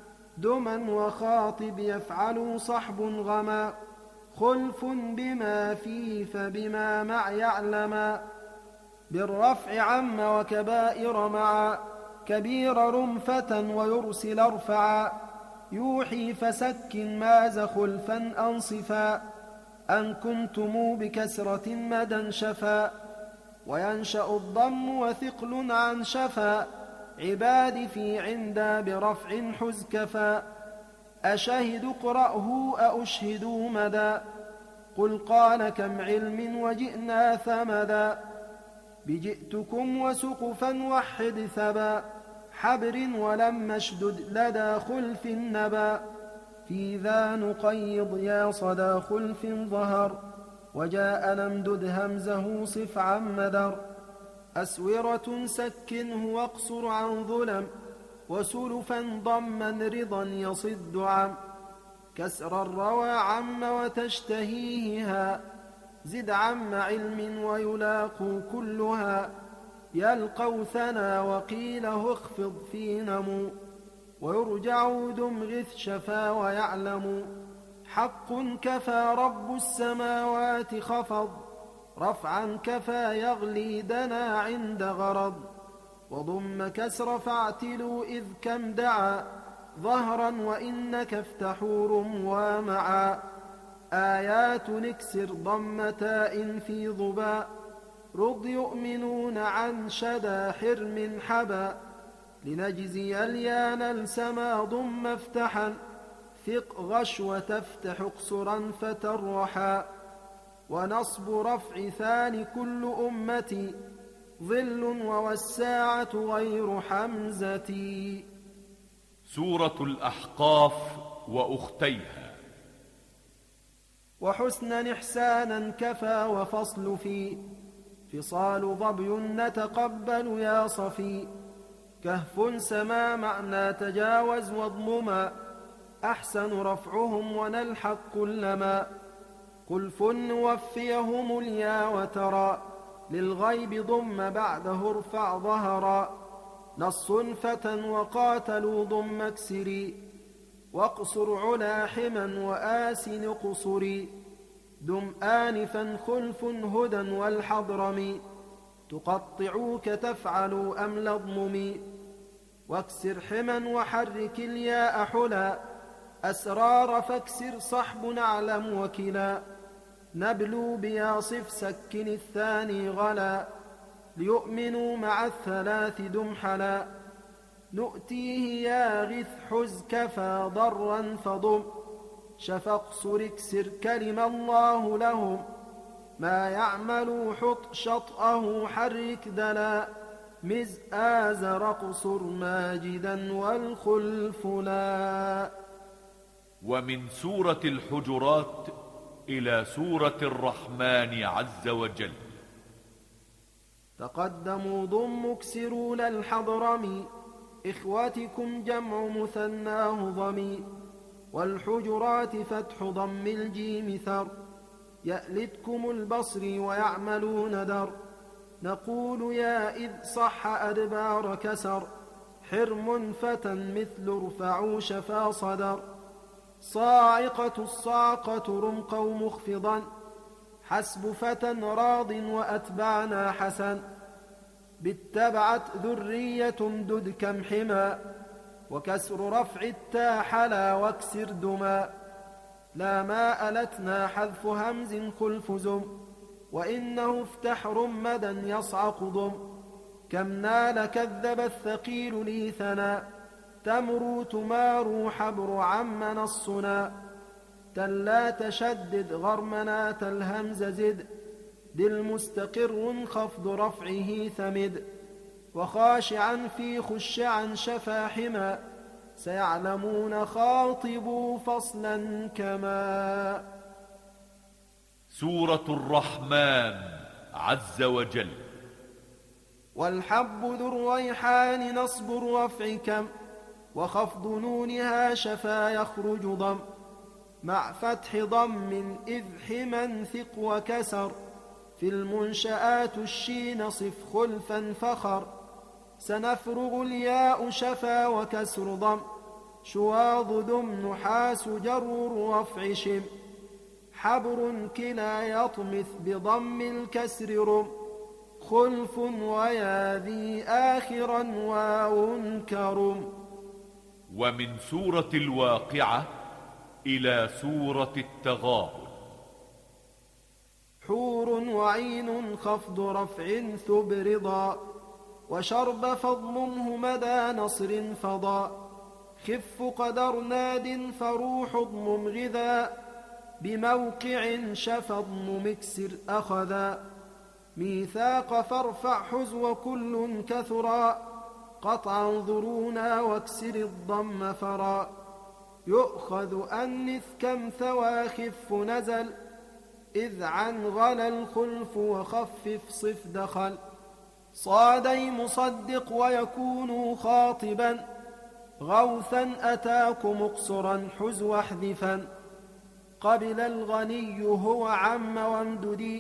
دما وخاطب يفعل صحب غما خلف بما فيه فبما مع يعلما بالرفع عم وكبائر معا كبير رمفة ويرسل ارفعا يوحي فسك ماز خلفا أنصفا أن كنتم بكسرة مدى شفا وينشأ الضم وثقل عن شفا عباد في عندا برفع حزكفا أشهد قرأه أأشهد مدى قل قال كم علم وجئنا ثمدا بجئتكم وسقفا وحد ثبا حبر ولم اشدد لدى خلف النبا في ذا نقيض يا صدى خلف ظهر وجاء نمدد همزه صف عن مدر أسورة سكنه واقصر عن ظلم وسلفا ضما رضا يصد عم كسر الروى عم وتشتهيها زد عم علم ويلاق كلها يلقوا ثنا وقيله اخفض في نمو ويرجع دم غث شفا ويعلم حق كفى رب السماوات خفض رفعا كفى يغلي دنا عند غرض وضم كسر فاعتلوا إذ كم دعا ظهرا وإنك افتحوا رموا معا آيات نكسر ضم تاء في ضبا رض يؤمنون عن شدا حرم حبا لنجزي اليان السما ضم افتحا ثق غشوة تفتح اقصرا فترحا ونصب رفع ثاني كل أمتي ظل ووساعة غير حمزتي. سورة الأحقاف وأختيها. وحسنا إحسانا كفى وفصل في فصال ظبي نتقبل يا صفي كهف سما معنى تجاوز واضمما أحسن رفعهم ونلحق كلما خلف نوفيهم اليا وترى للغيب ضم بعده ارفع ظهرا نص فتى وقاتلوا ضم اكسري واقصر علا حما وآسن قصري دم آنفا خلف هدى والحضرم تقطعوك تفعلوا أمل اضممي واكسر حما وحرك الياء حلا أسرار فاكسر صحب نعلم وكلا نبلو بياصف سكن الثاني غلا ليؤمنوا مع الثلاث دمحلا نؤتيه يا غث حز كفى ضرا فضم شفق سرك سر كلم الله لهم ما يعملوا حط شطأه حرك دلا مز آزر قصر ماجدا والخلف لا. ومن سورة الحجرات إلى سورة الرحمن عز وجل. تقدموا ضم اكسروا للحضرمي إخواتكم جمع مثناه ضمي والحجرات فتح ضم الجيم ثر يألتكم البصر ويعملون در نقول يا إذ صح أدبار كسر حرم فتى مثل ارفعوا شفا صدر صاعقة الصاعقة رمقا مخفضا حسب فتى راض وأتبعنا حسن باتبعت ذرية دد كم حما وكسر رفع التا حلا واكسر دما لا ما ألتنا حذف همز خلف زم وإنه افتح رمدا يصعق ضم كم نال كذب الثقيل لي ثنا تمرو تمارو حبر عم نصنا تلا تشدد غرمنات الهمز زد دل مستقر خفض رفعه ثمد وخاشعا في خشعا شفا حما سيعلمون خاطبوا فصلا كما. سورة الرحمن عز وجل. والحب ذو الريحان نصب الرفع كم وخفض نونها شفا يخرج ضم مع فتح ضم إذ حما ثق وكسر في المنشآت الشين صف خلفا فخر سنفرغ الياء شفا وكسر ضم شواظ دم نحاس جر رفع شم حبر كلا يطمث بضم الكسر رم خلف ويا ذي آخرا واو كرم. ومن سورة الواقعة إلى سورة التغابن. حور وعين خفض رفع ثب رضا وشرب فضمه مدى نصر فضا خف قدر ناد فروح ضم غذا بموقع شفضم مكسر أخذا ميثاق فارفع حزو كل كثرا قطعا ذرونا واكسر الضم فرا يؤخذ أنث كم ثوى خف نزل إذ عن غلا الخلف وخفف صف دخل صادي مصدق ويكون خاطبا غوثا أتاكم اقصرا حزو احذفا قبل الغني هو عم وامددي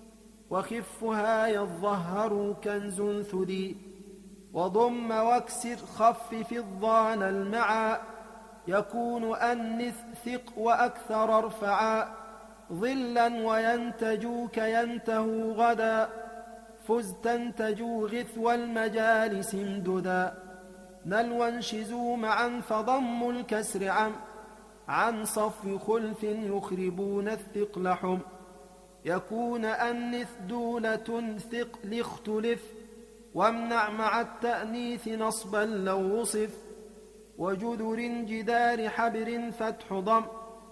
وخفها يظهر كنز ثدي وضم واكسر خفف الضان المعا يكون أنث ثق وأكثر ارفعا ظلا وينتجوك ينتهو غدا فز تنتجو غث والمجالس امددا نلوا انشزوا معا فضم الكسر عم عن صف خلف يخربون الثقل حم يكون أنث دولة ثقل اختلف وامنع مع التأنيث نصبا لو وصف وجذر جدار حبر فتح ضم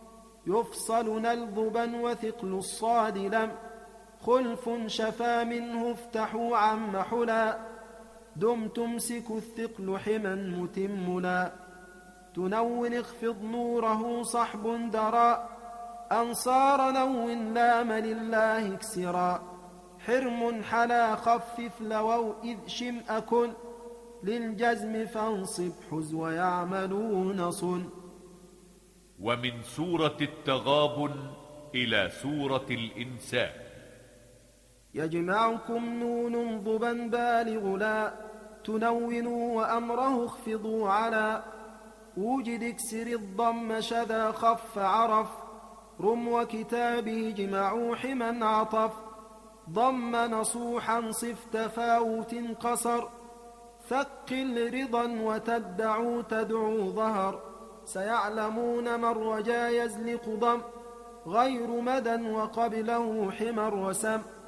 يفصل نلظبا وثقل الصاد لم خلف شفا منه افتحوا عم حلا دم تمسك الثقل حما متملا تنون اخفض نوره صحب درا أنصار نون لام لله اكسرا حرم حلا خفف لووا إذ شم أكن للجزم فانصب حز ويعملون صن. ومن سورة التغابن إلى سورة الإنسان. يجمعكم نون ضبا بالغ لا تنونوا وأمره اخفضوا على وجد اكسر الضم شذا خف عرف رم وكتابه جمعوا حما عطف ضم نصوحا صف تفاوت قصر ثقل رضا وتدعوا تدعو ظهر سيعلمون من رجا يزلق ضم غير مدى وقبله حمر وسم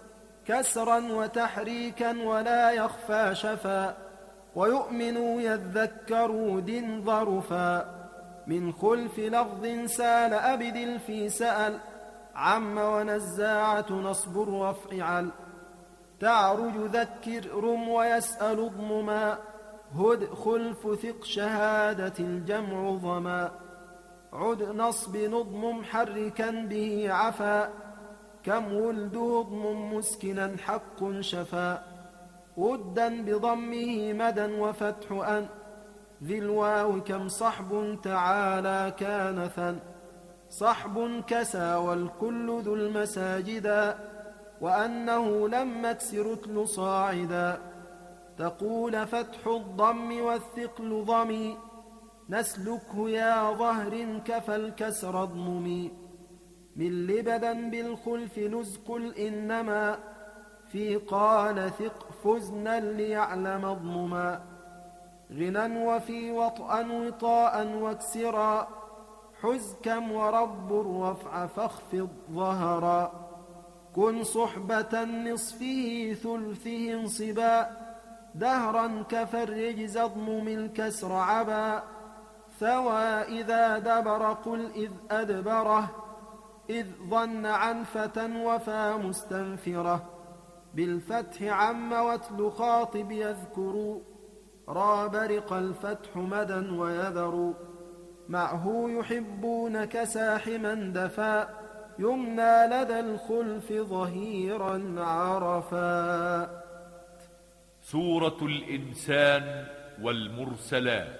كسرا وتحريكا ولا يخفى شفا ويؤمن يذكر دن ظرفا من خلف لفظ سال أبدل في سأل عم ونزاعة نصب الرفع عل تعرج ذكر رم ويسأل اضمما هد خلف ثق شهادة الجمع ضما عد نصب نضم محركا به عفا كم ولد هضم مسكنا حق شفا ودا بضمه مدى وفتح أن ذي الواو كم صحب تعالى كانثا صحب كسى والكل ذو المساجدا وأنه لم اكسر اتل صاعدا تقول فتح الضم والثقل ضمي نسلكه يا ظهر كفى الكسر اضممي من لبدا بالخلف نزق إنما في قال ثق فزنا ليعلم اضمما غنى وفي وطئا وطاء واكسرا حز كم ورب الرفع فاخفض ظهرا كن صحبة نصفه ثلثه انصبا دهرا كفالرجز اضمم الكسر عبا ثوى إذا دبر قل إذ أدبره إذ ظن عنفة وفى مستنفرة بالفتح عم واتل خاطب يذكر را برق الفتح مدى ويذر معه يحبون كساحما دفا يمنى لدى الخلف ظهيرا عرفا. سورة الإنسان والمرسلات.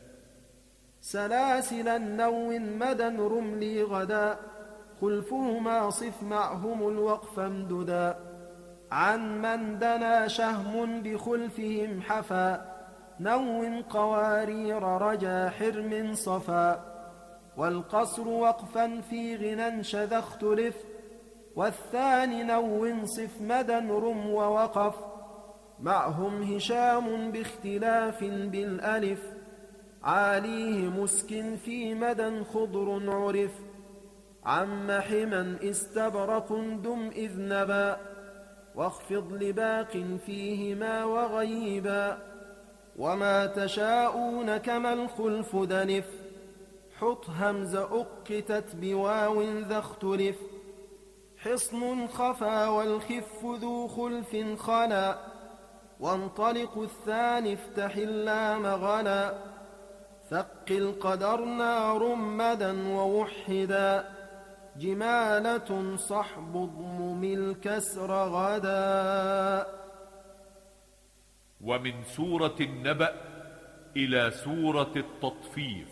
سلاسل نو مدى رملي غدا خلفهما صف معهم الوقف امددا عن من دنا شهم بخلفهم حفا نو قوارير رجا حرم صفا والقصر وقفا في غنى شذا اختلف والثاني نو صف مدى رم ووقف معهم هشام باختلاف بالألف عاليه مسك في مدى خضر عرف عم حما استبرق دم إذ نبا واخفض لباق فيهما وغيبا وما تشاءون كما الخلف دنف حط همز أقتت بواو ذا اختلف حصن خفا والخف ذو خلف خلا وانطلق الثاني افتح اللام غلا ثقل قدر نار مدى ووحدا جمالة صحب ضمم الكسر غدا. ومن سورة النبأ إلى سورة التطفيف.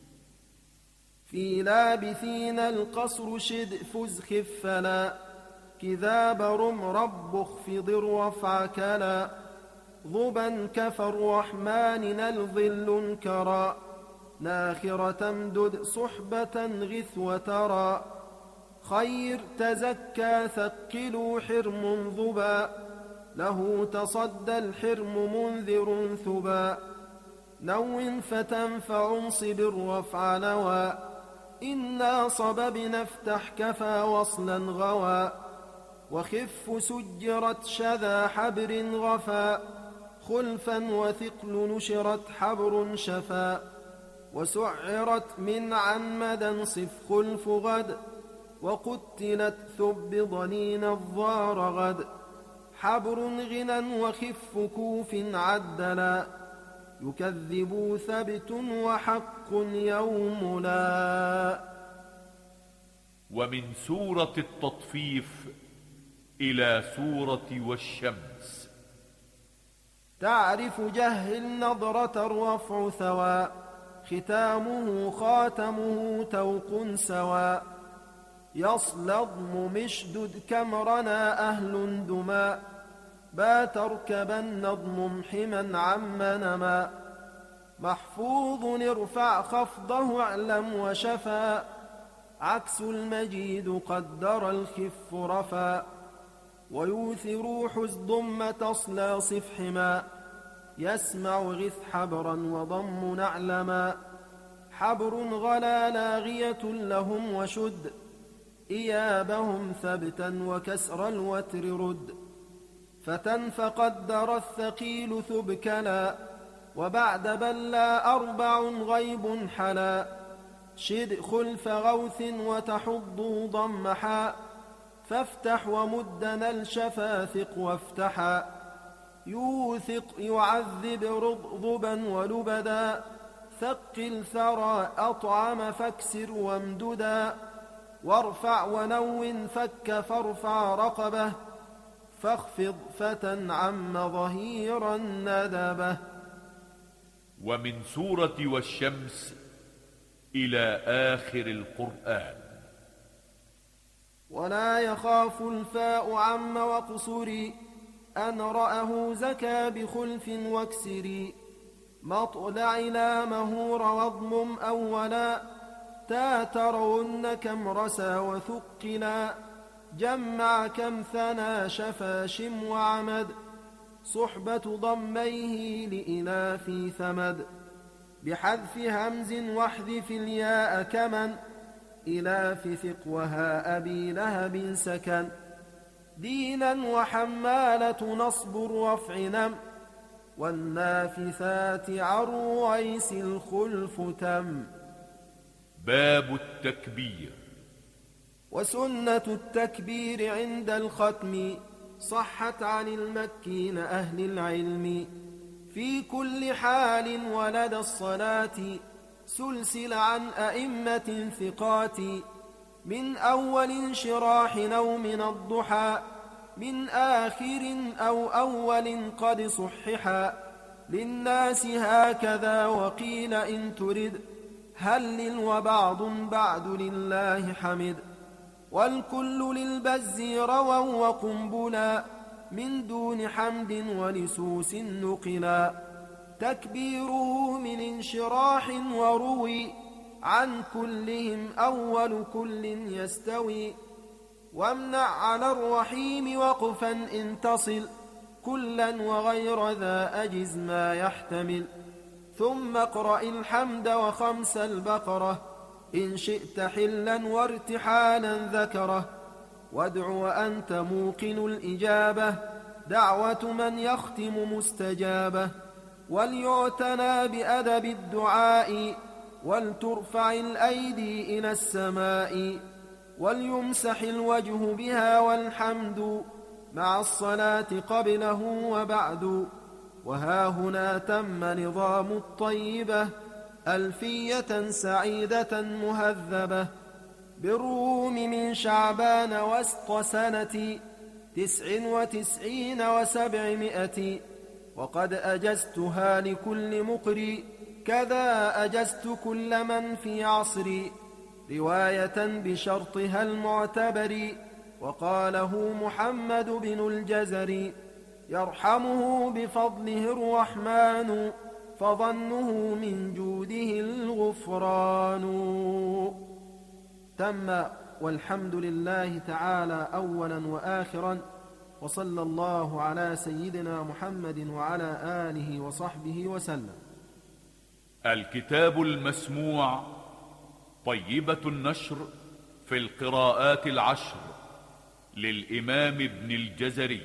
في لابثين القصر شد فز خفلا كذاب رم رب اخفض الرفع كلا ضبا كفى الرحمن نلظل كرا ناخرة امدد صحبة غث وترى خير تزكى ثقلوا حرم ضبا له تصدى الحرم منذر ثبا نو فتنفع انصب الرفع نوى إنا صببنا افتح كفى وصلا غوى وخف سجرت شذا حبر غفا خلفا وثقل نشرت حبر شفا وسعرت من عن مدى صف خلف غد وقتلت ثب ضنين الضار غد حبر غنى وخف كوف عدلا يكذب ثبت وحق يوم لا. ومن سورة التطفيف إلى سورة والشمس. تعرف جهل نظرة الرفع ثوى ختامه خاتمه توق سوى يصلضم مشدد كمرنا أهل دما بات اركبا نضم حما عم نما محفوظ ارفع خفضه اعلم وشفا عكس المجيد قدر الخف رفا ويوثر حز ضم تصلى صف حما يسمع غث حبرا وضم نعلما حبر غلا لاغية لهم وشد إيابهم ثبتا وكسر الوتر رد فتى فقدر الثقيل ثبكلا، وبعد بلا أربع غيب حلا، شد خلف غوث وتحض ضمحا، فافتح ومدنا الشفاثق وافتحا، يوثق يعذب رضبا ولبدا، ثقل ثرى أطعم فاكسر وامددا، وارفع ونون فك فارفع رقبه، فاخفض فتى عم ظهيرا ندبه. ومن سورة والشمس إلى آخر القرآن. ولا يخاف الفاء عم وقصري، أن رأه زكى بخلف واكسري، مطلع لا مهور واضمم أولا، تاترون كم رسى وثقلا، جمع كم ثنى شفا شم وعمد، صحبة ضميه لإلاف ثمد، بحذف همز واحذف الياء كمن، إلاف ثقوها أبي لهب سكن، دينا وحمالة نصب رفع نم، والنافثات عرويس الخلف تم. باب التكبير. وسنة التكبير عند الختم صحت عن المكين أهل العلم، في كل حال ولدى الصلاة، سلسل عن أئمة ثقات، من أول انشراح أو من الضحى، من آخر أو أول قد صححا، للناس هكذا وقيل إن ترد، هلل وبعض بعد لله حمد، والكل للبز رووا وقنبلا، من دون حمد ولسوس نقلا، تكبيره من انشراح وروي، عن كلهم أول كل يستوي، وامنع على الرحيم وقفا إن تصل، كلا وغير ذا أجز ما يحتمل، ثم اقرأ الحمد وخمس البقرة، إن شئت حلا وارتحالا ذكره، وادع وأنت موقن الإجابة، دعوة من يختم مستجابة، وليعتنى بأدب الدعاء، ولترفع الأيدي إلى السماء، وليمسح الوجه بها والحمد، مع الصلاة قبله وبعد، وها هنا تم نظام الطيبة، ألفية سعيدة مهذبة، بالروم من شعبان وسط سنة، تسع وتسعين وسبعمائة، وقد أجزتها لكل مقري، كذا أجزت كل من في عصري، رواية بشرطها المعتبر، وقاله محمد بن الجزري، يرحمه بفضله الرحمن، فظنه من جوده الغفران. تم، والحمد لله تعالى أولا وآخرا، وصلى الله على سيدنا محمد وعلى آله وصحبه وسلم. الكتاب المسموع طيبة النشر في القراءات العشر للإمام ابن الجزري.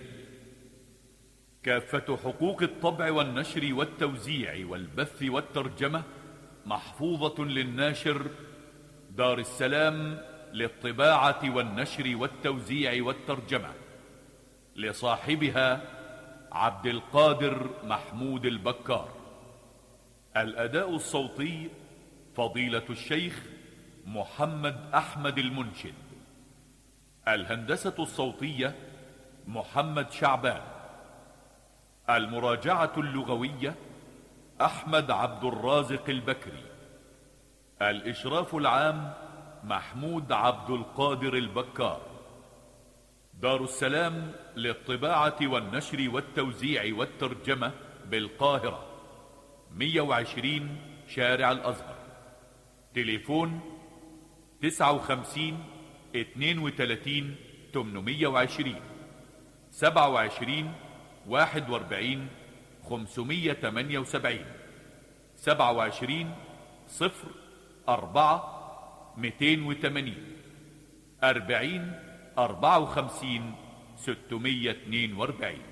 كافة حقوق الطبع والنشر والتوزيع والبث والترجمة محفوظة للناشر دار السلام للطباعة والنشر والتوزيع والترجمة، لصاحبها عبد القادر محمود البكار. الأداء الصوتي فضيلة الشيخ محمد أحمد المنشد. الهندسة الصوتية محمد شعبان. المراجعة اللغوية أحمد عبد الرازق البكري. الإشراف العام محمود عبد القادر البكار. دار السلام للطباعة والنشر والتوزيع والترجمة بالقاهرة، مئة وعشرين شارع الأزهر. تليفون تسعة وخمسين اثنين وثلاثين ثمانمئة وعشرين سبعة وعشرين واحد واربعين خمسمئة وثمانية وسبعين سبعة وعشرين صفر أربعة مئتين وثمانين أربعين أربعة وخمسين ستمئة واثنين واربعين.